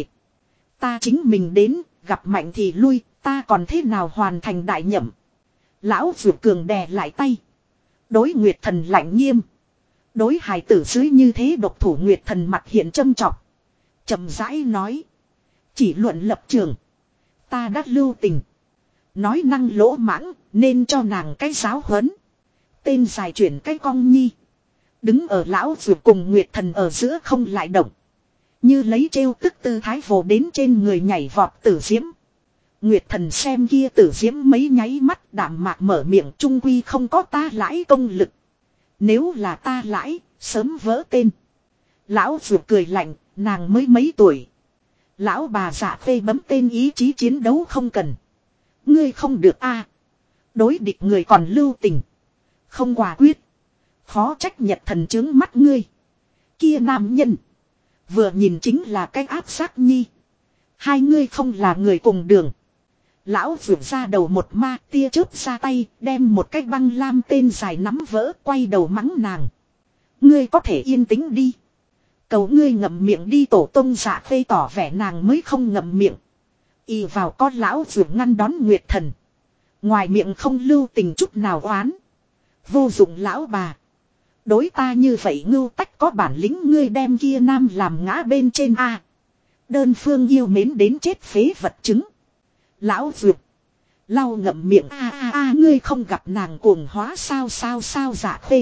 Ta chính mình đến, gặp mạnh thì lui, ta còn thế nào hoàn thành đại nhậm. Lão vừa cường đè lại tay. Đối Nguyệt Thần lạnh nghiêm. Đối hài tử dưới như thế độc thủ Nguyệt Thần mặt hiện châm chọc. Chậm rãi nói. Chỉ luận lập trường. Ta đã lưu tình. Nói năng lỗ mãng, nên cho nàng cái giáo huấn. Tên dài chuyển cái cong nhi. Đứng ở lão ruột cùng Nguyệt Thần ở giữa không lại động. Như lấy trêu tức tư thái vồ đến trên người nhảy vọt tử diễm. Nguyệt Thần xem kia tử diễm mấy nháy mắt đạm mạc mở miệng trung quy không có ta lãi công lực. Nếu là ta lãi, sớm vỡ tên. Lão ruột cười lạnh, nàng mới mấy tuổi. Lão bà Dạ Khê bấm tên ý chí chiến đấu không cần. Ngươi không được a. Đối địch người còn lưu tình. Không quả quyết. Khó trách Nhật Thần trướng mắt ngươi. Kia nam nhân. Vừa nhìn chính là cái áp sát nhi. Hai ngươi không là người cùng đường. Lão vượt ra đầu một ma tia chớp ra tay. Đem một cái băng lam tên dài nắm vỡ quay đầu mắng nàng. Ngươi có thể yên tĩnh đi. Cầu ngươi ngậm miệng đi tổ tông Dạ Khê tỏ vẻ nàng mới không ngậm miệng. Y vào con lão vượt ngăn đón Nguyệt Thần. Ngoài miệng không lưu tình chút nào oán. Vô dụng lão bà. Đối ta như vậy ngưu tách có bản lĩnh ngươi đem kia nam làm ngã bên trên a. Đơn phương yêu mến đến chết phế vật chứng. Lão vượt. Lau ngậm miệng a ngươi không gặp nàng cuồng hóa sao Dạ Khê.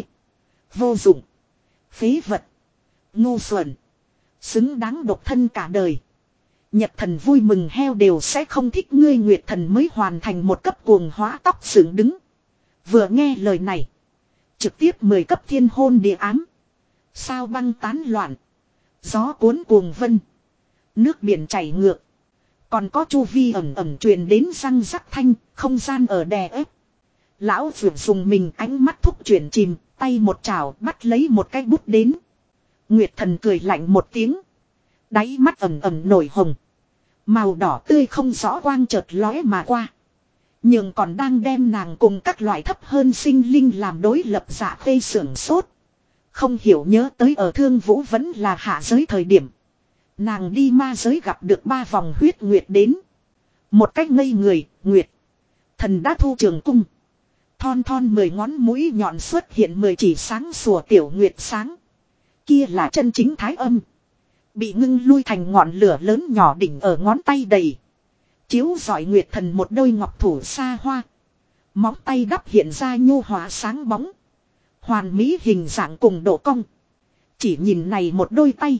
Vô dụng. Phế vật. Ngu xuẩn. Xứng đáng độc thân cả đời. Nhật Thần vui mừng heo đều sẽ không thích ngươi Nguyệt Thần mới hoàn thành một cấp cuồng hóa tóc dựng đứng. Vừa nghe lời này. Trực tiếp 10 cấp thiên hôn địa ám. Sao băng tán loạn. Gió cuốn cuồng vân. Nước biển chảy ngược. Còn có chu vi ẩm ẩm truyền đến răng rắc thanh. Không gian ở đè ép. Lão vượt dùng mình ánh mắt thúc chuyển chìm. Tay một chảo bắt lấy một cái bút đến. Nguyệt Thần cười lạnh một tiếng. Đáy mắt ẩm ẩm nổi hồng. Màu đỏ tươi không rõ quang chợt lóe mà qua. Nhưng còn đang đem nàng cùng các loại thấp hơn sinh linh làm đối lập Dạ Khê sưởng sốt. Không hiểu nhớ tới ở Thương Vũ vẫn là hạ giới thời điểm. Nàng đi ma giới gặp được 3 vòng huyết nguyệt đến. Một cách ngây người, Nguyệt. Thần đã thu trường cung. Thon thon 10 ngón mũi nhọn xuất hiện 10 chỉ sáng sủa tiểu nguyệt sáng. Kia là chân chính thái âm. Bị ngưng lui thành ngọn lửa lớn nhỏ đỉnh ở ngón tay đầy. Chiếu rọi Nguyệt Thần một đôi ngọc thủ xa hoa. Móng tay đắp hiện ra nhu hóa sáng bóng. Hoàn mỹ hình dạng cùng độ cong. Chỉ nhìn này một đôi tay.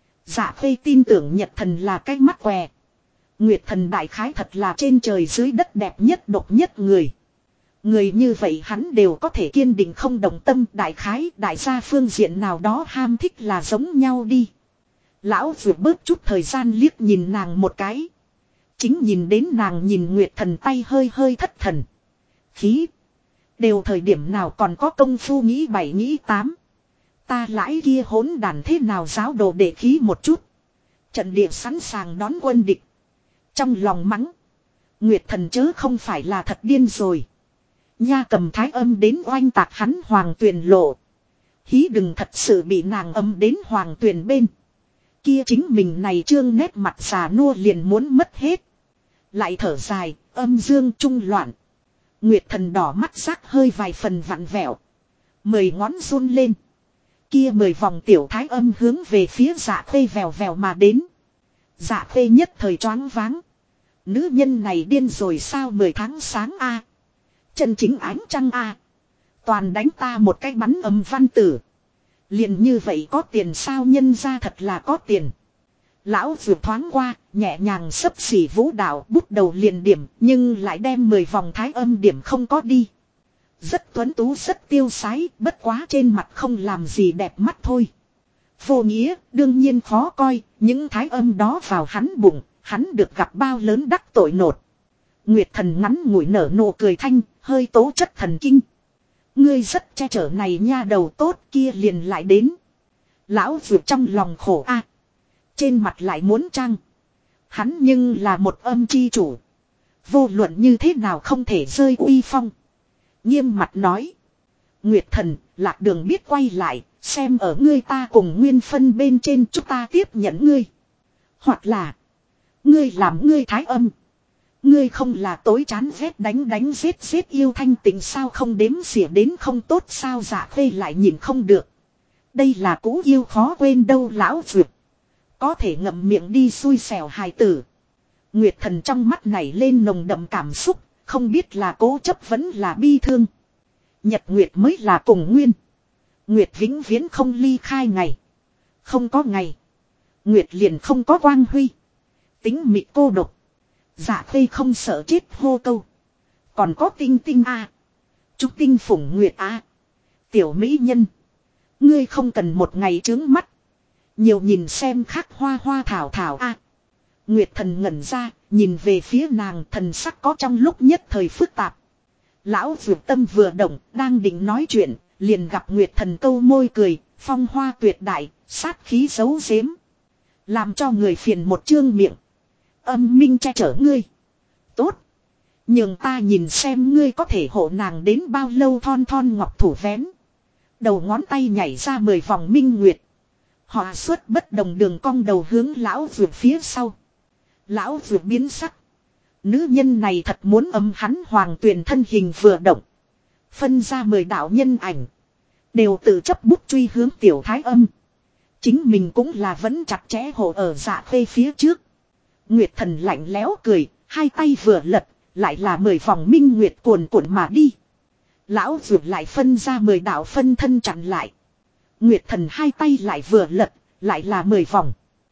Dạ Khê tin tưởng Nhật Thần là cái mắt què. Nguyệt Thần đại khái thật là trên trời dưới đất đẹp nhất độc nhất người. Người như vậy hắn đều có thể kiên định không đồng tâm đại khái đại gia phương diện nào đó ham thích là giống nhau đi. Lão vừa bớt chút thời gian liếc nhìn nàng một cái. Chính nhìn đến nàng nhìn Nguyệt Thần tay hơi hơi thất thần. Khí. Đều thời điểm nào còn có công phu nghĩ 7 nghĩ 8. Ta lãi kia hỗn đàn thế nào giáo đồ để khí một chút. Trận địa sẵn sàng đón quân địch. Trong lòng mắng. Nguyệt Thần chớ không phải là thật điên rồi. Nha cầm thái âm đến oanh tạc hắn hoàng tuyền lộ. Hí đừng thật sự bị nàng âm đến hoàng tuyền bên. Kia chính mình này trương nét mặt già nua liền muốn mất hết. Lại thở dài, âm dương trung loạn. Nguyệt Thần đỏ mắt sắc hơi vài phần vặn vẹo. 10 ngón run lên. Kia 10 vòng tiểu thái âm hướng về phía Dạ Khê vèo vèo mà đến. Dạ Khê nhất thời choáng váng. Nữ nhân này điên rồi sao 10 tháng sáng a. Chân chính ánh trăng a. Toàn đánh ta một cái bắn âm văn tử. Liền như vậy có tiền sao nhân ra thật là có tiền. Lão vượt thoáng qua, nhẹ nhàng sấp xỉ vũ đạo bút đầu liền điểm, nhưng lại đem 10 vòng thái âm điểm không có đi. Rất tuấn tú rất tiêu sái, bất quá trên mặt không làm gì đẹp mắt thôi. Vô nghĩa, đương nhiên khó coi, những thái âm đó vào hắn bụng, hắn được gặp bao lớn đắc tội nột. Nguyệt Thần ngắn ngủi nở nụ cười thanh, hơi tố chất thần kinh. Ngươi rất che chở này nha đầu tốt kia liền lại đến. Lão Dược trong lòng khổ a, trên mặt lại muốn trăng. Hắn nhưng là một âm chi chủ. Vô luận như thế nào không thể rơi uy phong. Nghiêm mặt nói. Nguyệt Thần, Lạc Đường biết quay lại, xem ở ngươi ta cùng nguyên phân bên trên chúng ta tiếp nhận ngươi. Hoặc là, ngươi làm ngươi thái âm. Ngươi không là tối chán ghét đánh giết yêu thanh tình sao không đếm xỉa đến không tốt sao Dạ Khê lại nhìn không được. Đây là cũ yêu khó quên đâu lão Dược. Có thể ngậm miệng đi xui xẻo hài tử. Nguyệt Thần trong mắt này lên nồng đậm cảm xúc, không biết là cố chấp vẫn là bi thương. Nhật Nguyệt mới là cùng nguyên. Nguyệt vĩnh viễn không ly khai ngày. Không có ngày. Nguyệt liền không có quang huy. Tính mị cô độc. Dạ Khê không sợ chết hô câu. Còn có tinh tinh a, Trúc tinh phủng Nguyệt a, tiểu mỹ nhân. Ngươi không cần một ngày trướng mắt. Nhiều nhìn xem khác hoa hoa thảo thảo a. Nguyệt Thần ngẩn ra, nhìn về phía nàng thần sắc có trong lúc nhất thời phức tạp. Lão Dược tâm vừa động, đang định nói chuyện, liền gặp Nguyệt Thần câu môi cười, phong hoa tuyệt đại, sát khí giấu giếm. Làm cho người phiền một chương miệng. Âm minh che chở ngươi. Tốt. Nhưng ta nhìn xem ngươi có thể hộ nàng đến bao lâu thon thon ngọc thủ vén. Đầu ngón tay nhảy ra 10 vòng minh nguyệt. Họ xuất bất đồng đường cong đầu hướng lão Dược phía sau. Lão Dược biến sắc. Nữ nhân này thật muốn ấm hắn hoàng tuyền thân hình vừa động. Phân ra 10 đạo nhân ảnh. Đều tự chấp bút truy hướng tiểu thái âm. Chính mình cũng là vẫn chặt chẽ hộ ở Dạ Khê phía trước. Nguyệt Thần lạnh lẽo cười, hai tay vừa lật, lại là 10 vòng minh nguyệt cuồn cuộn mà đi. Lão Dược lại phân ra 10 đạo phân thân chặn lại. Nguyệt Thần hai tay lại vừa lật, lại là 10 vòng.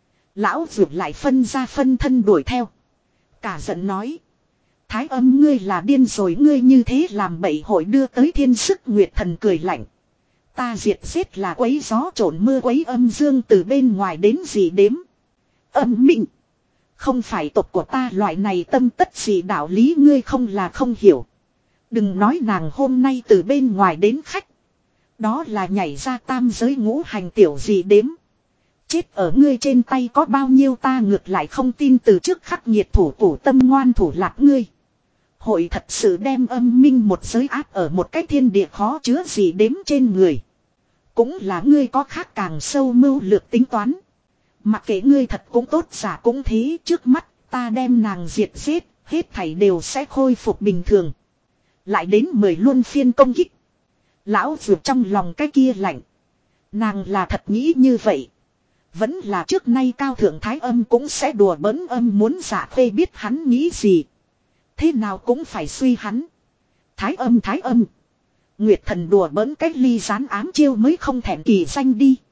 Lão Dược lại phân ra phân thân đuổi theo. Cả giận nói. Thái âm ngươi là điên rồi, ngươi như thế làm bậy hội đưa tới thiên sức. Nguyệt Thần cười lạnh. Ta diệt giết là quấy gió trộn mưa quấy âm dương từ bên ngoài đến gì đếm. Âm mịnh. Không phải tộc của ta loại này tâm tất gì đạo lý ngươi không là không hiểu. Đừng nói nàng hôm nay từ bên ngoài đến khách. Đó là nhảy ra tam giới ngũ hành tiểu gì đếm. Chết ở ngươi trên tay có bao nhiêu ta ngược lại không tin từ trước khắc nghiệt thủ cổ tâm ngoan thủ lạc ngươi. Hội thật sự đem âm minh một giới áp ở một cái thiên địa khó chứa gì đếm trên người. Cũng là ngươi có khác càng sâu mưu lược tính toán. Mặc kệ ngươi thật cũng tốt giả cũng thế, trước mắt ta đem nàng diệt giết, hết thảy đều sẽ khôi phục bình thường. Lại đến 10 luân phiên công kích. Lão Dược trong lòng cái kia lạnh. Nàng là thật nghĩ như vậy. Vẫn là trước nay cao thượng thái âm cũng sẽ đùa bỡn âm muốn Dạ Khê biết hắn nghĩ gì. Thế nào cũng phải suy hắn. Thái âm. Nguyệt Thần đùa bỡn cách ly gián ám chiêu mới không thèm kỳ danh đi.